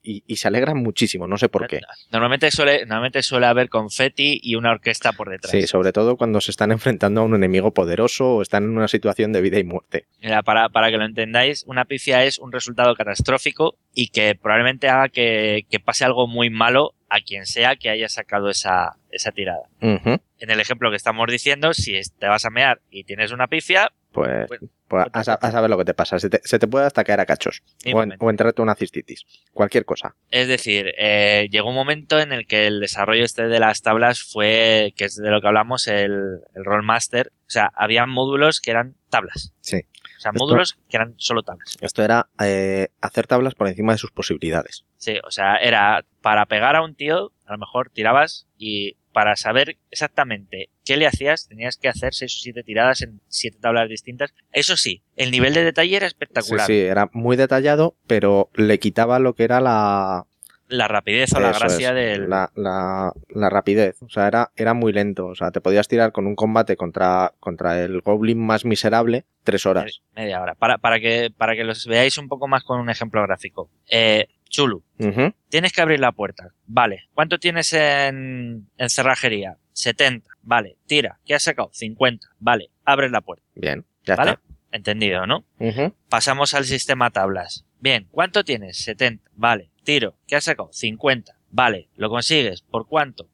Speaker 3: y se alegran muchísimo, no sé por qué.
Speaker 6: Normalmente suele haber confeti y una orquesta por detrás.
Speaker 3: Sí, sobre todo cuando se están enfrentando a un enemigo poderoso o están en una situación de vida y muerte.
Speaker 6: Mira, para que lo entendáis, una pifia es un resultado catastrófico y que probablemente haga que pase algo muy malo a quien sea que haya sacado esa tirada.
Speaker 3: Uh-huh.
Speaker 6: En el ejemplo que estamos diciendo, si te vas a mear y tienes una pifia,
Speaker 3: pues a saber lo que te pasa. Se te puede hasta caer a cachos o entrarte una cistitis. Cualquier cosa.
Speaker 6: Es decir, llegó un momento en el que el desarrollo de las tablas fue, que es de lo que hablamos, el Rollmaster. O sea, había módulos que eran tablas.
Speaker 3: Sí.
Speaker 6: O sea, módulos que eran solo tablas.
Speaker 3: Esto era hacer tablas por encima de sus posibilidades.
Speaker 6: Sí, o sea, era para pegar a un tío, a lo mejor tirabas y para saber exactamente qué le hacías, tenías que hacer 6 o 7 tiradas en 7 tablas distintas. Eso sí, el nivel de detalle era espectacular.
Speaker 3: Sí, era muy detallado, pero le quitaba lo que era la
Speaker 6: rapidez o la gracia del...
Speaker 3: La rapidez. O sea, era muy lento. O sea, te podías tirar con un combate contra el goblin más miserable 3 horas.
Speaker 6: Media hora. Para que los veáis un poco más con un ejemplo gráfico. Chulu.
Speaker 3: Uh-huh.
Speaker 6: Tienes que abrir la puerta. Vale. ¿Cuánto tienes en cerrajería? 70. Vale. Tira. ¿Qué has sacado? 50. Vale. Abres la puerta.
Speaker 3: Bien. Ya
Speaker 6: ¿Vale?
Speaker 3: está.
Speaker 6: Entendido, ¿no?
Speaker 3: Uh-huh.
Speaker 6: Pasamos al sistema tablas. Bien. ¿Cuánto tienes? 70. Vale. Tiro. ¿Qué has sacado? 50. Vale. ¿Lo consigues? ¿Por cuánto?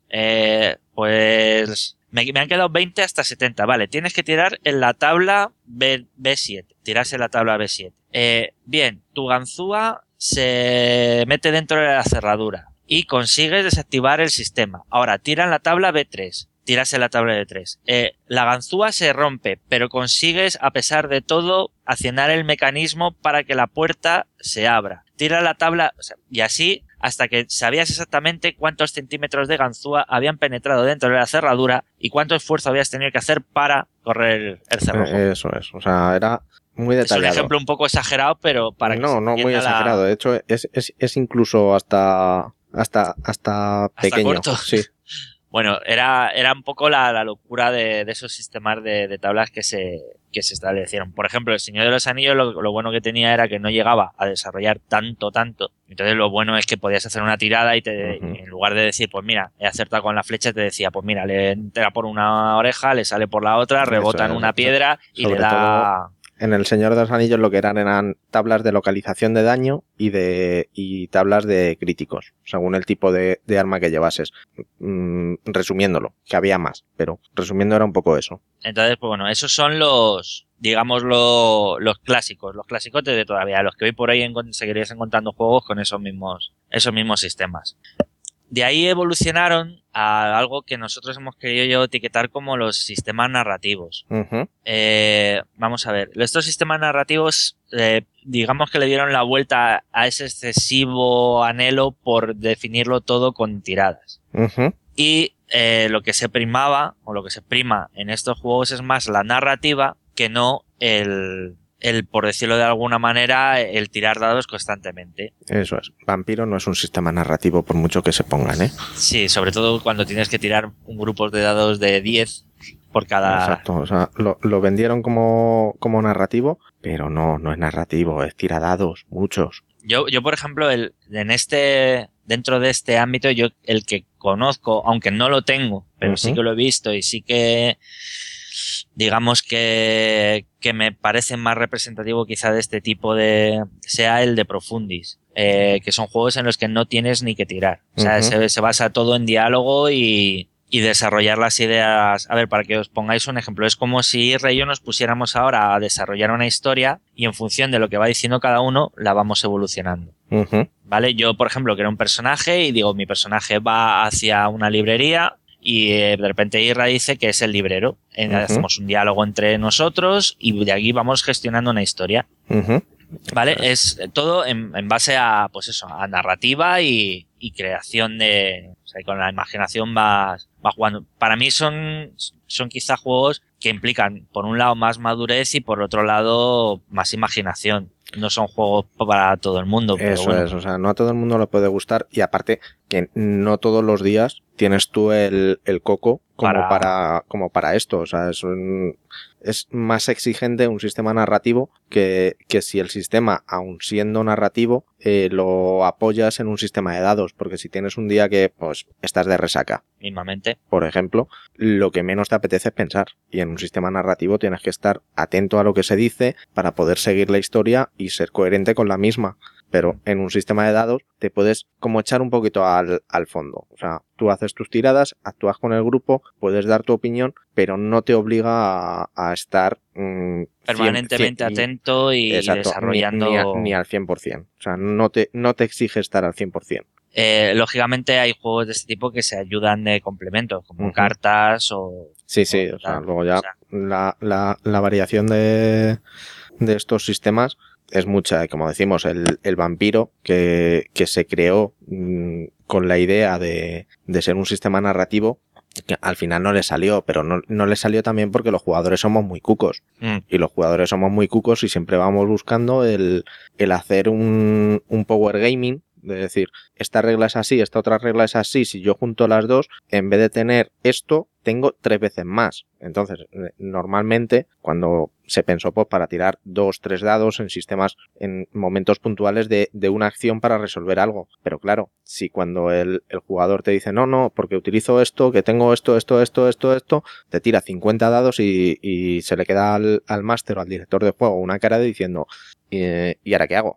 Speaker 6: Pues... Me han quedado 20 hasta 70. Vale. Tienes que tirar en la tabla B7. Tiras en la tabla B7. Bien. Tu ganzúa se mete dentro de la cerradura y consigues desactivar el sistema. Ahora, tira en la tabla B3. Tiras en la tabla B3. La ganzúa se rompe, pero consigues, a pesar de todo, accionar el mecanismo para que la puerta se abra. Tira la tabla, o sea, y así hasta que sabías exactamente cuántos centímetros de ganzúa habían penetrado dentro de la cerradura y cuánto esfuerzo habías tenido que hacer para correr el cerrojo.
Speaker 3: Eso es. O sea, era muy detallado.
Speaker 6: Es un ejemplo un poco exagerado, pero para que
Speaker 3: no muy exagerado. De hecho, es incluso hasta pequeño.
Speaker 6: Corto.
Speaker 3: Sí.
Speaker 6: Bueno, era un poco la locura de esos sistemas de tablas que se establecieron. Por ejemplo, el Señor de los Anillos lo bueno que tenía era que no llegaba a desarrollar tanto. Entonces lo bueno es que podías hacer una tirada y en lugar de decir, pues mira, he acertado con la flecha, te decía, pues mira, le entra por una oreja, le sale por la otra, rebota en una piedra y le da...
Speaker 3: En el Señor de los Anillos lo que eran tablas de localización de daño y tablas de críticos, según el tipo de arma que llevases. Resumiéndolo, que había más, pero resumiendo era un poco eso.
Speaker 6: Entonces, pues bueno, esos son los clásicos, los clasicotes de todavía, los que hoy por ahí seguirías encontrando juegos con esos mismos sistemas. De ahí evolucionaron a algo que nosotros hemos querido etiquetar como los sistemas narrativos.
Speaker 3: Uh-huh.
Speaker 6: Vamos a ver, estos sistemas narrativos, digamos que le dieron la vuelta a ese excesivo anhelo por definirlo todo con tiradas.
Speaker 3: Uh-huh.
Speaker 6: Y lo que se primaba, o lo que se prima en estos juegos es más la narrativa que no el, por decirlo de alguna manera, el tirar dados constantemente.
Speaker 3: Eso es. Vampiro no es un sistema narrativo por mucho que se pongan, ¿eh?
Speaker 6: Sí, sobre todo cuando tienes que tirar un grupo de dados de 10 por cada...
Speaker 3: Exacto, o sea, lo vendieron como narrativo, pero no es narrativo, es tiradados, muchos.
Speaker 6: Yo por ejemplo, dentro de este ámbito, yo el que conozco, aunque no lo tengo, pero sí que lo he visto y sí que... digamos que me parece más representativo quizá de este tipo sea el de Profundis, que son juegos en los que no tienes ni que tirar. O sea, se basa todo en diálogo y desarrollar las ideas. A ver, para que os pongáis un ejemplo, es como si Irra y yo nos pusiéramos ahora a desarrollar una historia y en función de lo que va diciendo cada uno, la vamos evolucionando. ¿Vale? Yo, por ejemplo, creo un personaje y digo, mi personaje va hacia una librería y de repente Irra dice que es el librero. Hacemos un diálogo entre nosotros y de aquí vamos gestionando una historia. ¿Vale? Es todo en base a, pues eso, a narrativa y creación de... O sea, con la imaginación va jugando. Para mí son quizá juegos que implican, por un lado, más madurez y por otro lado, más imaginación. no son juegos para todo el mundo. Pero
Speaker 3: Eso
Speaker 6: bueno.
Speaker 3: es, o sea, no a todo el mundo le puede gustar y aparte que no todos los días tienes tú el coco como para esto, o sea, es más exigente un sistema narrativo que si el sistema, aun siendo narrativo, lo apoyas en un sistema de dados, porque si tienes un día que pues estás de resaca,
Speaker 6: Mismamente.
Speaker 3: por ejemplo, lo que menos te apetece es pensar, y en un sistema narrativo tienes que estar atento a lo que se dice para poder seguir la historia y ser coherente con la misma. Pero en un sistema de dados te puedes como echar un poquito al fondo. O sea, tú haces tus tiradas, actúas con el grupo, puedes dar tu opinión, pero no te obliga a estar
Speaker 6: permanentemente atento y
Speaker 3: exacto,
Speaker 6: desarrollando...
Speaker 3: Ni al 100%. O sea, no te exige estar al 100%.
Speaker 6: Lógicamente hay juegos de este tipo que se ayudan de complementos, como cartas o...
Speaker 3: Sí, o sea, luego ya la variación de estos sistemas es mucha, como decimos, el vampiro que se creó con la idea de ser un sistema narrativo, que al final no le salió, pero no le salió también porque los jugadores somos muy cucos. Y los jugadores somos muy cucos y siempre vamos buscando el hacer un power gaming, de decir, esta regla es así, esta otra regla es así, si yo junto las dos, en vez de tener esto, tengo 3 veces más. Entonces, normalmente, cuando se pensó pues para tirar 2, 3 dados en sistemas, en momentos puntuales de una acción para resolver algo. Pero claro, si cuando el jugador te dice, no, porque utilizo esto, que tengo esto, te tira 50 dados y se le queda al máster o al director de juego una cara de diciendo, ¿y ahora qué hago?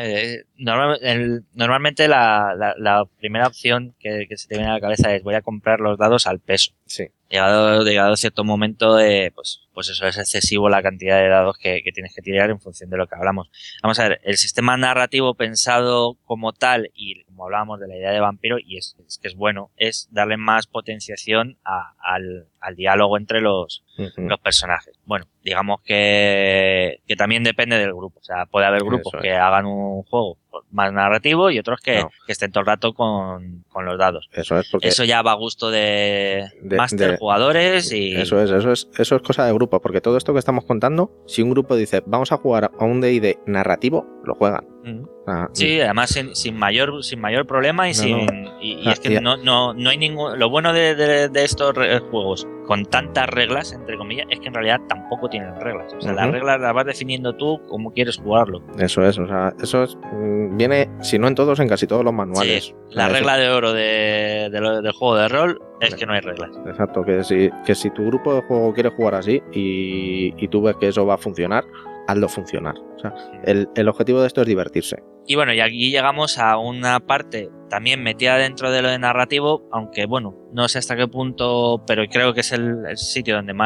Speaker 6: Normalmente la primera opción que se te viene a la cabeza es voy a comprar los dados al peso.
Speaker 3: Sí.
Speaker 6: Llegado cierto momento, pues eso es excesivo la cantidad de dados que tienes que tirar en función de lo que hablamos. Vamos a ver, el sistema narrativo pensado como tal, y como hablábamos de la idea de vampiro, y es que es bueno, es darle más potenciación al diálogo entre los personajes. Bueno, digamos que también depende del grupo. O sea, puede haber grupos que hagan un juego más narrativo y otros que estén todo el rato con los dados.
Speaker 3: Eso es porque...
Speaker 6: Eso ya va a gusto de máster, jugadores y...
Speaker 3: Eso es cosa de grupo, porque todo esto que estamos contando, si un grupo dice vamos a jugar a un D&D narrativo, lo juegan.
Speaker 6: Sí, además sin mayor problema y es que no hay ningún... Lo bueno de estos juegos con tantas reglas, entre comillas, es que en realidad tampoco tienen reglas. O sea, las reglas las vas definiendo tú como quieres jugarlo.
Speaker 3: Eso es, viene, si no en todos, en casi todos los manuales.
Speaker 6: Sí, la regla de oro del juego de rol es que no hay reglas.
Speaker 3: Exacto, que si tu grupo de juego quiere jugar así y tú ves que eso va a funcionar, hazlo funcionar. O sea, el objetivo de esto es divertirse.
Speaker 6: Y bueno, y aquí llegamos a una parte también metida dentro de lo de narrativo, aunque bueno, no sé hasta qué punto, pero creo que es el sitio donde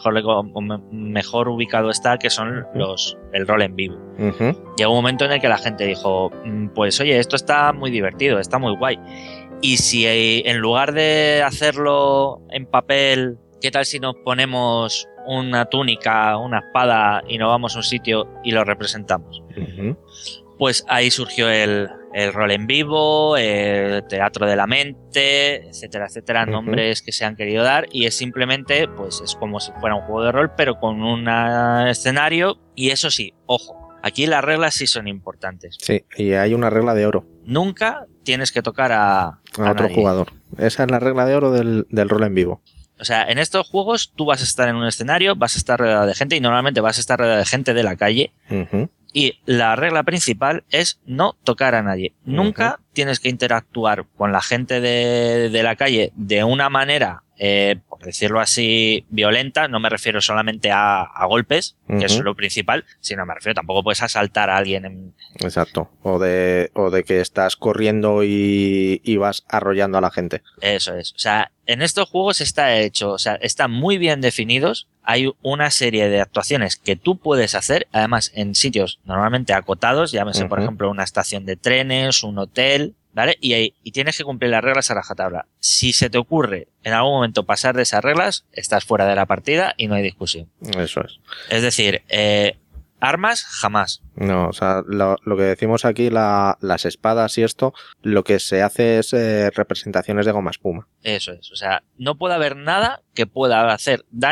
Speaker 6: mejor ubicado está, que son el rol en vivo. Llegó un momento en el que la gente dijo, pues oye, esto está muy divertido, está muy guay. Y si en lugar de hacerlo en papel, ¿qué tal si nos ponemos una túnica, una espada y nos vamos a un sitio y lo representamos? Pues ahí surgió el rol en vivo, el teatro de la mente, etcétera, nombres que se han querido dar, y es simplemente, pues es como si fuera un juego de rol, pero con un escenario, y eso sí, ojo, aquí las reglas sí son importantes.
Speaker 3: Sí, y hay una regla de oro.
Speaker 6: Nunca tienes que tocar a
Speaker 3: otro
Speaker 6: nadie.
Speaker 3: Jugador. Esa es la regla de oro del rol en vivo.
Speaker 6: O sea, en estos juegos tú vas a estar en un escenario, vas a estar rodeado de gente y normalmente vas a estar rodeado de gente de la calle. Y la regla principal es no tocar a nadie. Nunca tienes que interactuar con la gente de la calle de una manera, por decirlo así, violenta. No me refiero solamente a golpes, que es lo principal, sino me refiero, tampoco puedes asaltar a alguien.
Speaker 3: Exacto. O de que estás corriendo y vas arrollando a la gente.
Speaker 6: Eso es. O sea, en estos juegos está hecho, o sea, están muy bien definidos. Hay una serie de actuaciones que tú puedes hacer, además en sitios normalmente acotados, llámese por ejemplo una estación de trenes, un hotel, ¿vale? Y tienes que cumplir las reglas a rajatabla. Si se te ocurre en algún momento pasar de esas reglas, estás fuera de la partida y no hay discusión.
Speaker 3: Eso es.
Speaker 6: Es decir, armas jamás.
Speaker 3: No, o sea, lo que decimos aquí, las espadas y esto, lo que se hace es representaciones de goma espuma.
Speaker 6: Eso es. O sea, no puede haber nada que pueda hacer daño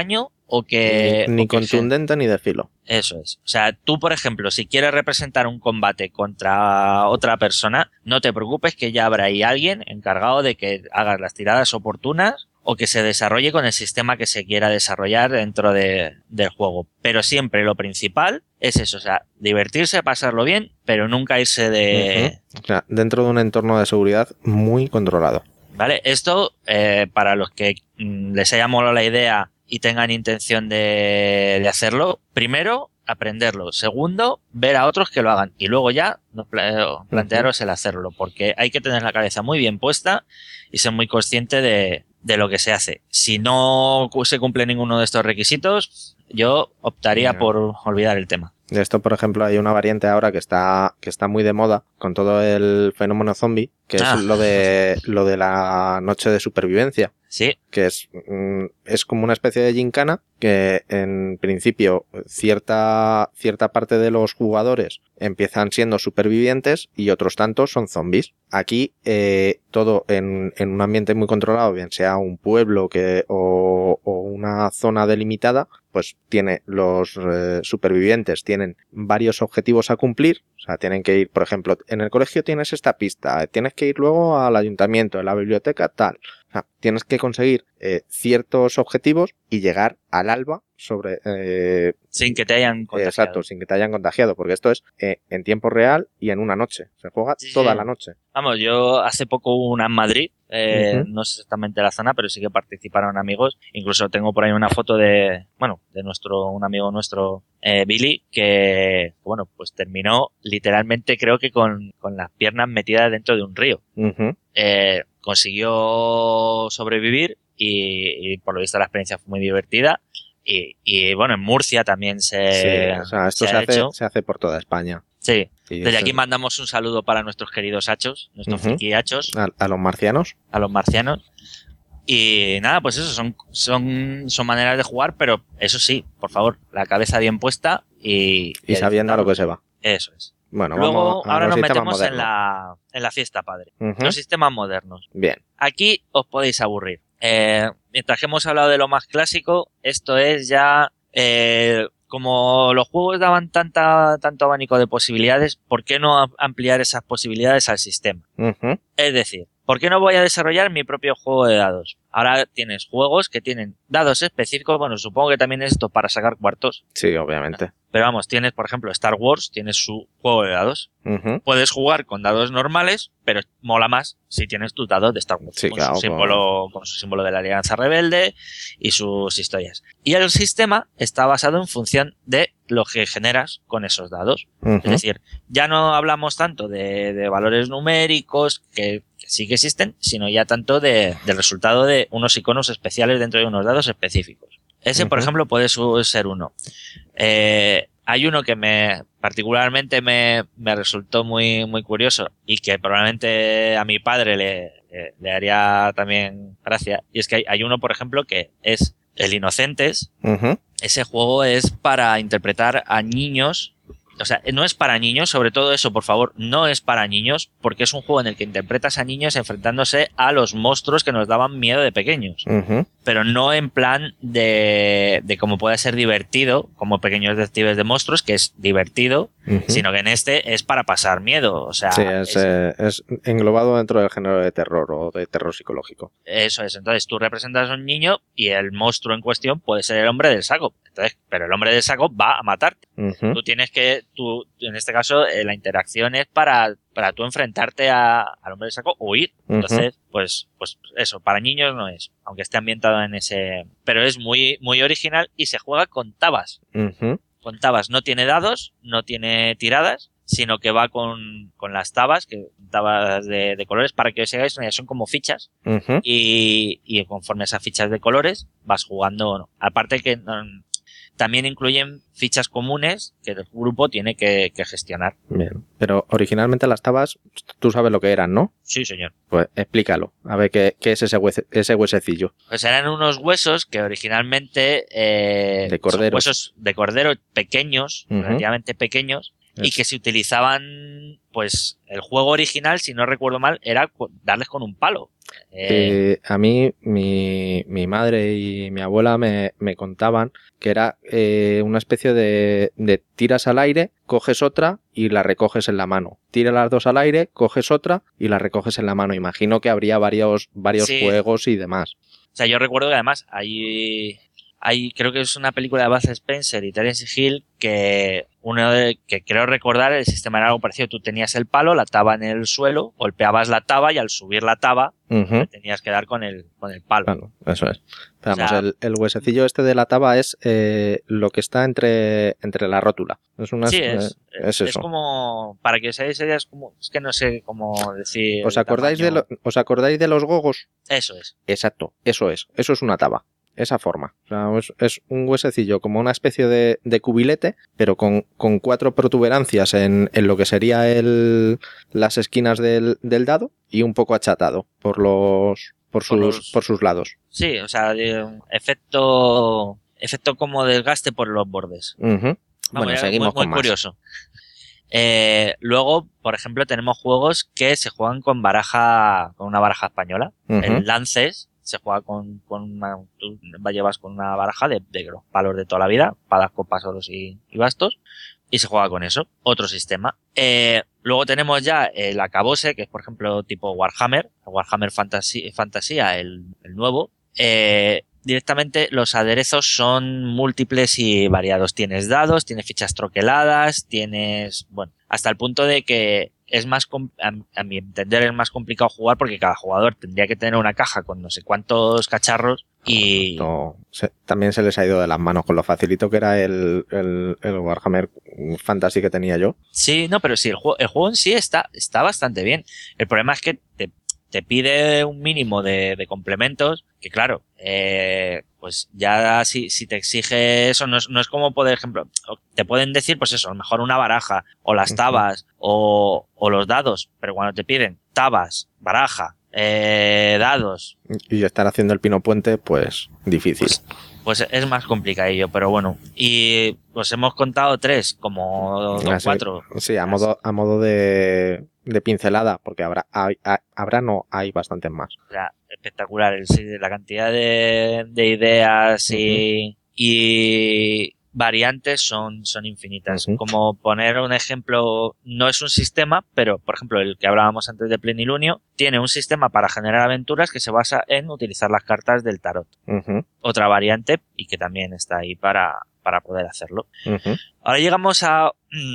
Speaker 6: o que...
Speaker 3: Ni
Speaker 6: o que
Speaker 3: contundente ni de filo.
Speaker 6: Eso es. O sea, tú, por ejemplo, si quieres representar un combate contra otra persona, no te preocupes que ya habrá ahí alguien encargado de que hagas las tiradas oportunas o que se desarrolle con el sistema que se quiera desarrollar dentro del juego. Pero siempre lo principal es eso, o sea, divertirse, pasarlo bien, pero nunca irse de...
Speaker 3: O sea, dentro de un entorno de seguridad muy controlado.
Speaker 6: ¿Vale? Esto, para los que les haya molado la idea y tengan intención de hacerlo, primero, aprenderlo. Segundo, ver a otros que lo hagan. Y luego ya plantearos el hacerlo, porque hay que tener la cabeza muy bien puesta y ser muy consciente de lo que se hace. Si no se cumple ninguno de estos requisitos, yo optaría por olvidar el tema.
Speaker 3: De esto, por ejemplo, hay una variante ahora que está muy de moda con todo el fenómeno zombie, que es lo de la noche de supervivencia.
Speaker 6: Sí.
Speaker 3: Que es como una especie de gincana que en principio cierta parte de los jugadores empiezan siendo supervivientes y otros tantos son zombies. Aquí todo en un ambiente muy controlado, bien sea un pueblo o una zona delimitada, pues tiene los supervivientes tienen varios objetivos a cumplir. O sea, tienen que ir, por ejemplo, en el colegio tienes esta pista, tienes que ir luego al ayuntamiento, en la biblioteca, tal. O sea, tienes que conseguir ciertos objetivos y llegar al alba
Speaker 6: sin que te hayan contagiado.
Speaker 3: Exacto, sin que te hayan contagiado, porque esto es en tiempo real y en una noche. Se juega toda la noche.
Speaker 6: Vamos, yo hace poco hubo una en Madrid, no sé exactamente la zona, pero sí que participaron amigos. Incluso tengo por ahí una foto de un amigo nuestro, Billy, que, bueno, pues terminó literalmente, creo que con las piernas metidas dentro de un río. Consiguió sobrevivir y por lo visto la experiencia fue muy divertida. Y bueno, en Murcia también
Speaker 3: o sea, esto se hace por toda España.
Speaker 6: Sí. Desde aquí mandamos un saludo para nuestros queridos hachos, nuestros friki hachos.
Speaker 3: A los marcianos.
Speaker 6: A los marcianos. Y nada, pues eso, son maneras de jugar, pero eso sí, por favor, la cabeza bien puesta y
Speaker 3: sabiendo a lo que se va.
Speaker 6: Eso es.
Speaker 3: Bueno,
Speaker 6: luego, ahora nos metemos
Speaker 3: modernos.
Speaker 6: en la fiesta padre. Los sistemas modernos.
Speaker 3: Bien.
Speaker 6: Aquí os podéis aburrir. Mientras que hemos hablado de lo más clásico, esto es ya... como los juegos daban tanto abanico de posibilidades, ¿por qué no ampliar esas posibilidades al sistema? Es decir, ¿por qué no voy a desarrollar mi propio juego de dados? Ahora tienes juegos que tienen dados específicos, bueno, supongo que también es esto para sacar cuartos.
Speaker 3: Sí, obviamente.
Speaker 6: Pero vamos, tienes, por ejemplo, Star Wars, tienes su juego de dados. Puedes jugar con dados normales, pero mola más si tienes tus dados de Star Wars.
Speaker 3: Sí, claro,
Speaker 6: con su símbolo de la Alianza Rebelde y sus historias. Y el sistema está basado en función de lo que generas con esos dados. Es decir, ya no hablamos tanto de valores numéricos que sí que existen, sino ya tanto del resultado de unos iconos especiales dentro de unos dados específicos. Ese, por ejemplo, puede ser uno. Hay uno que particularmente me resultó muy, muy curioso y que probablemente a mi padre le haría también gracia. Y es que hay uno, por ejemplo, que es el Inocentes. Ese juego es para interpretar a niños. O sea, no es para niños, sobre todo eso, por favor, no es para niños, porque es un juego en el que interpretas a niños enfrentándose a los monstruos que nos daban miedo de pequeños. Pero no en plan de cómo puede ser divertido, como Pequeños Detectives de Monstruos, que es divertido, sino que en este es para pasar miedo. O sea,
Speaker 3: sí, es englobado dentro del género de terror o de terror psicológico.
Speaker 6: Eso es. Entonces tú representas a un niño y el monstruo en cuestión puede ser el hombre del saco. Entonces, pero el hombre del saco va a matarte. Tú tienes que, en este caso, la interacción es para tú enfrentarte al hombre del saco o huir. Entonces, pues eso, para niños no es, aunque esté ambientado en ese... Pero es muy, muy original y se juega con tabas. Con tabas. No tiene dados, no tiene tiradas, sino que va con las tabas, tabas de colores, para que os hagáis una idea, son como fichas. Y conforme a esas fichas de colores vas jugando o no. Aparte que... también incluyen fichas comunes que el grupo tiene que gestionar. Bien,
Speaker 3: pero originalmente las tabas, tú sabes lo que eran, ¿no?
Speaker 6: Sí, señor.
Speaker 3: Pues explícalo, a ver qué es ese huesecillo.
Speaker 6: Pues eran unos huesos que originalmente...
Speaker 3: de cordero.
Speaker 6: Son huesos de cordero pequeños, relativamente pequeños, y que se utilizaban, pues el juego original, si no recuerdo mal, era darles con un palo.
Speaker 3: A mí, mi madre y mi abuela me contaban que era una especie de tiras al aire, coges otra y la recoges en la mano. Tiras las dos al aire, coges otra y la recoges en la mano. Imagino que habría varios
Speaker 6: Sí.
Speaker 3: juegos y demás.
Speaker 6: O sea, yo recuerdo que además creo que es una película de Bud Spencer y Terence Hill que que creo recordar el sistema era algo parecido. Tú tenías el palo, la taba en el suelo, golpeabas la taba y al subir la taba
Speaker 3: Ujú.
Speaker 6: tenías que dar con el palo.
Speaker 3: Claro, eso es. Pero vamos,
Speaker 6: O sea,
Speaker 3: el huesecillo este de la taba es lo que está entre la rótula. Es una,
Speaker 6: sí,
Speaker 3: es
Speaker 6: es
Speaker 3: eso.
Speaker 6: como, para que os hagáis idea, es que no sé cómo decir.
Speaker 3: ¿Os
Speaker 6: el
Speaker 3: acordáis
Speaker 6: tamaño.
Speaker 3: ¿Os acordáis de los gogos?
Speaker 6: Eso es.
Speaker 3: Exacto, eso es una taba. Esa forma. O sea, es un huesecillo como una especie de cubilete, pero con 4 protuberancias en lo que sería las esquinas del dado y un poco achatado por sus lados.
Speaker 6: Sí, o sea, efecto como desgaste por los bordes.
Speaker 3: Ujú.
Speaker 6: Vamos,
Speaker 3: Bueno,
Speaker 6: ya,
Speaker 3: seguimos
Speaker 6: muy
Speaker 3: con más.
Speaker 6: curioso. Luego, por ejemplo, tenemos juegos que se juegan con una baraja española.
Speaker 3: Ujú.
Speaker 6: El Lances se juega tú llevas con una baraja de los palos de toda la vida, palas, copas, oros y bastos, y se juega con eso. Otro sistema. Luego tenemos ya el acabose, que es por ejemplo tipo Warhammer Fantasía, el nuevo. Directamente los aderezos son múltiples y variados. Tienes dados, tienes fichas troqueladas, bueno, hasta el punto de que es a mi entender es más complicado jugar porque cada jugador tendría que tener una caja con no sé cuántos cacharros y...
Speaker 3: También se les ha ido de las manos con lo facilito que era el Warhammer Fantasy que tenía yo.
Speaker 6: Sí, no, pero sí, el juego en sí está bastante bien. El problema es que te pide un mínimo de complementos que claro, pues ya si te exige eso, no es como por ejemplo, te pueden decir pues eso, a lo mejor una baraja o las tabas o los dados, pero cuando te piden tabas, baraja, dados
Speaker 3: y estar haciendo el pino puente, pues difícil.
Speaker 6: Pues es más complicadillo, pero bueno. Y pues hemos contado 3, como 4.
Speaker 3: Sí, a modo de pincelada, porque hay bastantes más.
Speaker 6: O sea, espectacular. La cantidad de ideas y variantes son infinitas.
Speaker 3: Uh-huh.
Speaker 6: Como poner un ejemplo, no es un sistema, pero por ejemplo el que hablábamos antes de Plenilunio tiene un sistema para generar aventuras que se basa en utilizar las cartas del tarot.
Speaker 3: Uh-huh.
Speaker 6: Otra variante y que también está ahí para poder hacerlo.
Speaker 3: Uh-huh.
Speaker 6: Ahora llegamos a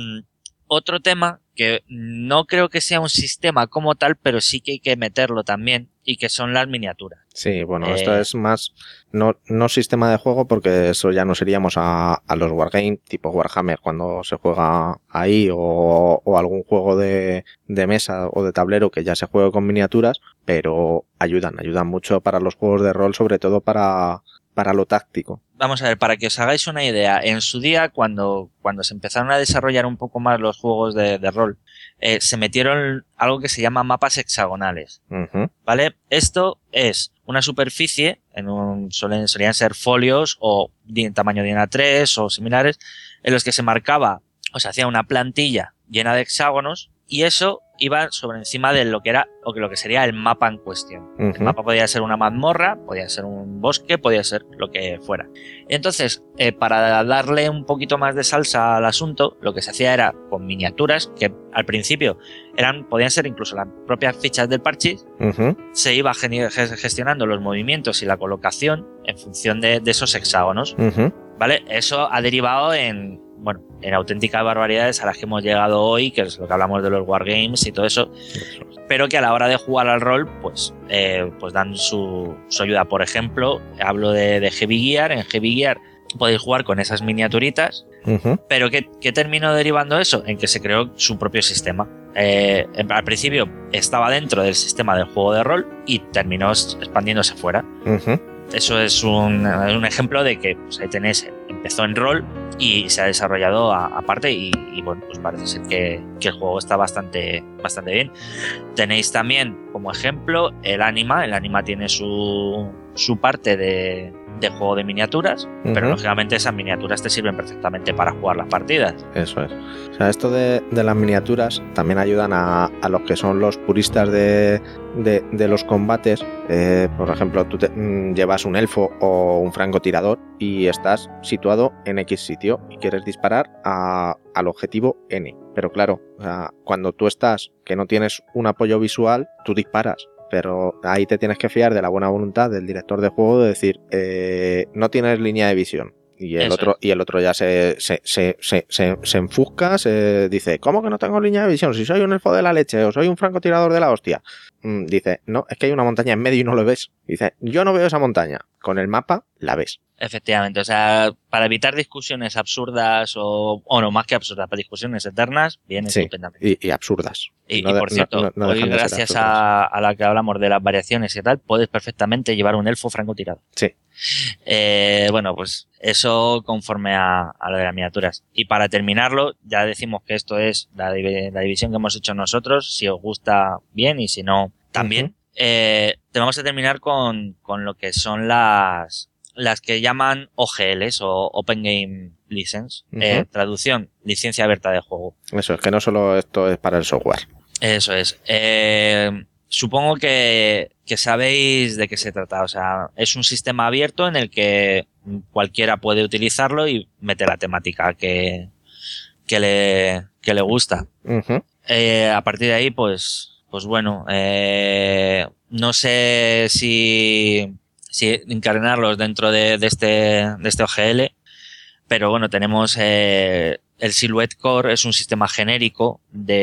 Speaker 6: otro tema que no creo que sea un sistema como tal, pero sí que hay que meterlo también, y que son las miniaturas.
Speaker 3: Sí, bueno, esto es más no sistema de juego, porque eso ya nos iríamos a los wargames tipo Warhammer cuando se juega ahí, o algún juego de mesa o de tablero que ya se juegue con miniaturas, pero ayudan mucho para los juegos de rol, sobre todo para lo táctico.
Speaker 6: Vamos a ver, para que os hagáis una idea, en su día, cuando se empezaron a desarrollar un poco más los juegos de rol, se metieron algo que se llama mapas hexagonales.
Speaker 3: Uh-huh.
Speaker 6: ¿Vale? Esto es una superficie, solían ser folios o de tamaño de A3 o similares, en los que se marcaba o se hacía una plantilla llena de hexágonos, y eso iba sobre encima de lo que sería el mapa en cuestión.
Speaker 3: Uh-huh.
Speaker 6: El mapa podía ser una mazmorra, podía ser un bosque, podía ser lo que fuera. Entonces, para darle un poquito más de salsa al asunto, lo que se hacía era con miniaturas que al principio podían ser incluso las propias fichas del parchís.
Speaker 3: Uh-huh.
Speaker 6: Se iba gestionando los movimientos y la colocación en función de esos hexágonos.
Speaker 3: Uh-huh.
Speaker 6: ¿Vale? Eso ha derivado en auténticas barbaridades a las que hemos llegado hoy, que es lo que hablamos de los wargames y todo eso, pero que a la hora de jugar al rol pues dan su ayuda. Por ejemplo, hablo de Heavy Gear. En Heavy Gear podéis jugar con esas miniaturitas,
Speaker 3: uh-huh.
Speaker 6: pero ¿qué terminó derivando eso? En que se creó su propio sistema. Al principio estaba dentro del sistema del juego de rol y terminó expandiéndose fuera.
Speaker 3: Uh-huh.
Speaker 6: Eso es un ejemplo de que pues, ahí tenéis, empezó en rol y se ha desarrollado aparte y bueno, pues parece ser que el juego está bastante bien. Tenéis también como ejemplo el Anima. El Anima tiene su parte de de juego de miniaturas, pero lógicamente esas miniaturas te sirven perfectamente para jugar las partidas.
Speaker 3: Eso es. O sea, esto de las miniaturas también ayudan a los que son los puristas de los combates. Por ejemplo, tú llevas un elfo o un francotirador y estás situado en X sitio y quieres disparar al objetivo N. Pero claro, o sea, cuando tú estás que no tienes un apoyo visual, tú disparas. Pero ahí te tienes que fiar de la buena voluntad del director de juego de decir, no tienes línea de visión. Y el otro ya se enfusca, se dice, ¿cómo que no tengo línea de visión? Si soy un elfo de la leche o soy un francotirador de la hostia. Dice, no, es que hay una montaña en medio y no lo ves. Dice, yo no veo esa montaña. Con el mapa la ves.
Speaker 6: Efectivamente, o sea, para evitar discusiones absurdas o no, más que absurdas, para discusiones eternas, viene estupendamente.
Speaker 3: Y absurdas.
Speaker 6: Y por cierto, hoy gracias a la que hablamos de las variaciones y tal, puedes perfectamente llevar un elfo francotirador.
Speaker 3: Sí.
Speaker 6: Bueno, pues eso conforme a lo de las miniaturas. Y para terminarlo, ya decimos que esto es la división que hemos hecho nosotros. Si os gusta, bien, y si no, también. Te vamos a terminar con lo que son las que llaman OGLs o Open Game License. Traducción, licencia abierta de juego.
Speaker 3: Eso es, que no solo esto es para el software.
Speaker 6: Eso es. Supongo que sabéis de qué se trata. O sea, es un sistema abierto en el que cualquiera puede utilizarlo y meter la temática que le gusta. A partir de ahí, pues bueno, no sé si encadenarlos dentro de este OGL, pero bueno, tenemos el Silhouette Core, es un sistema genérico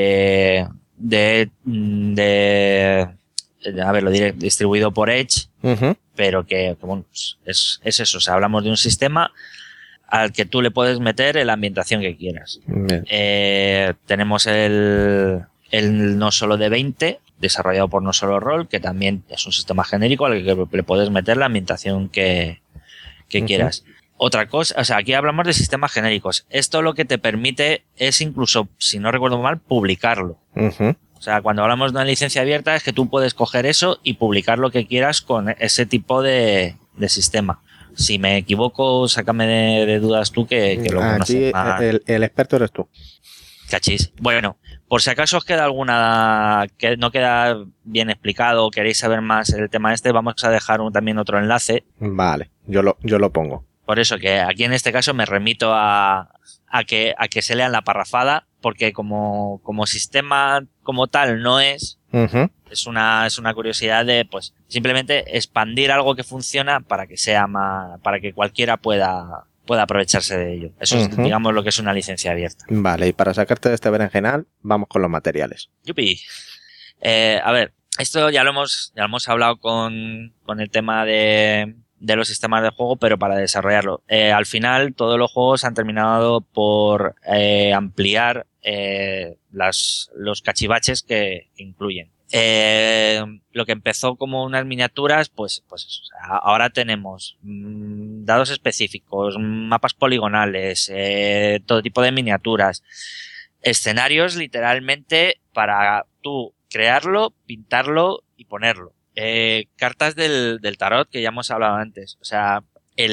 Speaker 6: a ver, lo diré, distribuido por Edge, pero que bueno, pues es eso, o sea, hablamos de un sistema al que tú le puedes meter la ambientación que quieras. Tenemos el No Solo de 20, desarrollado por No Solo Roll, que también es un sistema genérico al que le puedes meter la ambientación que quieras. Otra cosa, o sea, aquí hablamos de sistemas genéricos. Esto lo que te permite es incluso, si no recuerdo mal, publicarlo. O sea, cuando hablamos de una licencia abierta es que tú puedes coger eso y publicar lo que quieras con ese tipo de sistema. Si me equivoco, sácame de dudas tú que lo conoces más.
Speaker 3: El experto eres tú.
Speaker 6: Cachis. Bueno, por si acaso os queda alguna que no queda bien explicado o queréis saber más el tema vamos a dejar también otro enlace.
Speaker 3: Vale, yo lo pongo.
Speaker 6: Por eso que aquí en este caso me remito a que se lean la parrafada, porque como sistema como tal no es, es una curiosidad de pues simplemente expandir algo que funciona para que sea más, para que cualquiera pueda aprovecharse de ello. Eso es, digamos, lo que es una licencia abierta.
Speaker 3: Vale, y para sacarte de este berenjenal, vamos con los materiales.
Speaker 6: ¡Yupi! A ver, esto ya lo hemos hablado con el tema de los sistemas de juego, pero para desarrollarlo. Al final, todos los juegos han terminado por ampliar los cachivaches que incluyen. Lo que empezó como unas miniaturas, pues eso, o sea, ahora tenemos dados específicos, mapas poligonales, todo tipo de miniaturas, escenarios literalmente para tú crearlo, pintarlo y ponerlo. Cartas del tarot que ya hemos hablado antes, o sea,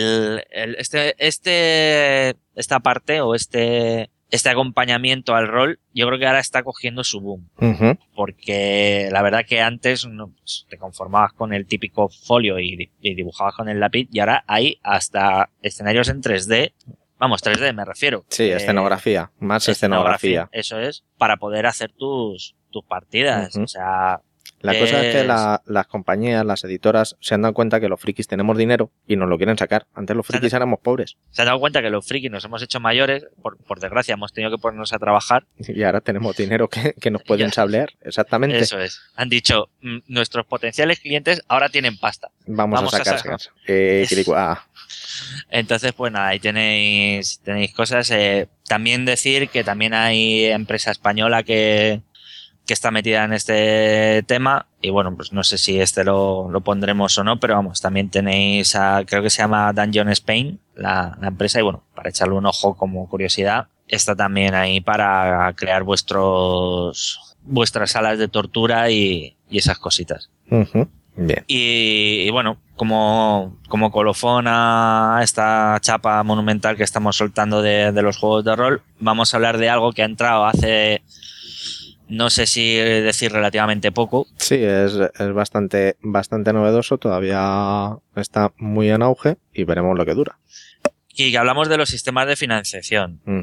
Speaker 6: esta parte o este acompañamiento al rol, yo creo que ahora está cogiendo su boom. Porque la verdad que antes pues, te conformabas con el típico folio y dibujabas con el lápiz, y ahora hay hasta escenarios en 3D. Vamos, 3D me refiero.
Speaker 3: Sí, escenografía, más escenografía.
Speaker 6: Eso es, para poder hacer tus partidas. O sea,
Speaker 3: la cosa es que las compañías, las editoras, se han dado cuenta que los frikis tenemos dinero y nos lo quieren sacar. Antes los frikis éramos pobres.
Speaker 6: Se han dado cuenta que los frikis nos hemos hecho mayores, por desgracia hemos tenido que ponernos a trabajar.
Speaker 3: Y ahora tenemos dinero que nos pueden sablear, exactamente.
Speaker 6: Eso es. Han dicho, nuestros potenciales clientes ahora tienen pasta.
Speaker 3: Vamos a sacar.
Speaker 6: Entonces, pues nada, ahí tenéis cosas. También decir que también hay empresa española que está metida en este tema, y bueno, pues no sé si lo pondremos o no, pero vamos, también tenéis creo que se llama Dungeon Spain, la empresa, y bueno, para echarle un ojo como curiosidad, está también ahí para crear vuestras salas de tortura y esas cositas.
Speaker 3: Bien.
Speaker 6: Y bueno, como colofón a esta chapa monumental que estamos soltando de los juegos de rol, vamos a hablar de algo que ha entrado hace, no sé si decir relativamente poco.
Speaker 3: Sí, es bastante novedoso, todavía está muy en auge y veremos lo que dura.
Speaker 6: Y que hablamos de los sistemas de financiación.
Speaker 3: Uh-huh.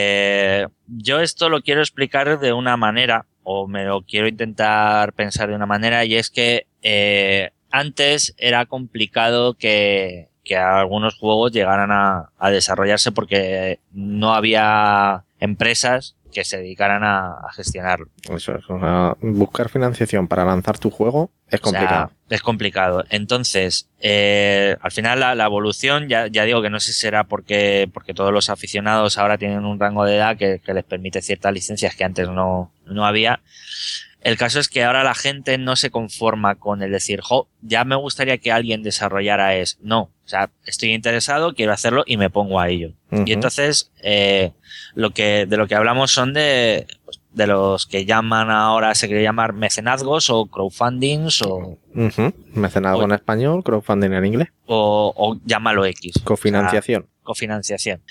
Speaker 6: Yo esto lo quiero explicar de una manera, o me lo quiero intentar pensar de una manera, y es que antes era complicado que algunos juegos llegaran a desarrollarse porque no había empresas que se dedicaran a gestionarlo.
Speaker 3: Eso es, o sea, buscar financiación para lanzar tu juego es complicado.
Speaker 6: O sea, es complicado. Entonces, al final la evolución, ya digo que no sé si será porque todos los aficionados ahora tienen un rango de edad que les permite ciertas licencias que antes no había. El caso es que ahora la gente no se conforma con el decir, ya me gustaría que alguien desarrollara eso. No, o sea, estoy interesado, quiero hacerlo y me pongo a ello. Uh-huh. Y entonces, de lo que hablamos son de los que llaman ahora, se quiere llamar mecenazgos o crowdfundings o...
Speaker 3: Uh-huh. Mecenazgo en español, crowdfunding en inglés.
Speaker 6: O llámalo X.
Speaker 3: Cofinanciación.
Speaker 6: O sea, cofinanciación.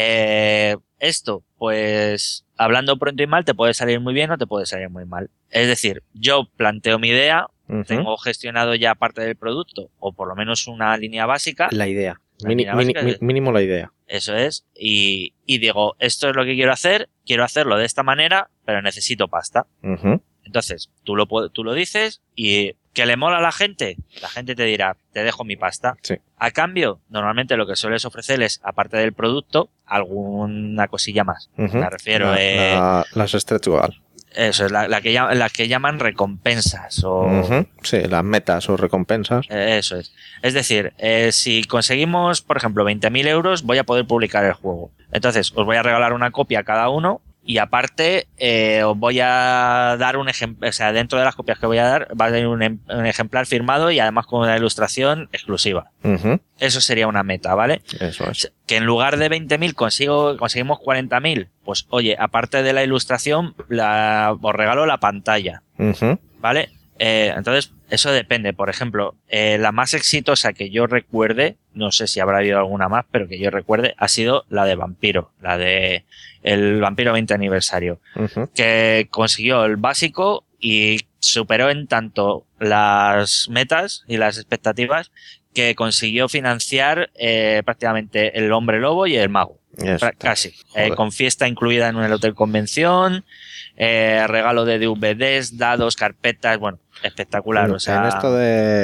Speaker 6: Esto, pues, hablando pronto y mal, te puede salir muy bien o te puede salir muy mal. Es decir, yo planteo mi idea, uh-huh. Tengo gestionado ya parte del producto, o por lo menos una línea básica.
Speaker 3: La idea. Mínimo la idea.
Speaker 6: Eso es. Y digo, esto es lo que quiero hacer, quiero hacerlo de esta manera, pero necesito pasta.
Speaker 3: Uh-huh.
Speaker 6: Entonces, tú lo dices y ¿que le mola a la gente? La gente te dirá, te dejo mi pasta.
Speaker 3: Sí.
Speaker 6: A cambio, normalmente lo que sueles ofrecerles, aparte del producto, alguna cosilla más.
Speaker 3: Uh-huh.
Speaker 6: Me refiero
Speaker 3: las stretch goals.
Speaker 6: Eso es, la que llaman recompensas o...
Speaker 3: Uh-huh. Sí, las metas o recompensas.
Speaker 6: Eso es. Es decir, si conseguimos, por ejemplo, 20.000 euros, voy a poder publicar el juego. Entonces, os voy a regalar una copia a cada uno y aparte os voy a dar un ejemplar, o sea, dentro de las copias que voy a dar va a tener un ejemplar firmado y además con una ilustración exclusiva.
Speaker 3: Uh-huh.
Speaker 6: Eso sería una meta, ¿vale?
Speaker 3: Eso es.
Speaker 6: Que en lugar de 20.000 conseguimos 40.000, pues oye, aparte de la ilustración, os regalo la pantalla,
Speaker 3: uh-huh.
Speaker 6: ¿vale? Entonces, eso depende. Por ejemplo, la más exitosa que yo recuerde, no sé si habrá habido alguna más, pero que yo recuerde, ha sido la de Vampiro, la de el Vampiro 20 aniversario,
Speaker 3: uh-huh.
Speaker 6: que consiguió el básico y superó en tanto las metas y las expectativas que consiguió financiar prácticamente el Hombre Lobo y el Mago. Casi. Con fiesta incluida en el hotel convención, regalo de DVDs, dados, carpetas, bueno, espectacular. O sea,
Speaker 3: en esto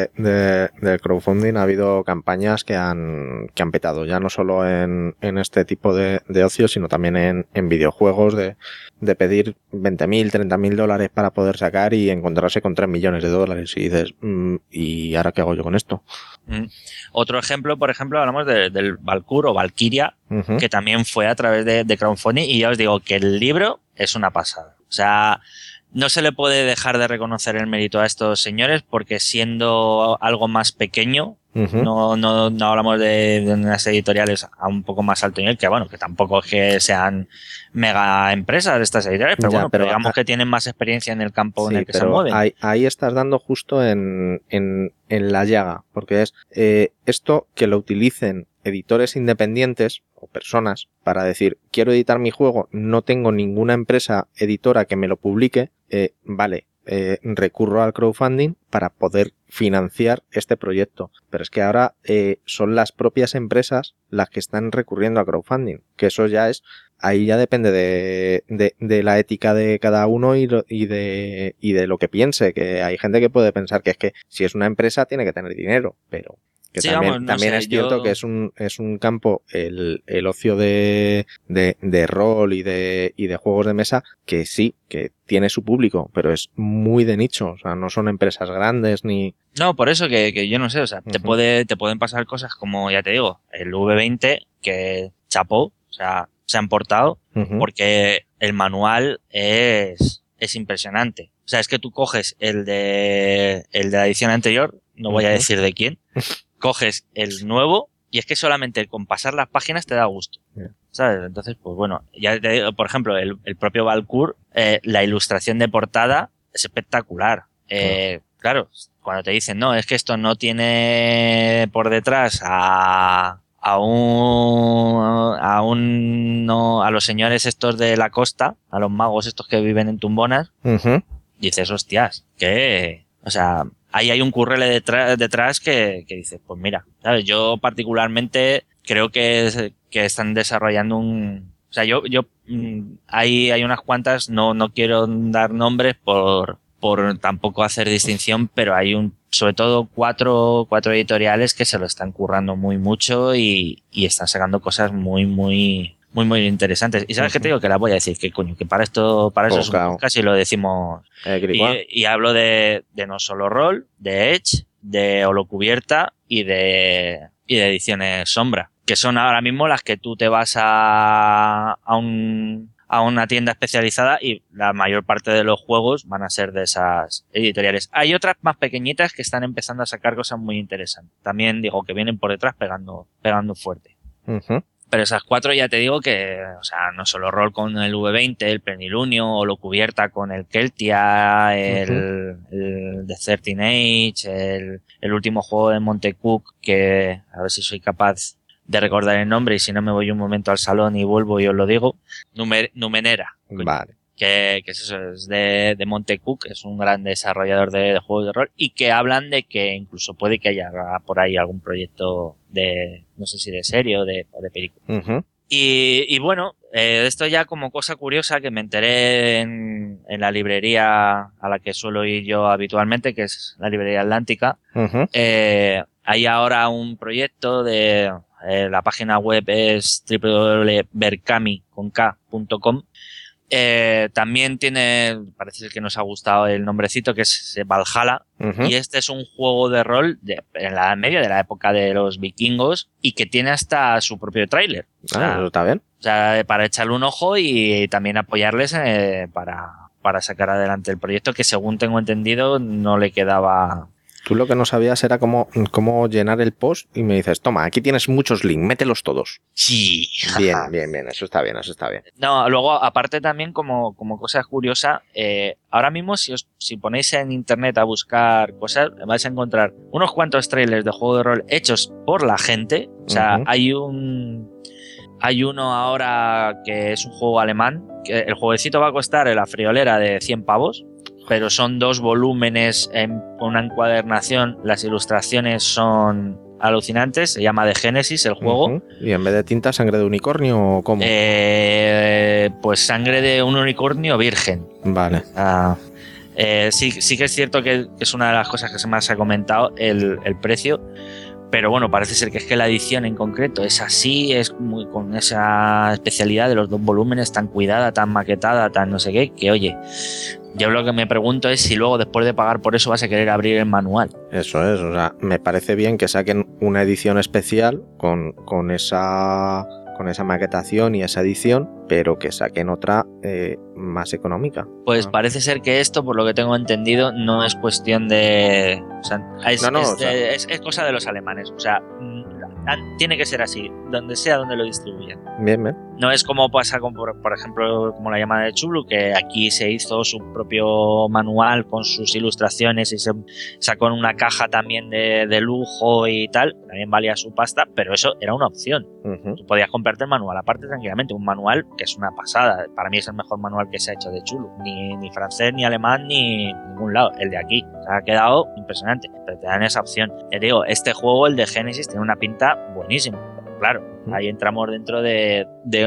Speaker 3: de crowdfunding ha habido campañas que han petado, ya no solo en este tipo de ocio, sino también en videojuegos de pedir 20.000, 30.000 dólares para poder sacar y encontrarse con 3 millones de dólares y dices, ¿y ahora qué hago yo con esto?
Speaker 6: Otro ejemplo, por ejemplo, hablamos del Valkyr o Valkyria,
Speaker 3: uh-huh.
Speaker 6: que también fue a través de crowdfunding y ya os digo que el libro es una pasada. O sea, no se le puede dejar de reconocer el mérito a estos señores porque siendo algo más pequeño, uh-huh. no hablamos de unas editoriales a un poco más alto nivel, que bueno, que tampoco es que sean mega empresas estas editoriales, pero bueno, pero digamos que tienen más experiencia en el campo en el que se mueven.
Speaker 3: Ahí estás dando justo en la llaga, porque es esto que lo utilicen editores independientes o personas para decir, quiero editar mi juego, no tengo ninguna empresa editora que me lo publique, recurro al crowdfunding para poder financiar este proyecto. Pero es que ahora son las propias empresas las que están recurriendo a crowdfunding, que eso ya es, ahí ya depende de la ética de cada uno y de lo que piense, que hay gente que puede pensar que es que si es una empresa tiene que tener dinero, pero que sí, también es cierto que es un campo, el ocio de rol y de juegos de mesa, que sí, que tiene su público, pero es muy de nicho, o sea, no son empresas grandes ni...
Speaker 6: No, por eso que yo no sé, o sea,
Speaker 3: uh-huh.
Speaker 6: te pueden pasar cosas como, ya te digo, el V20, que chapó, o sea, se han portado,
Speaker 3: uh-huh.
Speaker 6: porque el manual es impresionante. O sea, es que tú coges el de la edición anterior, no voy a decir de quién, coges el nuevo y es que solamente con pasar las páginas te da gusto, ¿sabes? Entonces, pues bueno, ya te digo, por ejemplo, el propio Valkyr, la ilustración de portada es espectacular. claro, cuando te dicen, no, es que esto no tiene por detrás a los señores estos de la costa, a los magos estos que viven en tumbonas, dices, hostias, que, o sea, ahí hay un currele detrás que dices, pues mira, ¿sabes? Yo particularmente creo que están desarrollando o sea, hay unas cuantas, no quiero dar nombres por tampoco hacer distinción, pero hay sobre todo cuatro editoriales que se lo están currando muy mucho y están sacando cosas muy interesantes. Y sabes qué te digo, que las voy a decir, que coño, que para eso es un podcast y lo decimos. Y hablo de No Solo Roll, de Edge, de Holocubierta y de Ediciones Sombra, que son ahora mismo las que tú te vas a una tienda especializada y la mayor parte de los juegos van a ser de esas editoriales. Hay otras más pequeñitas que están empezando a sacar cosas muy interesantes. También digo que vienen por detrás pegando fuerte. Pero esas cuatro ya te digo que, o sea, No Solo Roll con el V20, el Plenilunio, o lo cubierta con el Keltia, el The 13 Age, el último juego de Montecook, que a ver si soy capaz de recordar el nombre y si no me voy un momento al salón y vuelvo y os lo digo. Numenera.
Speaker 3: Vale.
Speaker 6: Que es eso, es de Montecook, es un gran desarrollador de juegos de rol y que hablan de que incluso puede que haya por ahí algún proyecto de, no sé si de serie o de película. Y bueno, esto ya como cosa curiosa que me enteré en la librería a la que suelo ir yo habitualmente, que es la librería Atlántica. Hay ahora un proyecto de la página web es www.berkami.com. También parece ser que nos ha gustado el nombrecito, que es Valhalla, y este es un juego de rol en la Edad Media, de la época de los vikingos, y que tiene hasta su propio tráiler.
Speaker 3: Eso está bien.
Speaker 6: O sea, para echarle un ojo y también apoyarles para sacar adelante el proyecto, que según tengo entendido no le quedaba...
Speaker 3: Tú lo que no sabías era cómo llenar el post y me dices, toma, aquí tienes muchos links, mételos todos.
Speaker 6: Sí.
Speaker 3: Bien, eso está bien.
Speaker 6: No, luego, aparte también como cosa curiosa, ahora mismo si ponéis en internet a buscar cosas, vais a encontrar unos cuantos trailers de juego de rol hechos por la gente. O sea, hay uno ahora que es un juego alemán, que el jueguecito va a costar en la friolera de 100 pavos. Pero son 2 volúmenes en una encuadernación. Las ilustraciones son alucinantes. Se llama The Genesis el juego.
Speaker 3: ¿Y en vez de tinta, sangre de unicornio o cómo?
Speaker 6: Pues sangre de un unicornio virgen.
Speaker 3: Vale.
Speaker 6: Sí que es cierto que es una de las cosas que se más ha comentado el precio. Pero bueno, parece ser que es que la edición en concreto es así, es con esa especialidad de los 2 volúmenes, tan cuidada, tan maquetada, tan no sé qué, que oye, yo lo que me pregunto es si luego después de pagar por eso vas a querer abrir el manual.
Speaker 3: Eso es, o sea, me parece bien que saquen una edición especial con esa maquetación y esa edición, pero que saquen otra más económica.
Speaker 6: Pues parece ser que esto, por lo que tengo entendido, no es cuestión de... O sea, es cosa de los alemanes. O sea, tiene que ser así, donde lo distribuyan.
Speaker 3: Bien.
Speaker 6: No es como pasa con, por ejemplo, como la llamada de Chulu, que aquí se hizo su propio manual con sus ilustraciones y se sacó en una caja también de lujo y tal. También valía su pasta, pero eso era una opción. Tú podías comprarte el manual aparte tranquilamente. Un manual que es una pasada. Para mí es el mejor manual que se ha hecho de Chulu. Ni francés, ni alemán, ni ningún lado. El de aquí. Se ha quedado impresionante. Pero te dan esa opción. Te digo, este juego, el de Genesis, tiene una pinta buenísima. Claro, ahí entramos dentro de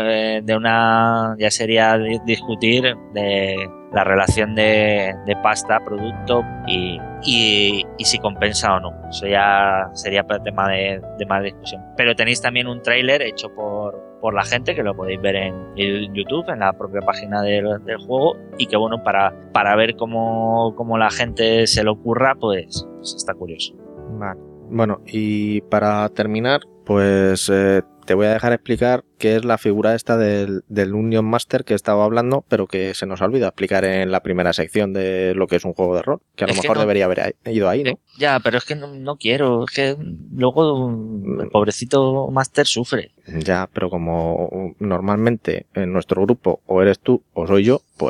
Speaker 6: una... Ya sería discutir de la relación de pasta-producto y si compensa o no. Eso ya sería tema de más discusión. Pero tenéis también un tráiler hecho por la gente, que lo podéis ver en YouTube, en la propia página del juego, y que bueno, para ver cómo la gente se lo ocurra, pues está curioso.
Speaker 3: Vale. Bueno, y para terminar, pues te voy a dejar explicar qué es la figura esta del Union Master que estaba hablando, pero que se nos ha olvidado explicar en la primera sección de lo que es un juego de rol, que a lo mejor debería haber ido ahí, ¿no?
Speaker 6: Ya, pero es que no quiero, es que luego el pobrecito Master sufre.
Speaker 3: Ya, pero como normalmente en nuestro grupo o eres tú o soy yo, pues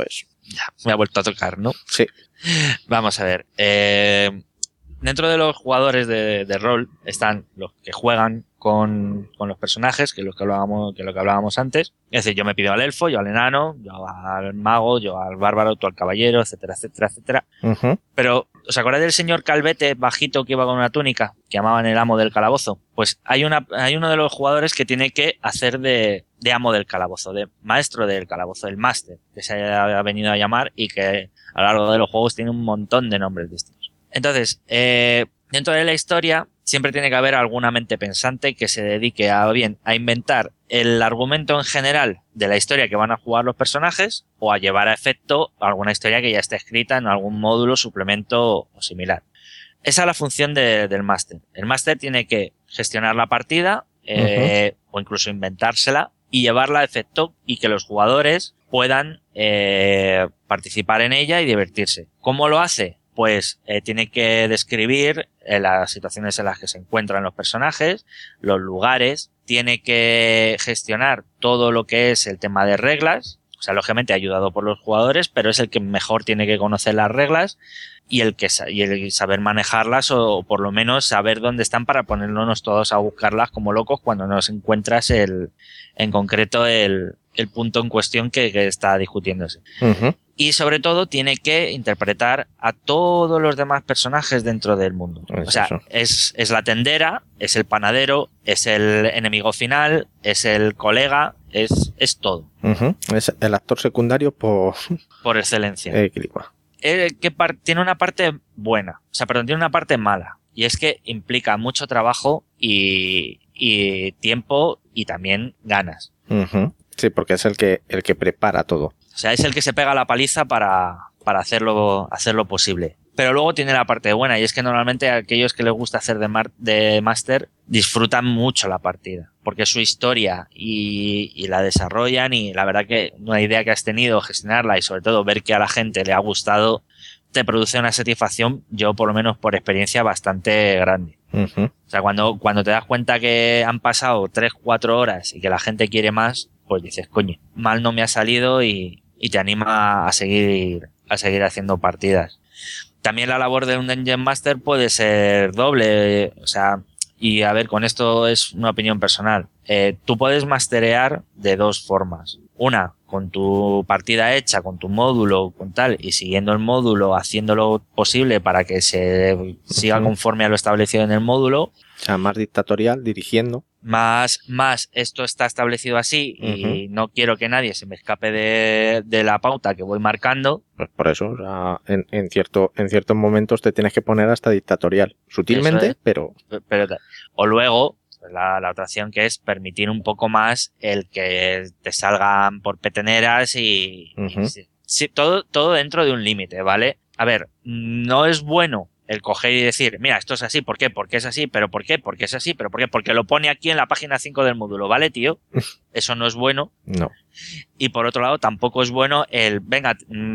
Speaker 6: Ya, me ha vuelto a tocar, ¿no?
Speaker 3: Sí.
Speaker 6: Vamos a ver. Dentro de los jugadores de rol están los que juegan con los personajes, que es lo que hablábamos antes. Es decir, yo me pido al elfo, yo al enano, yo al mago, yo al bárbaro, tú al caballero, etcétera, etcétera, etcétera.
Speaker 3: Ujú.
Speaker 6: Pero, ¿os acordáis del señor Calvete bajito que iba con una túnica? Que llamaban el amo del calabozo. Pues hay uno de los jugadores que tiene que hacer de amo del calabozo, de maestro del calabozo, el máster, que se ha venido a llamar y que a lo largo de los juegos tiene un montón de nombres distintos. Entonces, dentro de la historia siempre tiene que haber alguna mente pensante que se dedique a inventar el argumento en general de la historia que van a jugar los personajes o a llevar a efecto alguna historia que ya esté escrita en algún módulo, suplemento o similar. Esa es la función del máster. El máster tiene que gestionar la partida o incluso inventársela y llevarla a efecto y que los jugadores puedan participar en ella y divertirse. ¿Cómo lo hace? Pues tiene que describir las situaciones en las que se encuentran los personajes, los lugares, tiene que gestionar todo lo que es el tema de reglas, o sea, lógicamente ayudado por los jugadores, pero es el que mejor tiene que conocer las reglas y el saber manejarlas o por lo menos saber dónde están para ponernos todos a buscarlas como locos cuando nos encuentras en concreto el punto en cuestión que está discutiéndose.
Speaker 3: Ujú.
Speaker 6: Y sobre todo tiene que interpretar a todos los demás personajes dentro del mundo. O sea, es la tendera, es el panadero, es el enemigo final, es el colega, es todo.
Speaker 3: Ujú. Es el actor secundario por
Speaker 6: excelencia.
Speaker 3: Clipa.
Speaker 6: Tiene una parte buena, tiene una parte mala. Y es que implica mucho trabajo y tiempo y también ganas.
Speaker 3: Ujú. Sí, porque es el que prepara todo.
Speaker 6: O sea, es el que se pega la paliza para hacerlo posible. Pero luego tiene la parte buena y es que normalmente aquellos que les gusta hacer de máster disfrutan mucho la partida. Porque su historia y la desarrollan y la verdad que una idea que has tenido, gestionarla y sobre todo ver que a la gente le ha gustado, te produce una satisfacción, yo por lo menos por experiencia, bastante grande.
Speaker 3: Ujú.
Speaker 6: O sea, cuando te das cuenta que han pasado 3-4 horas y que la gente quiere más, pues dices, coño, mal no me ha salido y te anima a seguir haciendo partidas. También la labor de un Dungeon Master puede ser doble, o sea, y a ver, con esto es una opinión personal. Tú puedes masterear de dos formas. Una, con tu partida hecha, con tu módulo, con tal, y siguiendo el módulo, haciéndolo posible para que se siga conforme a lo establecido en el módulo.
Speaker 3: O sea, más dictatorial, dirigiendo.
Speaker 6: Más esto está establecido así y no quiero que nadie se me escape de la pauta que voy marcando.
Speaker 3: Pues por eso, o sea, en ciertos momentos te tienes que poner hasta dictatorial. Sutilmente, pero...
Speaker 6: O luego, la otra opción que es permitir un poco más el que te salgan por peteneras y sí, todo dentro de un límite, ¿vale? A ver, no es bueno el coger y decir, mira, esto es así, ¿por qué? Porque es así, pero ¿por qué? Porque es así, pero ¿por qué? Porque lo pone aquí en la página 5 del módulo, ¿vale, tío? Eso no es bueno.
Speaker 3: No.
Speaker 6: Y por otro lado, tampoco es bueno venga,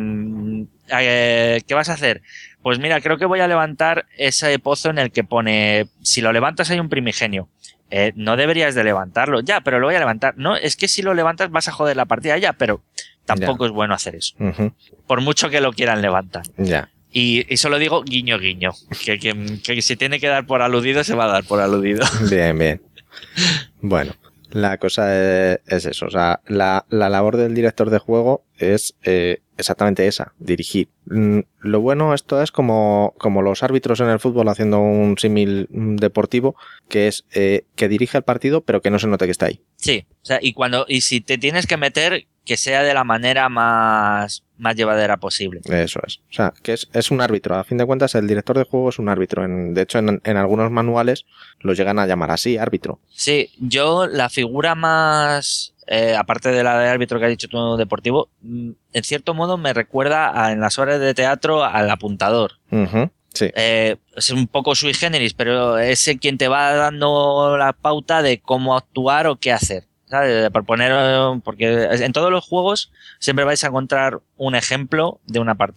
Speaker 6: ¿qué vas a hacer? Pues mira, creo que voy a levantar ese pozo en el que pone, si lo levantas hay un primigenio. No deberías de levantarlo. Ya, pero lo voy a levantar. No, es que si lo levantas vas a joder la partida ya, pero tampoco es bueno hacer eso. Por mucho que lo quieran levantar.
Speaker 3: Ya.
Speaker 6: Y solo digo guiño, guiño. Que si tiene que dar por aludido, se va a dar por aludido.
Speaker 3: Bien, bien. Bueno, la cosa es eso. O sea, la labor del director de juego es exactamente esa, dirigir. Lo bueno, esto es como los árbitros en el fútbol haciendo un símil deportivo, que es que dirige el partido, pero que no se note que está ahí.
Speaker 6: Sí, o sea, y si te tienes que meter, que sea de la manera más llevadera posible.
Speaker 3: Eso es. O sea, que es un árbitro. A fin de cuentas, el director de juego es un árbitro. De hecho, en algunos manuales lo llegan a llamar así, árbitro.
Speaker 6: Sí, yo la figura más... aparte de la de árbitro que has dicho tú deportivo, en cierto modo me recuerda en las obras de teatro al apuntador.
Speaker 3: Sí.
Speaker 6: Es un poco sui generis, pero es quien te va dando la pauta de cómo actuar o qué hacer. ¿Sabes? Porque en todos los juegos siempre vais a encontrar un ejemplo de una partida.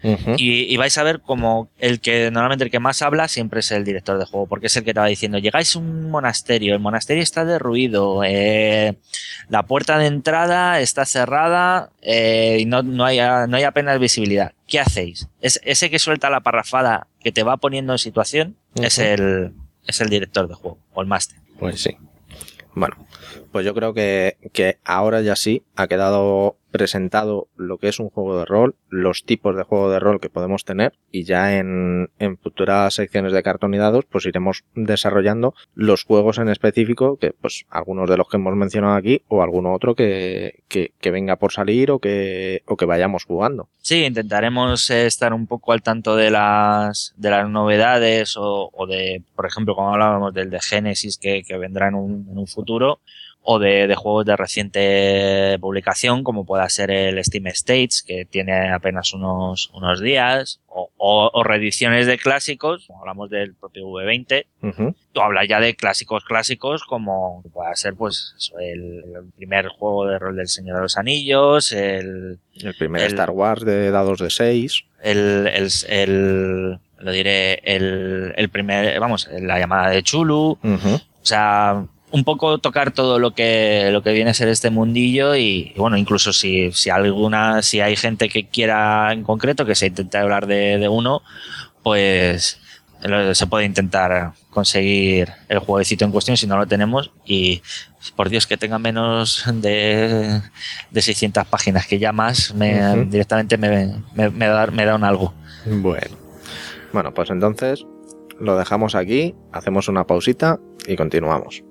Speaker 6: y vais a ver como normalmente el que más habla siempre es el director de juego, porque es el que te va diciendo, llegáis a un monasterio, el monasterio está derruido, la puerta de entrada está cerrada y no hay apenas visibilidad. ¿Qué hacéis? Ese que suelta la parrafada que te va poniendo en situación es el director de juego o el máster.
Speaker 3: Pues sí. Bueno, pues yo creo que ahora ya sí ha quedado presentado lo que es un juego de rol, los tipos de juego de rol que podemos tener, y ya en futuras secciones de Cartón y Dados pues iremos desarrollando los juegos en específico, que pues algunos de los que hemos mencionado aquí o alguno otro que venga por salir o que vayamos jugando.
Speaker 6: Sí, intentaremos estar un poco al tanto de las novedades o de, por ejemplo, como hablábamos del de Genesis que vendrá en un futuro, o de juegos de reciente publicación, como pueda ser el Steam States, que tiene apenas unos días, o reediciones de clásicos, como hablamos del propio V20. Tú hablas ya de clásicos, como pueda ser pues eso, el primer juego de rol del Señor de los Anillos, el
Speaker 3: primer Star Wars de dados de 6,
Speaker 6: el primer, vamos, la llamada de Chulu, o sea, un poco tocar todo lo que viene a ser este mundillo y bueno, incluso si hay gente que quiera en concreto que se intente hablar de uno, pues se puede intentar conseguir el jueguecito en cuestión si no lo tenemos, y por Dios que tenga menos de 600 páginas, que ya más directamente me da un algo.
Speaker 3: Bueno, pues entonces lo dejamos aquí, hacemos una pausita y continuamos.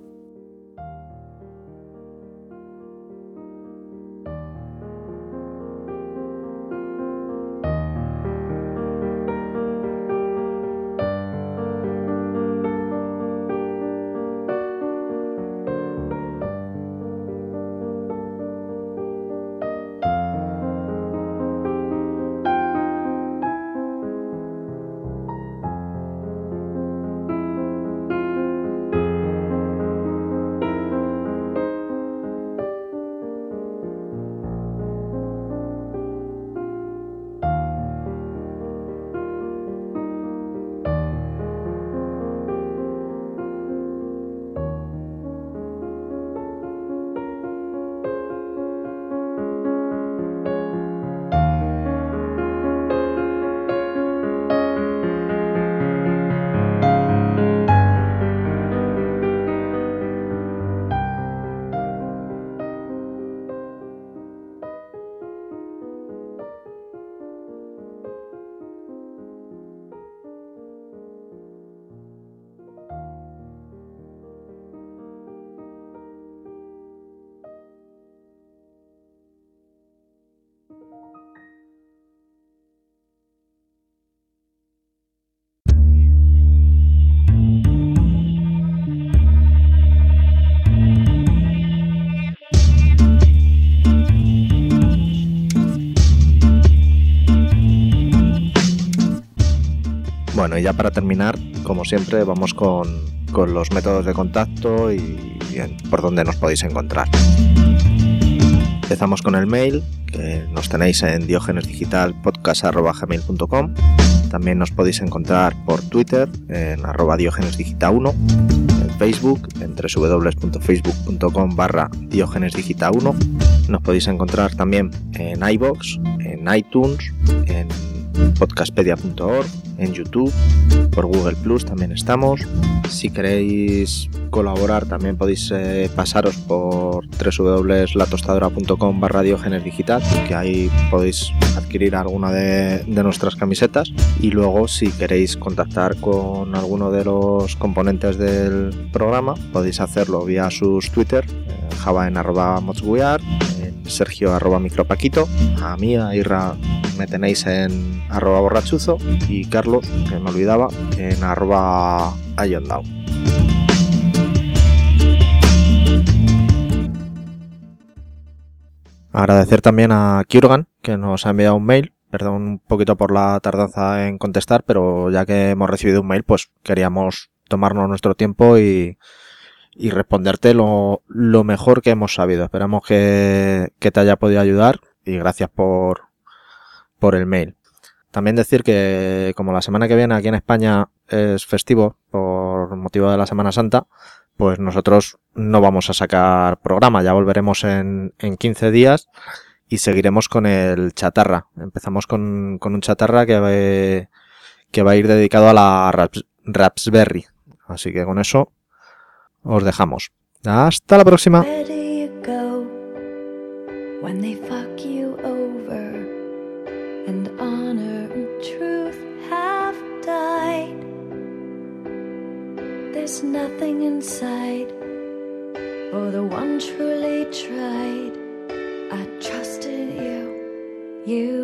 Speaker 3: Bueno, y ya para terminar, como siempre, vamos con los métodos de contacto y por dónde nos podéis encontrar. Empezamos con el mail, que nos tenéis en diogenesdigitalpodcast@gmail.com. También nos podéis encontrar por Twitter en @diogenesdigita1, en Facebook en www.facebook.com/diogenesdigita1. Nos podéis encontrar también en iVoox, en iTunes, en podcastpedia.org, en YouTube, por Google Plus también estamos. Si queréis colaborar también podéis pasaros por www.latostadora.com/diogenesdigital, que ahí podéis adquirir alguna de nuestras camisetas. Y luego, si queréis contactar con alguno de los componentes del programa, podéis hacerlo vía sus Twitter, Java en @modswear, Sergio @micropaquito, a mí, a Irra, me tenéis en @borrachuzo, y Carlos, que me olvidaba, en @ayondao. Agradecer también a Kjurgan, que nos ha enviado un mail. Perdón un poquito por la tardanza en contestar, pero ya que hemos recibido un mail, pues queríamos tomarnos nuestro tiempo y responderte lo mejor que hemos sabido. Esperamos que te haya podido ayudar, y gracias por el mail. También decir que como la semana que viene aquí en España es festivo por motivo de la Semana Santa, pues nosotros no vamos a sacar programa, ya volveremos en 15 días y seguiremos con el chatarra. Empezamos con un chatarra que va a ir dedicado a la Raspberry. Así que con eso os dejamos. Hasta la próxima.
Speaker 8: There's nothing inside for the one truly tried. I trusted you, you